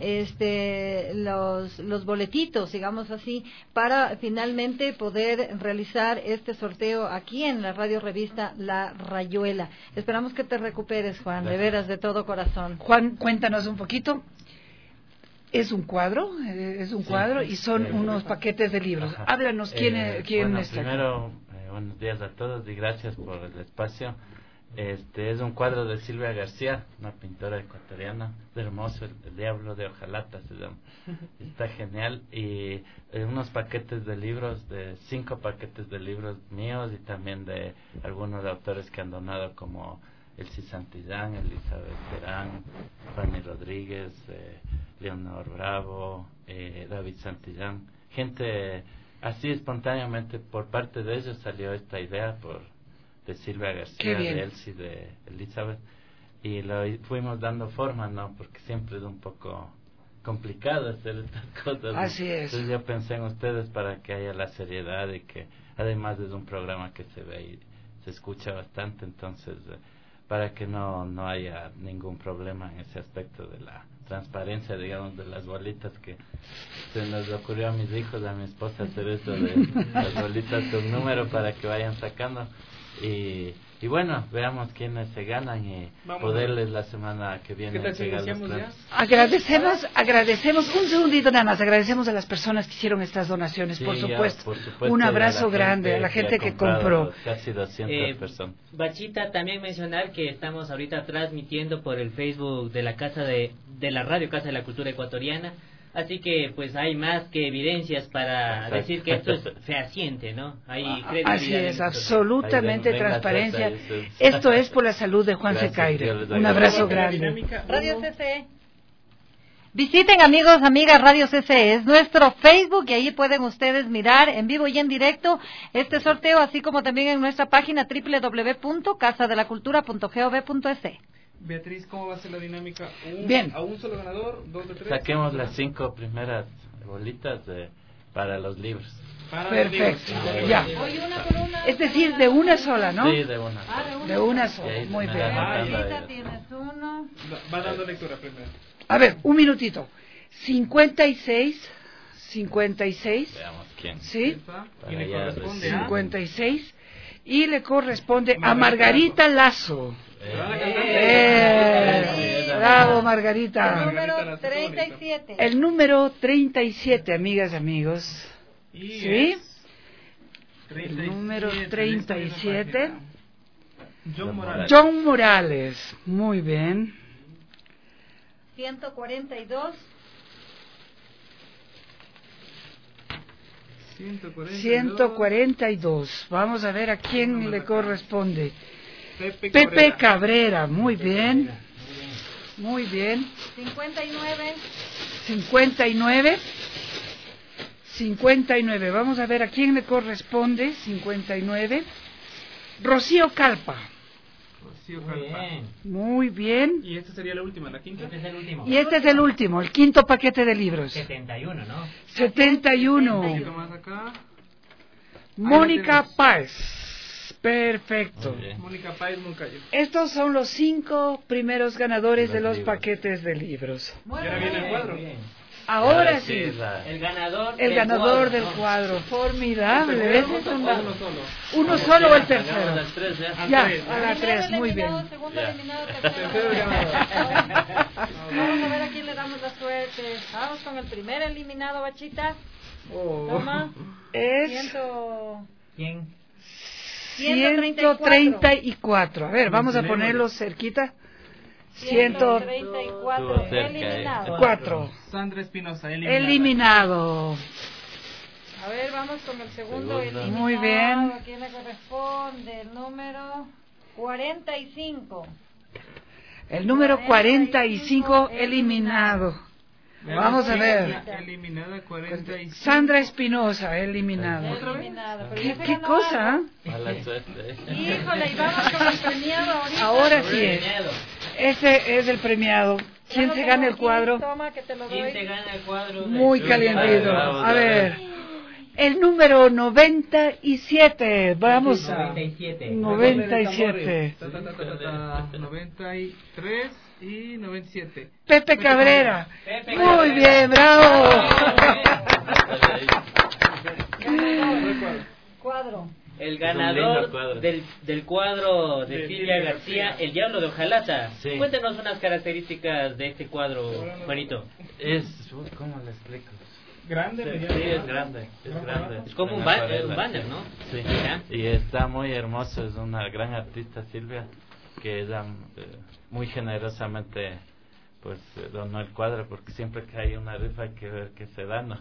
los boletitos, digamos así, para finalmente poder realizar este sorteo aquí en la radio revista La Rayuela. Esperamos que te recuperes, Juan, de veras, de todo corazón. Juan, cuéntanos un poquito. Es un cuadro, y son unos paquetes de libros. Ajá. Háblanos, ¿quién está? Primero, buenos días a todos y gracias por el espacio. Es un cuadro de Silvia García, una pintora ecuatoriana, hermoso, el diablo de hojalata se llama. Está genial. Y unos paquetes de libros, de 5 paquetes de libros míos y también de algunos autores que han donado, como Elsie Santillán, Elizabeth Terán, Fanny Rodríguez, Leonor Bravo, David Santillán. Gente así espontáneamente, por parte de ellos salió esta idea de Silvia García, de Elsie, de Elizabeth, y lo fuimos dando forma, ¿no? Porque siempre es un poco complicado hacer estas cosas. Así es. Entonces yo pensé en ustedes para que haya la seriedad y que además es un programa que se ve y se escucha bastante, entonces para que no haya ningún problema en ese aspecto de la transparencia, digamos, de las bolitas, que se nos ocurrió a mis hijos, a mi esposa, hacer eso de las bolitas con número para que vayan sacando y bueno, veamos quiénes se ganan y poderles la semana que viene entregar los premios. Agradecemos un segundito nada más, agradecemos a las personas que hicieron estas donaciones, por supuesto, un abrazo grande a la gente que compró. Casi 200 personas. Bachita, también mencionar que estamos ahorita transmitiendo por el Facebook de la Casa de la Radio Casa de la Cultura Ecuatoriana. Así que pues hay más que evidencias para decir que esto es fehaciente, ¿no? Hay credibilidad. Así es, absolutamente transparencia. Esto es por la salud de Juan Secaire. Un abrazo grande. Radio CCE. Visiten, amigos, amigas, Radio CCE, es nuestro Facebook y ahí pueden ustedes mirar en vivo y en directo este sorteo, así como también en nuestra página www.casadelacultura.gov.es. Beatriz, ¿cómo va a ser la dinámica? Bien. ¿A un solo ganador? ¿2 de 3? Saquemos las 5 primeras bolitas para los libros. Perfecto, ya. Es decir, de una sola, ¿no? Sí, de una. De una sola, muy bien. Tienes uno. Va dando lectura primero. A ver, un minutito. 56. Veamos quién. ¿Sí? Y le corresponde 56. Y le corresponde a Margarita Lazo. Bravo, Margarita. Número 37. El número 37, amigas y amigos. ¿Sí? El número 37. John Morales. Muy bien. 142. 142. Vamos a ver a quién le corresponde. Pepe Cabrera. Muy bien. Muy bien. 59. Vamos a ver a quién le corresponde. 59. Rocío Calpa. Muy bien. Y esta sería la última, la quinta. Este es el último. Y este es el último, el quinto paquete de libros. 71, ¿no? 71. Un poquito más acá. Mónica Páez. Perfecto. Mónica Páez Moncayo. Estos son los 5 primeros ganadores de los paquetes de libros. Y ahora viene el cuadro. Ahora sí. El ganador del cuadro. Formidable. Uno solo o el tercero. Ya, a la 3, muy bien. Segundo eliminado, tercero ganador. Vamos a ver a quién le damos la suerte. Vamos con el primer eliminado, Bachita. Toma. Es... ¿Quién? 134. A ver, vamos a ponerlo cerquita. 134 eliminado. 4. Sandra Espinosa, eliminado. A ver, vamos con el segundo eliminado. Muy bien. ¿A quién le corresponde? El número 45. El número 45 eliminado. Vamos a ver. Eliminada 45. Sandra Espinosa, eliminada. ¿Qué cosa? Mala suerte. Híjole, y vamos con el premiado ahorita. Ahora sí es. Ese es el premiado. ¿Quién se gana el cuadro? Toma, que te lo doy. ¿Quién se gana el cuadro? Muy calientito. A ver. El número 97. Vamos. 97. 97. 93 y 97. Pepe Cabrera. Muy bien, bravo. Cuadro. El ganador del cuadro de Silvia García, El Diablo de Hojalata. Sí. Cuéntenos unas características de este cuadro, Juanito. ¿Cómo le explico? Grande, sí, es grande. Es como un banner, ¿no? Sí. Y está muy hermoso, es una gran artista, Silvia, que ella muy generosamente pues donó el cuadro, porque siempre que hay una rifa hay que ver que se da, ¿no?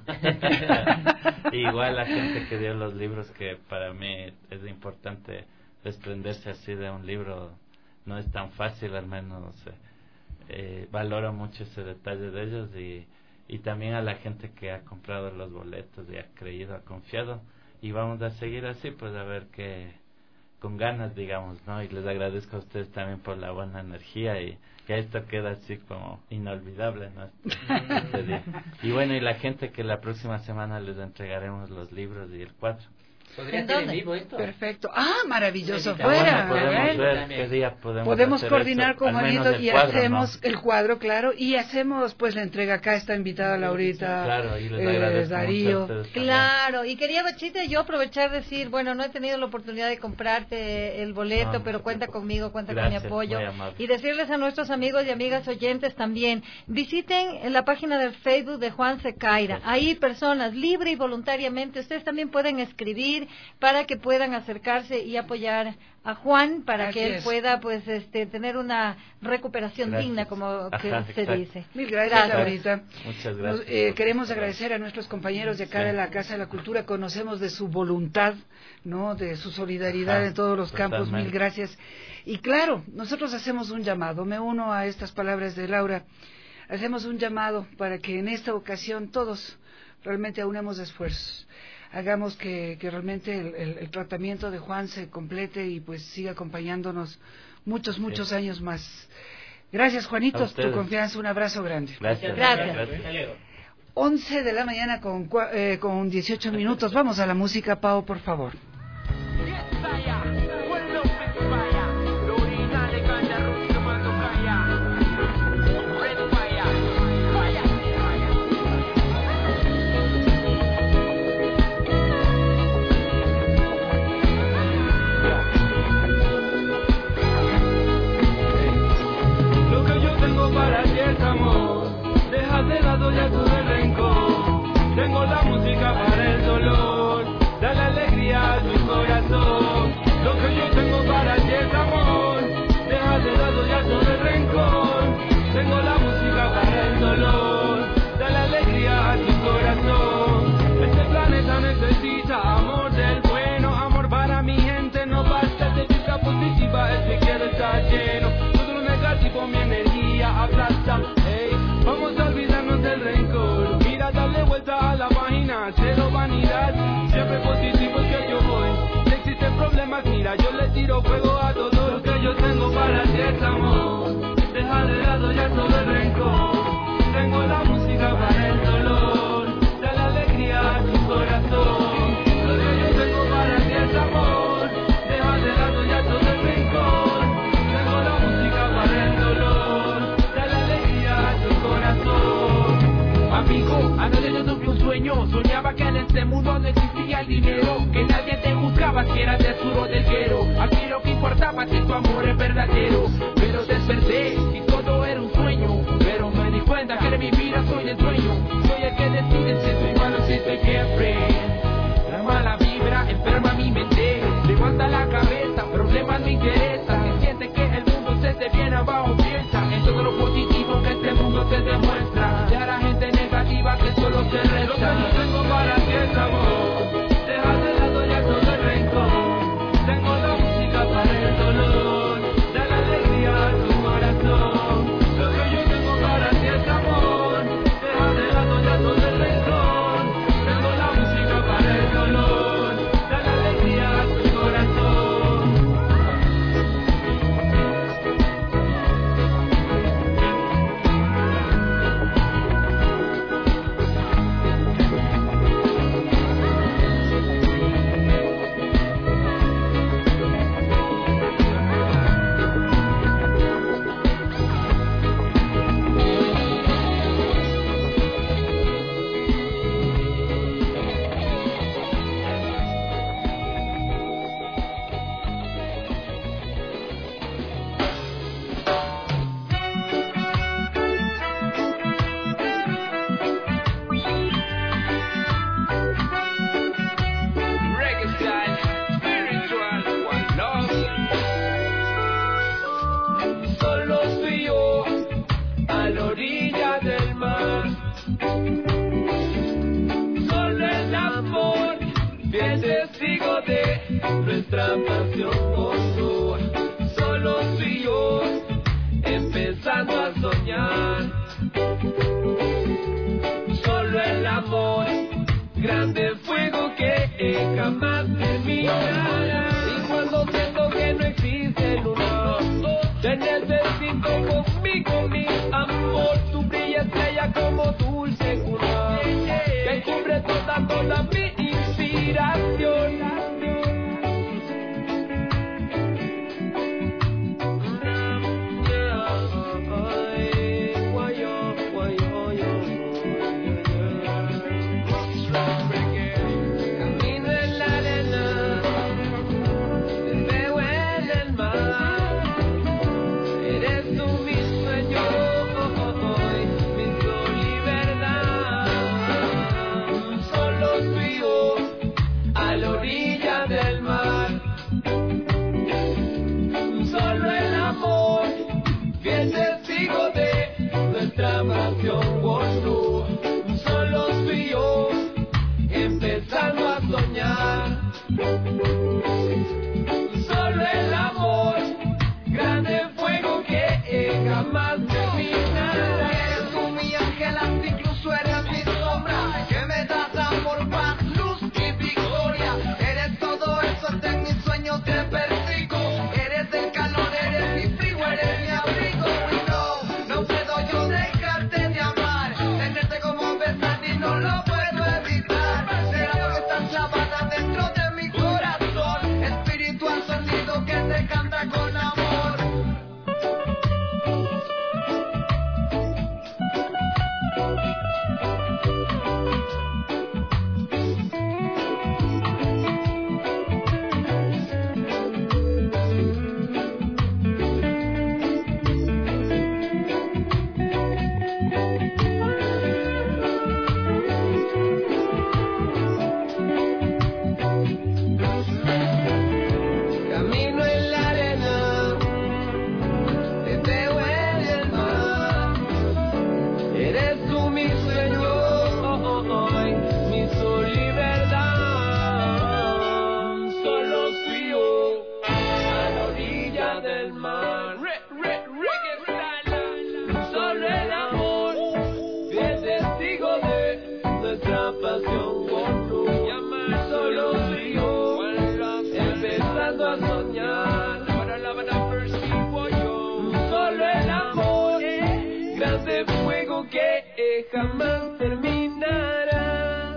Igual la gente que dio los libros, que para mí es importante desprenderse así de un libro, no es tan fácil, al menos valoro mucho ese detalle de ellos, y también a la gente que ha comprado los boletos y ha creído, ha confiado, y vamos a seguir así, pues a ver que con ganas, digamos, ¿no? Y les agradezco a ustedes también por la buena energía, y que esto queda así como inolvidable, ¿no? Este día. Y bueno, y la gente que la próxima semana les entregaremos los libros y el cuadro. ¿Podría ser en vivo esto? Perfecto. Ah, maravilloso. Fuera. Bueno, podemos ver qué día podemos coordinar eso, con Juanito y cuadro, hacemos ¿no? el cuadro, claro, y hacemos pues la entrega. Acá está invitada Laurita, claro, y les agradezco Darío. Claro, y quería, Bachita, yo aprovechar de decir, bueno, no he tenido la oportunidad de comprarte el boleto, pero cuenta conmigo, cuenta con mi apoyo. Y decirles a nuestros amigos y amigas oyentes también, visiten la página del Facebook de Juan Secaira. Ahí personas libre y voluntariamente, ustedes también pueden escribir para que puedan acercarse y apoyar a Juan, para que él pueda pues tener una recuperación digna, como se dice. Mil gracias, Laurita. Muchas gracias. Queremos agradecer a nuestros compañeros de acá de la Casa de la Cultura. Conocemos de su voluntad, ¿no? De su solidaridad en todos los campos. Mil gracias. Y claro, nosotros hacemos un llamado. Me uno a estas palabras de Laura. Hacemos un llamado para que en esta ocasión todos realmente aunemos esfuerzos. Hagamos que realmente el tratamiento de Juan se complete y pues siga acompañándonos muchos años más. Gracias, Juanito, tu confianza, un abrazo grande. Gracias. 11 de la mañana con 18 minutos. Vamos a la música, Pau, por favor. De lado ya tuve rencor, tengo la música para el dolor, dale alegría a tu corazón. Lo que yo tengo para ti es amor, deja de lado ya todo el rencor, tengo la música para el dolor, dale alegría a tu corazón. Este planeta necesita amor del bueno, amor para mi gente, no basta de vibra positiva, es que quiero estar lleno, todo lo negativo mi energía aplasta. Vamos a olvidarnos del rencor, mira, darle vuelta a la página, cero vanidad, siempre positivo es que yo voy. Si existen problemas, mira, yo le tiro fuego a todo. Lo que yo tengo para ti es amor, deja de lado ya todo el rencor, tengo la música para el dolor, dale alegría a tu corazón. Lo que yo tengo para ti es amor, deja de lado ya todo el rencor, tengo la música para el dolor, dale alegría a tu corazón. Amigo, anoche yo tuve un sueño, soñaba que en este mundo no existía el dinero, que nadie te juzgaba si eras del sur o del guero. Aquí lo que importaba si tu amor es verdadero, pero desperté y todo era un sueño, pero me di cuenta que de mi vida soy el dueño, soy el que decide si estoy malo o si estoy siempre. La mala vibra enferma mi mente, levanta la cabeza, problemas me interesan, siente que el mundo se te viene abajo, piensa en todo lo positivo que este mundo te demuestra, ya la gente negativa que solo se resta. Lo que yo tengo para ti es amor, deja de lado ya todo el rencor, tengo la música para el dolor, dale alegría Solo el amor, fiel testigo de nuestra pasión por tú. Solo tú y yo, empezando a soñar. Solo el amor, grande fuego que jamás terminará. Y cuando siento que no existe luna, te necesito conmigo, mi amor. Tu brilla estrella como dulce cuna, que cubre toda mi inspiración. Pasión por tú, solo tú y yo, empezando a soñar. Solo el amor, grande fuego que jamás terminará. Eres tú mi ángel, incluso eres mi sombra, que me das amor, paz, luz y victoria. Eres todo eso, hasta en mis sueños te persigo. Eres el calor, eres mi frío, eres mi abrigo. No puedo yo dejarte de amar, tenerte como besar y no lo puedo evitar. Será porque estás clavada dentro de mi corazón, espiritual sonido que te canta con amor. Jamás terminará.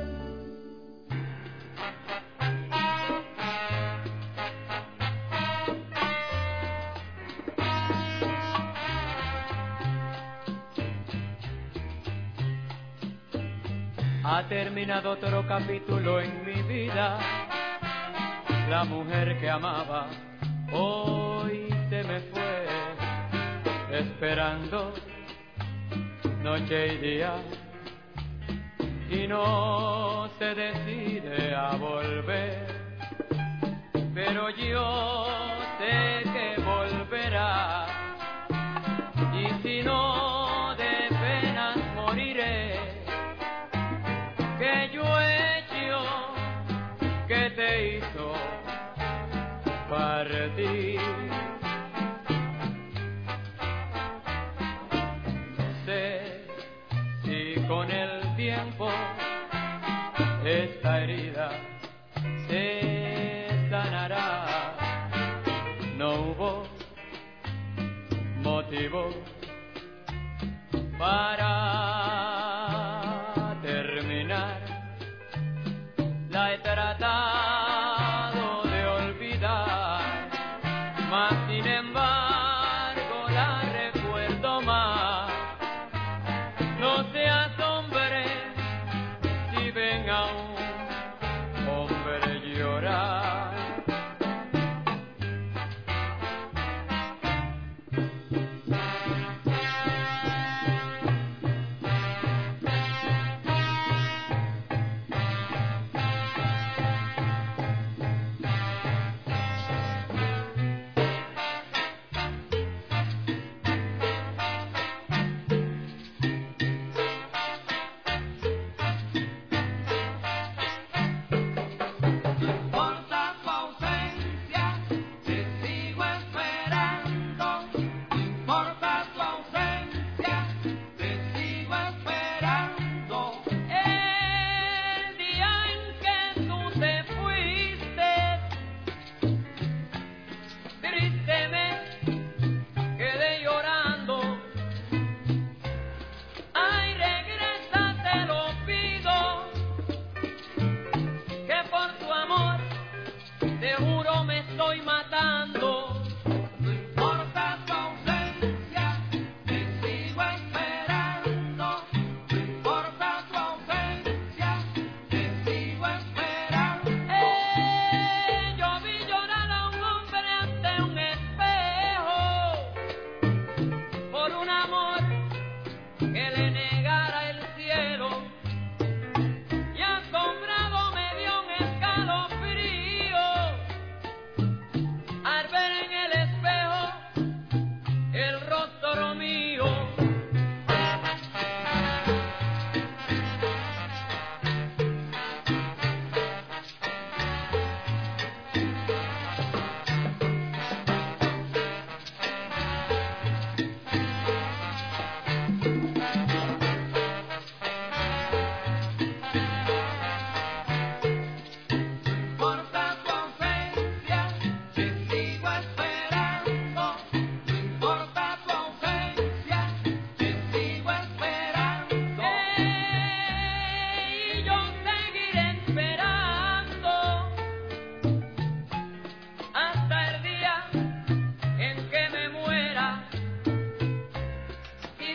Ha terminado otro capítulo en mi vida. La mujer que amaba hoy se me fue, esperando noche y día, y no se decide a volver, pero yo sé que volverá, y si no de penas moriré, que yo he hecho que te hizo partir. Con el tiempo esta herida se sanará. No hubo motivo para terminar. La he tratado de olvidar, mas sin embargo la recuerdo más. No se asombre si ven a un hombre llorar.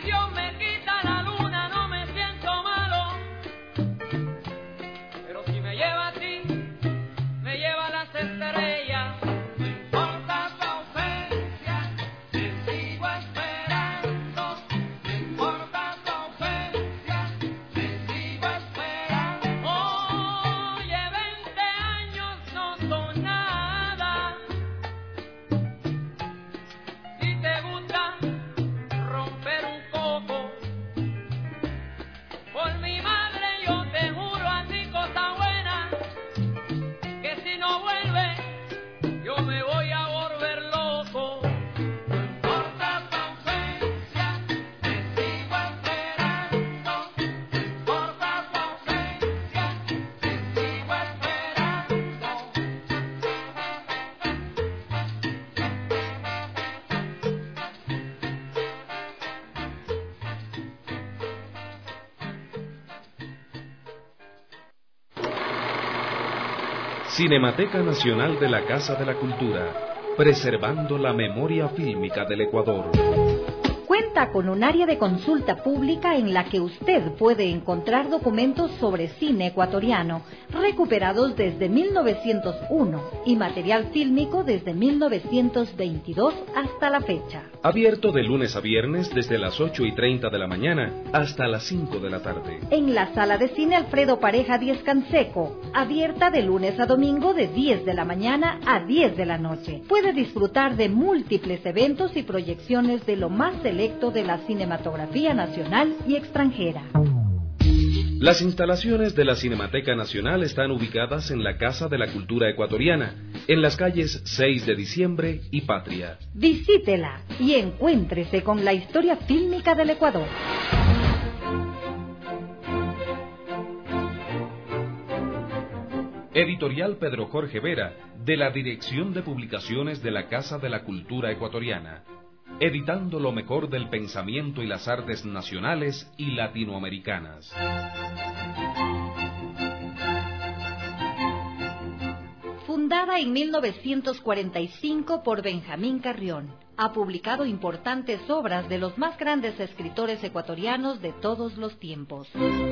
Dios me quita la luna no me siento malo, pero si me lleva a ti, me lleva a las estrellas. No importa tu ausencia, te sigo esperando. No importa tu ausencia, te sigo esperando. Oye, 20 años no son nada. Si te gusta romper un coco, por mi madre yo te juro a ti cosa buena, que si no vuelve yo me voy a volver loco. No importa tu ausencia, te sigo esperando. No importa tu ausencia, te sigo esperando. Cinemateca Nacional de la Casa de la Cultura, preservando la memoria fílmica del Ecuador. Cuenta con un área de consulta pública en la que usted puede encontrar documentos sobre cine ecuatoriano, recuperados desde 1901 y material fílmico desde 1922 hasta la fecha. Abierto de lunes a viernes desde las 8:30 de la mañana hasta las 5 de la tarde. En la sala de cine Alfredo Pareja 10 Canseco, abierta de lunes a domingo de 10 de la mañana a 10 de la noche. Puede disfrutar de múltiples eventos y proyecciones de lo más selecto de la cinematografía nacional y extranjera. Las instalaciones de la Cinemateca Nacional están ubicadas en la Casa de la Cultura Ecuatoriana, en las calles 6 de Diciembre y Patria. Visítela y encuéntrese con la historia fílmica del Ecuador. Editorial Pedro Jorge Vera, de la Dirección de Publicaciones de la Casa de la Cultura Ecuatoriana. Editando lo mejor del pensamiento y las artes nacionales y latinoamericanas. Fundada en 1945 por Benjamín Carrión, ha publicado importantes obras de los más grandes escritores ecuatorianos de todos los tiempos.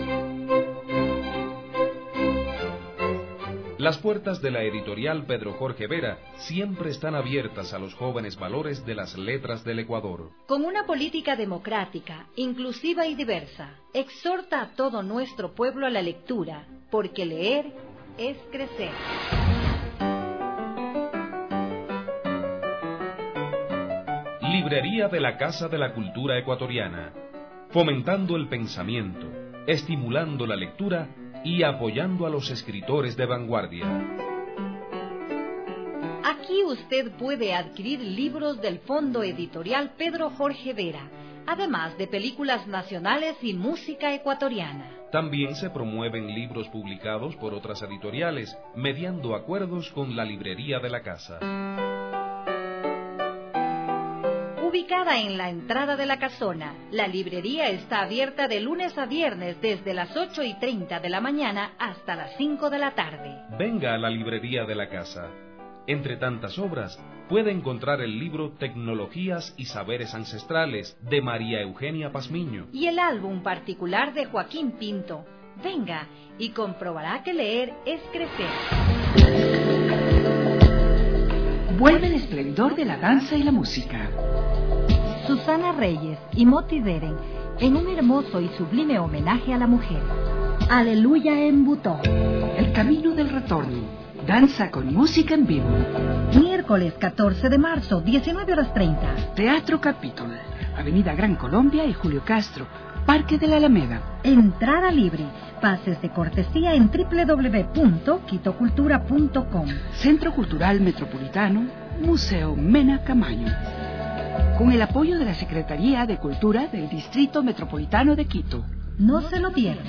Las puertas de la editorial Pedro Jorge Vera siempre están abiertas a los jóvenes valores de las letras del Ecuador. Con una política democrática, inclusiva y diversa, exhorta a todo nuestro pueblo a la lectura, porque leer es crecer. Librería de la Casa de la Cultura Ecuatoriana, fomentando el pensamiento, estimulando la lectura y apoyando a los escritores de vanguardia. Aquí usted puede adquirir libros del Fondo Editorial Pedro Jorge Vera, además de películas nacionales y música ecuatoriana. También se promueven libros publicados por otras editoriales, mediando acuerdos con la librería de la casa. Ubicada en la entrada de la casona, la librería está abierta de lunes a viernes desde las 8:30 de la mañana hasta las 5 de la tarde. Venga a la librería de la casa. Entre tantas obras, puede encontrar el libro Tecnologías y Saberes Ancestrales, de María Eugenia Pazmiño. Y el álbum particular de Joaquín Pinto. Venga y comprobará que leer es crecer. Vuelve el esplendor de la danza y la música. Susana Reyes y Moti Deren, en un hermoso y sublime homenaje a la mujer. Aleluya en Butó. El camino del retorno. Danza con música en vivo. Miércoles 14 de marzo, 19:30. Teatro Capitol, Avenida Gran Colombia y Julio Castro, Parque de la Alameda. Entrada libre. Pases de cortesía en www.quitocultura.com. Centro Cultural Metropolitano, Museo Mena Camaño. Con el apoyo de la Secretaría de Cultura del Distrito Metropolitano de Quito. No se lo pierdan.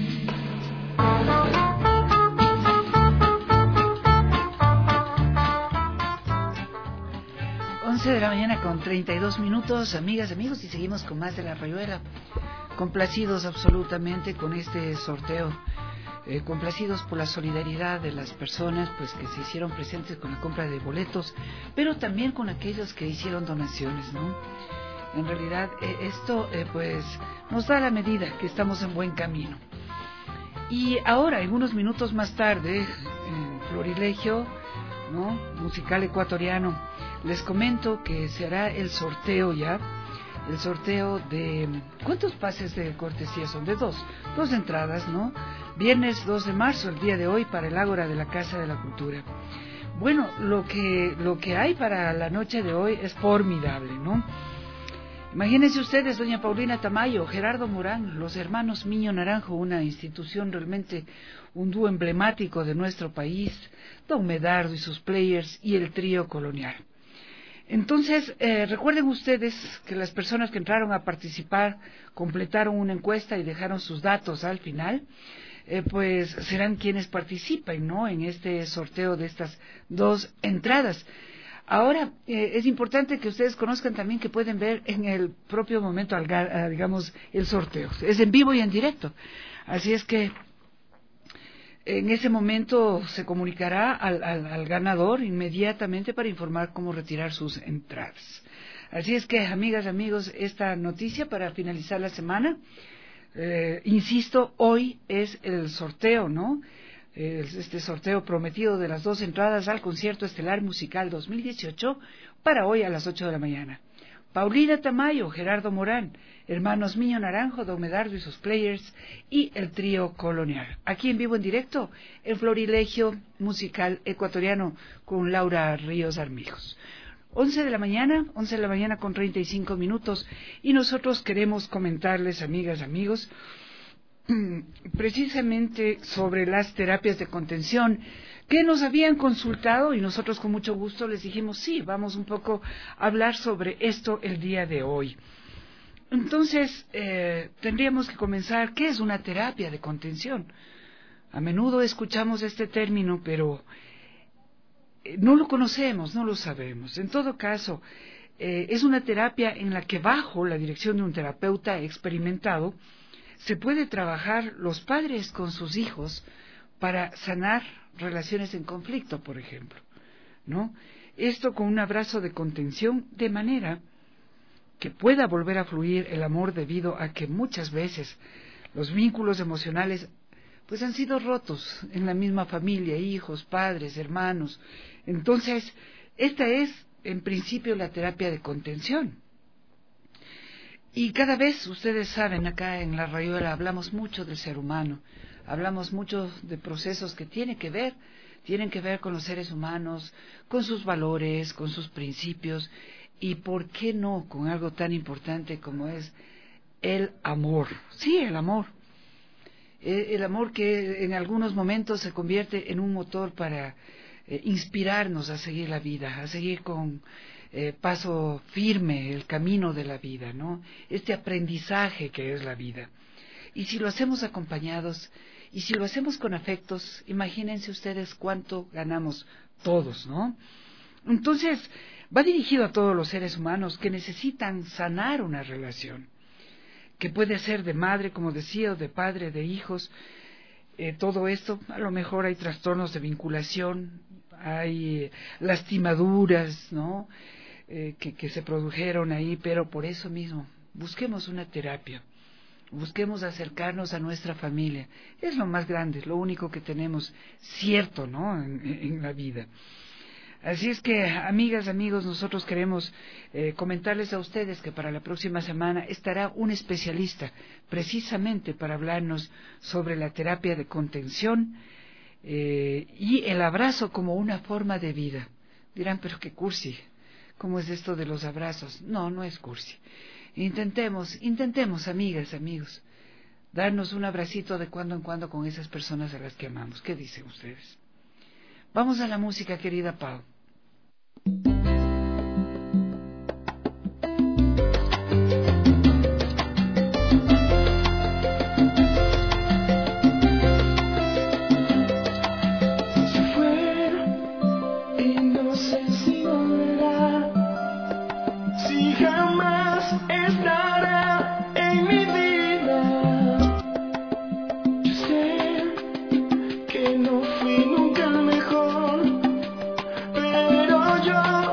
11 de la mañana con 32 minutos, amigas, amigos, y seguimos con más de La Rayuela. Complacidos absolutamente con este sorteo, complacidos por la solidaridad de las personas pues que se hicieron presentes con la compra de boletos, pero también con aquellos que hicieron donaciones, ¿no? En realidad esto pues nos da la medida que estamos en buen camino. Y ahora, en unos minutos más tarde, en Florilegio, ¿no?, musical ecuatoriano, les comento que se hará el sorteo ya. El sorteo de... ¿Cuántos pases de cortesía son? De dos entradas, ¿no? Viernes 2 de marzo, el día de hoy, para el Ágora de la Casa de la Cultura. Bueno, lo que hay para la noche de hoy es formidable, ¿no? Imagínense ustedes, doña Paulina Tamayo, Gerardo Morán, los hermanos Miño Naranjo, una institución realmente, un dúo emblemático de nuestro país, don Medardo y sus players, y el trío colonial. Entonces, recuerden ustedes que las personas que entraron a participar completaron una encuesta y dejaron sus datos al final, pues serán quienes participen, ¿no?, en este sorteo de estas 2 entradas. Ahora, es importante que ustedes conozcan también que pueden ver en el propio momento, digamos, el sorteo. Es en vivo y en directo. Así es que en ese momento se comunicará al ganador inmediatamente para informar cómo retirar sus entradas. Así es que, amigas, amigos, esta noticia para finalizar la semana, insisto, hoy es el sorteo, ¿no?, este sorteo prometido de las 2 entradas al concierto estelar musical 2018 para hoy a las 8 de la mañana. Paulina Tamayo, Gerardo Morán, hermanos Miño Naranjo, don Medardo y sus players, y el trío colonial. Aquí en vivo en directo, en Florilegio musical ecuatoriano con Laura Ríos Armijos. 11 de la mañana con 35 minutos, y nosotros queremos comentarles, amigas, amigos, precisamente sobre las terapias de contención que nos habían consultado, y nosotros con mucho gusto les dijimos, sí, vamos un poco a hablar sobre esto el día de hoy. Entonces, tendríamos que comenzar, ¿qué es una terapia de contención? A menudo escuchamos este término, pero no lo conocemos, no lo sabemos. En todo caso, es una terapia en la que, bajo la dirección de un terapeuta experimentado, se puede trabajar los padres con sus hijos para sanar relaciones en conflicto, por ejemplo, ¿no? Esto con un abrazo de contención, de manera que pueda volver a fluir el amor, debido a que muchas veces los vínculos emocionales pues han sido rotos en la misma familia, hijos, padres, hermanos. Entonces, esta es en principio la terapia de contención. Y cada vez, ustedes saben, acá en La Rayuela hablamos mucho del ser humano, hablamos mucho de procesos que tienen que ver con los seres humanos, con sus valores, con sus principios, y por qué no con algo tan importante como es el amor. Sí, el amor. El amor que en algunos momentos se convierte en un motor para inspirarnos a seguir la vida, a seguir con paso firme el camino de la vida, ¿no? Este aprendizaje que es la vida. Y si lo hacemos acompañados, y si lo hacemos con afectos, imagínense ustedes cuánto ganamos todos, ¿no? Entonces, va dirigido a todos los seres humanos que necesitan sanar una relación, que puede ser de madre, como decía, o de padre, de hijos. Todo esto, a lo mejor hay trastornos de vinculación, hay lastimaduras, ¿no?, que se produjeron ahí, pero por eso mismo, busquemos una terapia, busquemos acercarnos a nuestra familia. Es lo más grande, lo único que tenemos cierto, ¿no?, en la vida. Así es que, amigas, amigos, nosotros queremos comentarles a ustedes que para la próxima semana estará un especialista precisamente para hablarnos sobre la terapia de contención y el abrazo como una forma de vida. Dirán, pero qué cursi, ¿cómo es esto de los abrazos? No, no es cursi. Intentemos, amigas, amigos, darnos un abracito de cuando en cuando con esas personas a las que amamos. ¿Qué dicen ustedes? Vamos a la música, querida Pau. No fui nunca el mejor, pero yo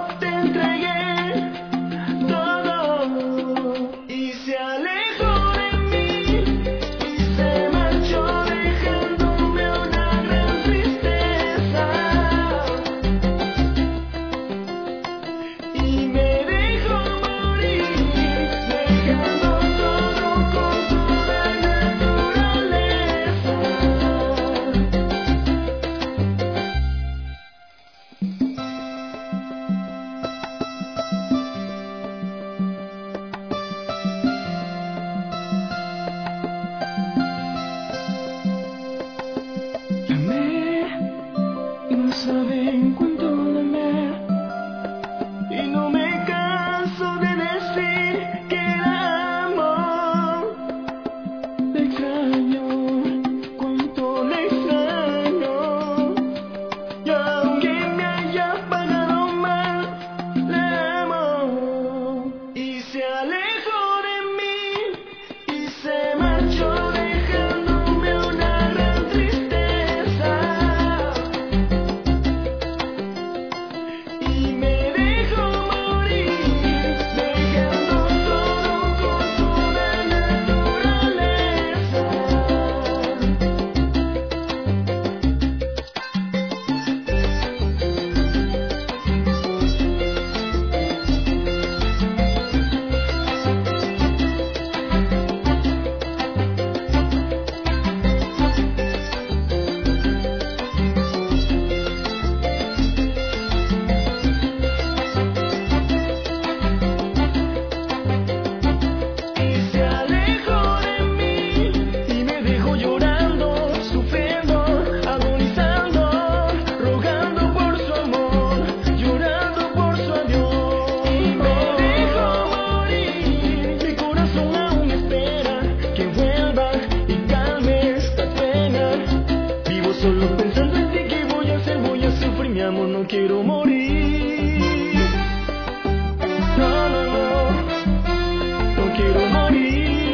Solo pensando en ti, ¿qué voy a hacer? Voy a sufrir, mi amor, no quiero morir. No, no, no, no quiero morir.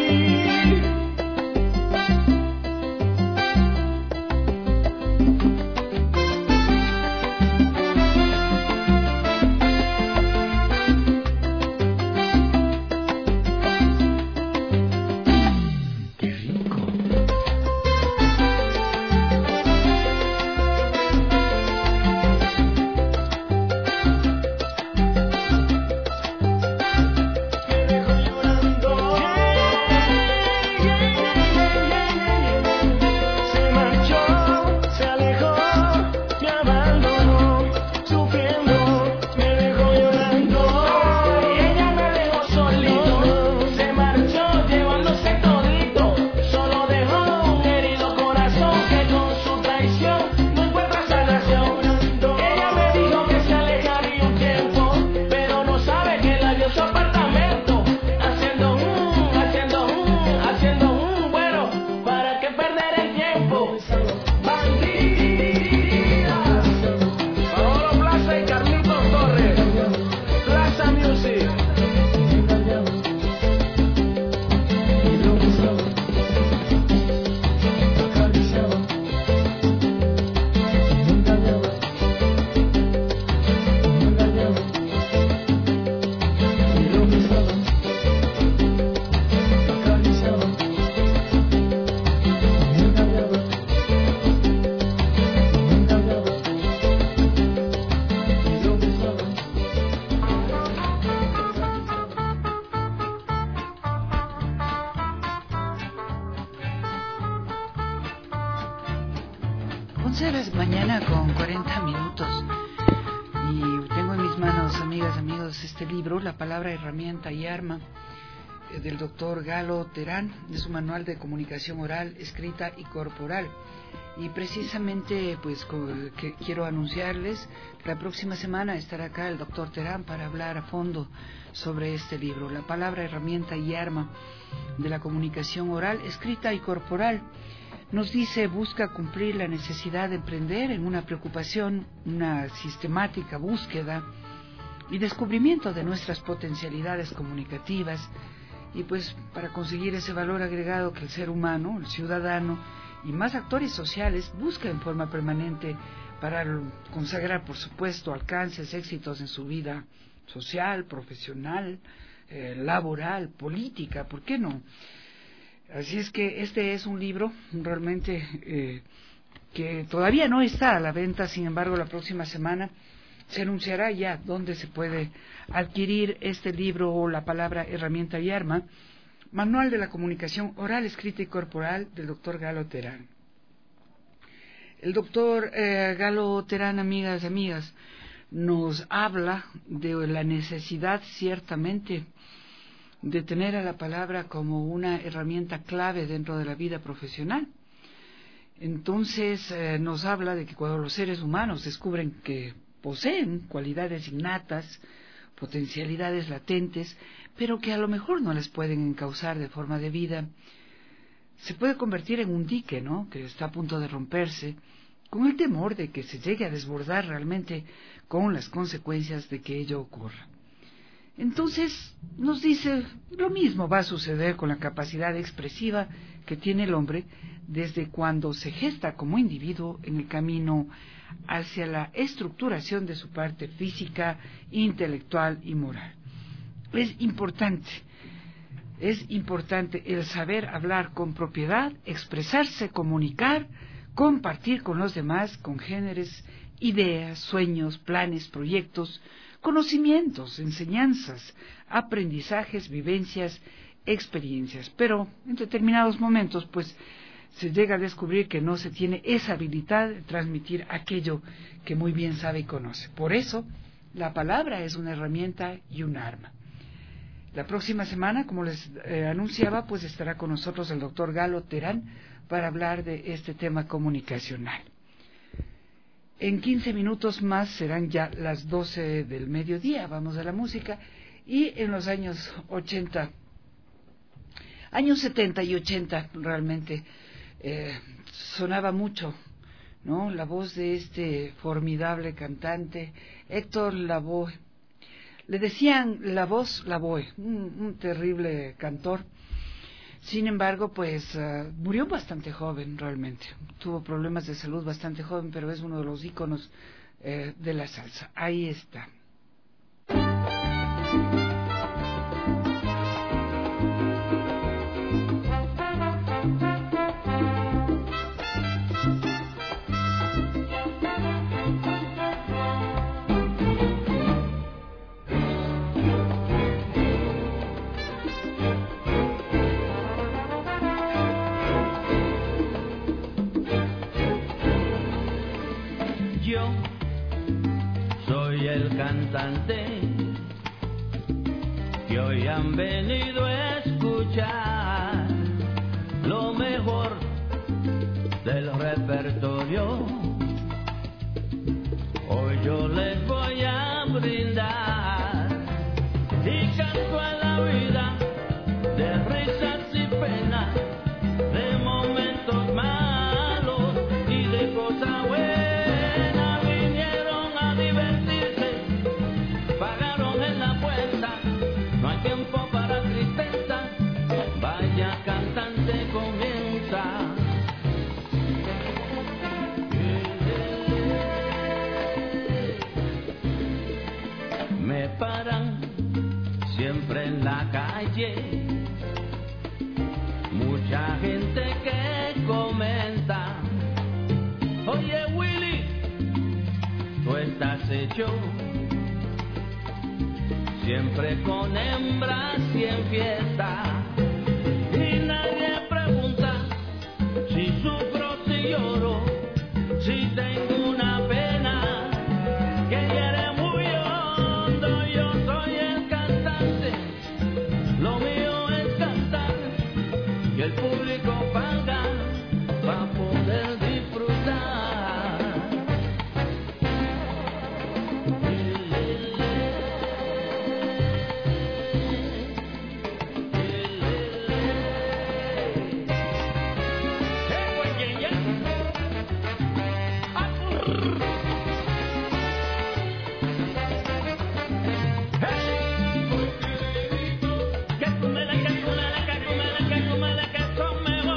Mañana con 40 minutos y tengo en mis manos, amigas, amigos, este libro, La palabra, herramienta y arma, del doctor Galo Terán, de su manual de comunicación oral, escrita y corporal. Y precisamente pues que quiero anunciarles que la próxima semana estará acá el doctor Terán para hablar a fondo sobre este libro, La palabra, herramienta y arma de la comunicación oral, escrita y corporal. Nos dice, busca cumplir la necesidad de emprender en una preocupación, una sistemática búsqueda y descubrimiento de nuestras potencialidades comunicativas, y pues para conseguir ese valor agregado que el ser humano, el ciudadano y más actores sociales busca en forma permanente para consagrar, por supuesto, alcances, éxitos en su vida social, profesional, laboral, política, ¿por qué no? Así es que este es un libro realmente que todavía no está a la venta, sin embargo la próxima semana se anunciará ya dónde se puede adquirir este libro, o La palabra, herramienta y arma, manual de la comunicación oral, escrita y corporal, del doctor Galo Terán. El doctor Galo Terán, amigas, nos habla de la necesidad ciertamente de tener a la palabra como una herramienta clave dentro de la vida profesional. Entonces nos habla de que cuando los seres humanos descubren que poseen cualidades innatas, potencialidades latentes, pero que a lo mejor no les pueden encauzar de forma debida, se puede convertir en un dique, ¿no?, que está a punto de romperse, con el temor de que se llegue a desbordar realmente con las consecuencias de que ello ocurra. Entonces nos dice, lo mismo va a suceder con la capacidad expresiva que tiene el hombre desde cuando se gesta como individuo en el camino hacia la estructuración de su parte física, intelectual y moral. Es importante el saber hablar con propiedad, expresarse, comunicar, compartir con los demás congéneres ideas, sueños, planes, proyectos, conocimientos, enseñanzas, aprendizajes, vivencias, experiencias. Pero en determinados momentos, pues, se llega a descubrir que no se tiene esa habilidad de transmitir aquello que muy bien sabe y conoce. Por eso, la palabra es una herramienta y un arma. La próxima semana, como les anunciaba, pues estará con nosotros el doctor Galo Terán para hablar de este tema comunicacional. En 15 minutos más serán ya las 12 del mediodía, vamos a la música, y en los años 70 y 80 realmente sonaba mucho ¿no? La voz de este formidable cantante, Héctor Lavoe. Le decían la voz Lavoe, un terrible cantor. Sin embargo, pues murió bastante joven realmente. Tuvo problemas de salud bastante joven, pero es uno de los íconos de la salsa. Ahí está. Yo soy el cantante que hoy han venido a escuchar lo mejor del repertorio. Hoy yo les voy a brindar y canto a la vida de risas y penas, de momentos malos y de cosas buenas. Tiempo para tristeza, vaya cantante comienza. Me paran siempre en la calle, mucha gente que comenta: oye Willy, tú estás hecho siempre con hembras y en fiesta, y nadie pregunta si sufro, si lloro, si tengo una pena que hiere muy hondo. Yo soy el cantante, lo mío es cantar, y el público paga para poder disfrutar. Que son mejores.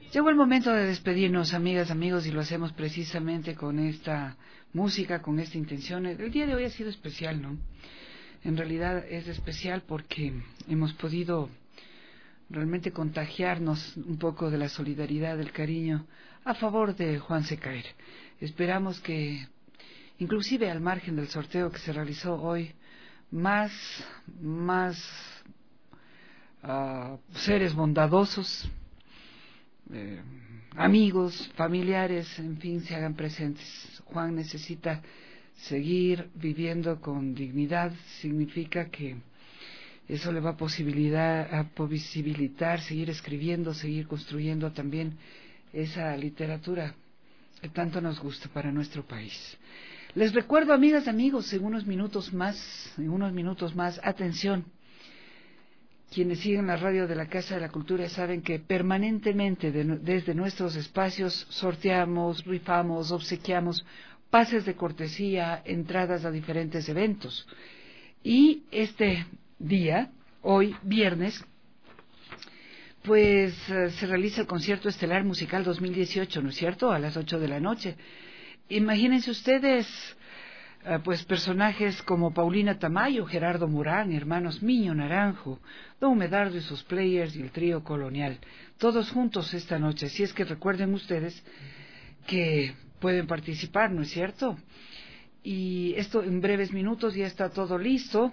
Llegó el momento de despedirnos, amigas, amigos, y lo hacemos precisamente con esta música, con esta intención. El día de hoy ha sido especial, ¿no? En realidad es especial porque hemos podido realmente contagiarnos un poco de la solidaridad, del cariño a favor de Juan Secaer. Esperamos que, inclusive al margen del sorteo que se realizó hoy, más seres bondadosos, amigos, familiares, en fin, se hagan presentes. Juan necesita seguir viviendo con dignidad. Significa que eso le va a posibilitar seguir escribiendo, seguir construyendo también esa literatura que tanto nos gusta para nuestro país. Les recuerdo, amigas, amigos, en unos minutos más, atención. Quienes siguen la radio de la Casa de la Cultura saben que permanentemente desde nuestros espacios sorteamos, rifamos, obsequiamos pases de cortesía, entradas a diferentes eventos. Y este día, hoy, viernes, pues se realiza el concierto estelar musical 2018, ¿no es cierto?, a las 8 de la noche. Imagínense ustedes, pues personajes como Paulina Tamayo, Gerardo Morán, hermanos Miño Naranjo, Don Medardo y sus players y el trío Colonial, todos juntos esta noche. Así es que recuerden ustedes que pueden participar, ¿no es cierto? Y esto en breves minutos ya está todo listo,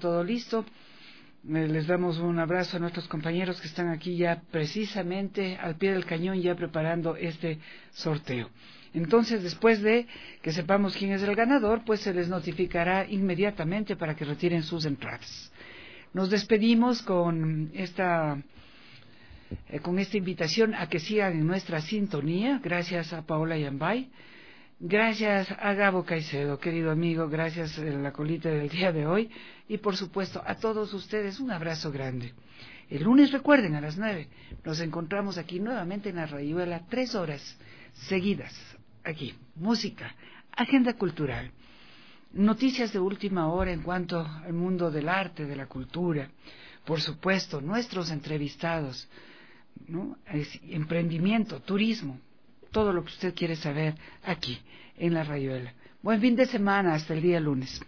Les damos un abrazo a nuestros compañeros que están aquí ya precisamente al pie del cañón ya preparando este sorteo. Entonces, después de que sepamos quién es el ganador, pues se les notificará inmediatamente para que retiren sus entradas. Nos despedimos con esta invitación a que sigan en nuestra sintonía. Gracias a Paola Yambay. Gracias a Gabo Caicedo, querido amigo. Gracias a la colita del día de hoy. Y, por supuesto, a todos ustedes un abrazo grande. El lunes, recuerden, a las 9, nos encontramos aquí nuevamente en la Rayuela, 3 horas seguidas. Aquí, música, agenda cultural, noticias de última hora en cuanto al mundo del arte, de la cultura, por supuesto, nuestros entrevistados, ¿no? Emprendimiento, turismo, todo lo que usted quiere saber aquí, en la Rayuela. Buen fin de semana, hasta el día lunes.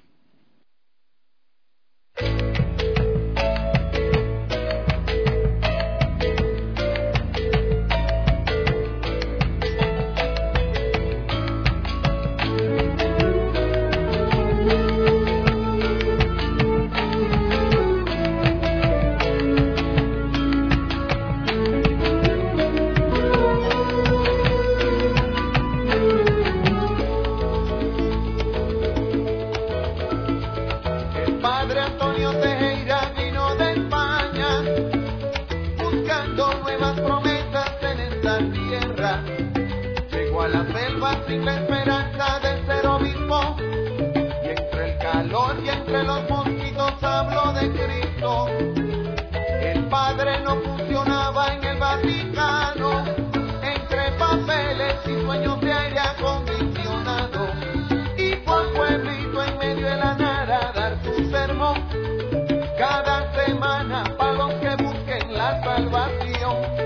Sin la esperanza de ser obispo, y entre el calor y entre los mosquitos habló de Cristo. El Padre no funcionaba en el Vaticano, entre papeles y sueños de aire acondicionado, y por pueblito en medio de la nada dar tu sermón cada semana para los que busquen la salvación.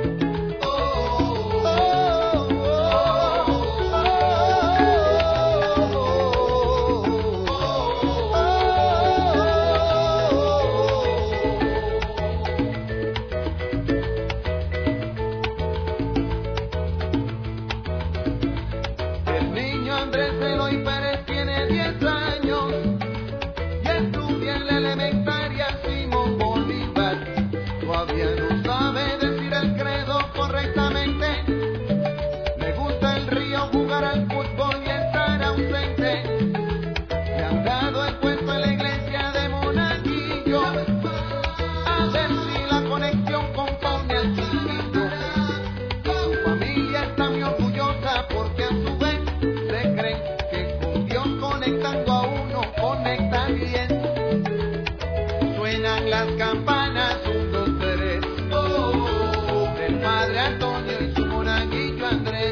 Las campanas, 1, 2, 3, del Padre Antonio y su monaguillo Andrés.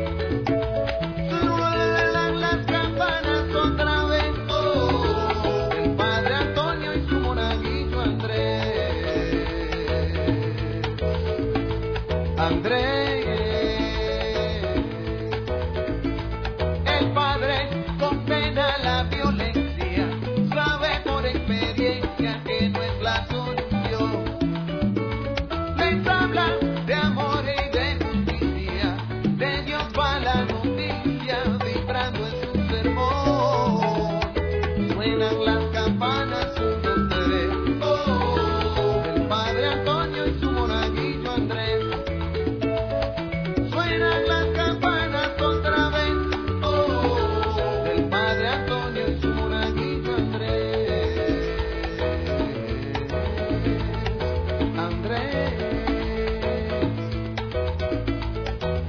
Las campanas otra vez, del Padre Antonio y su monaguillo Andrés. Andrés.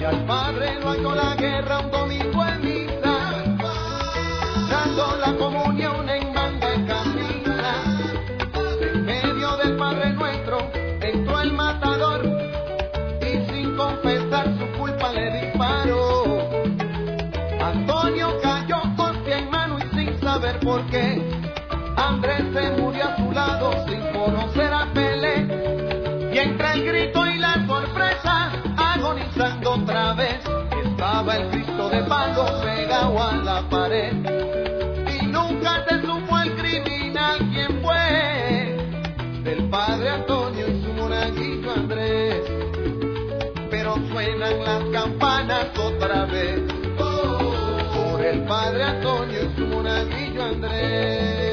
al padre lo halló la guerra un domingo en misa, dando la comunión en manga y camisa. En medio del Padre Nuestro entró el matador y sin confesar su culpa le disparó. Antonio cayó hostia en mano y sin saber por qué. Andrés se murió a su lado sin conocer a Pelé. Y entre el grito y la sorpresa, agonizando otra vez, estaba el Cristo de palo pegado a la pared. Y nunca se supo el criminal quién fue, del padre Antonio y su monaguillo Andrés. Pero suenan las campanas otra vez, por el padre Antonio y su monaguillo Andrés.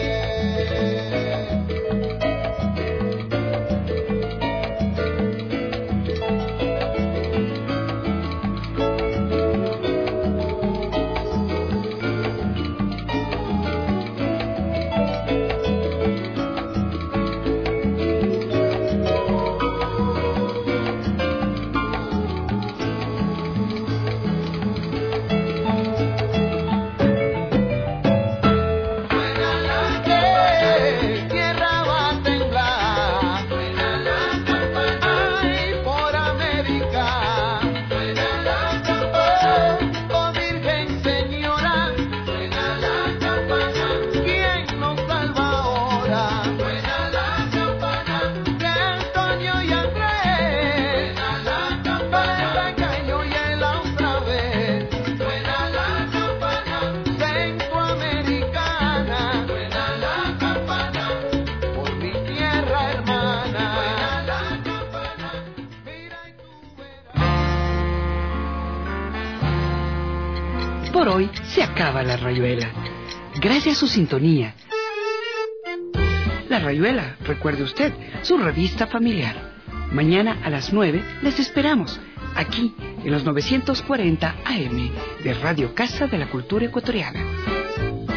Por hoy se acaba La Rayuela. Gracias a su sintonía. La Rayuela, recuerde usted, su revista familiar. Mañana a las 9 les esperamos, aquí en los 940 AM de Radio Casa de la Cultura Ecuatoriana.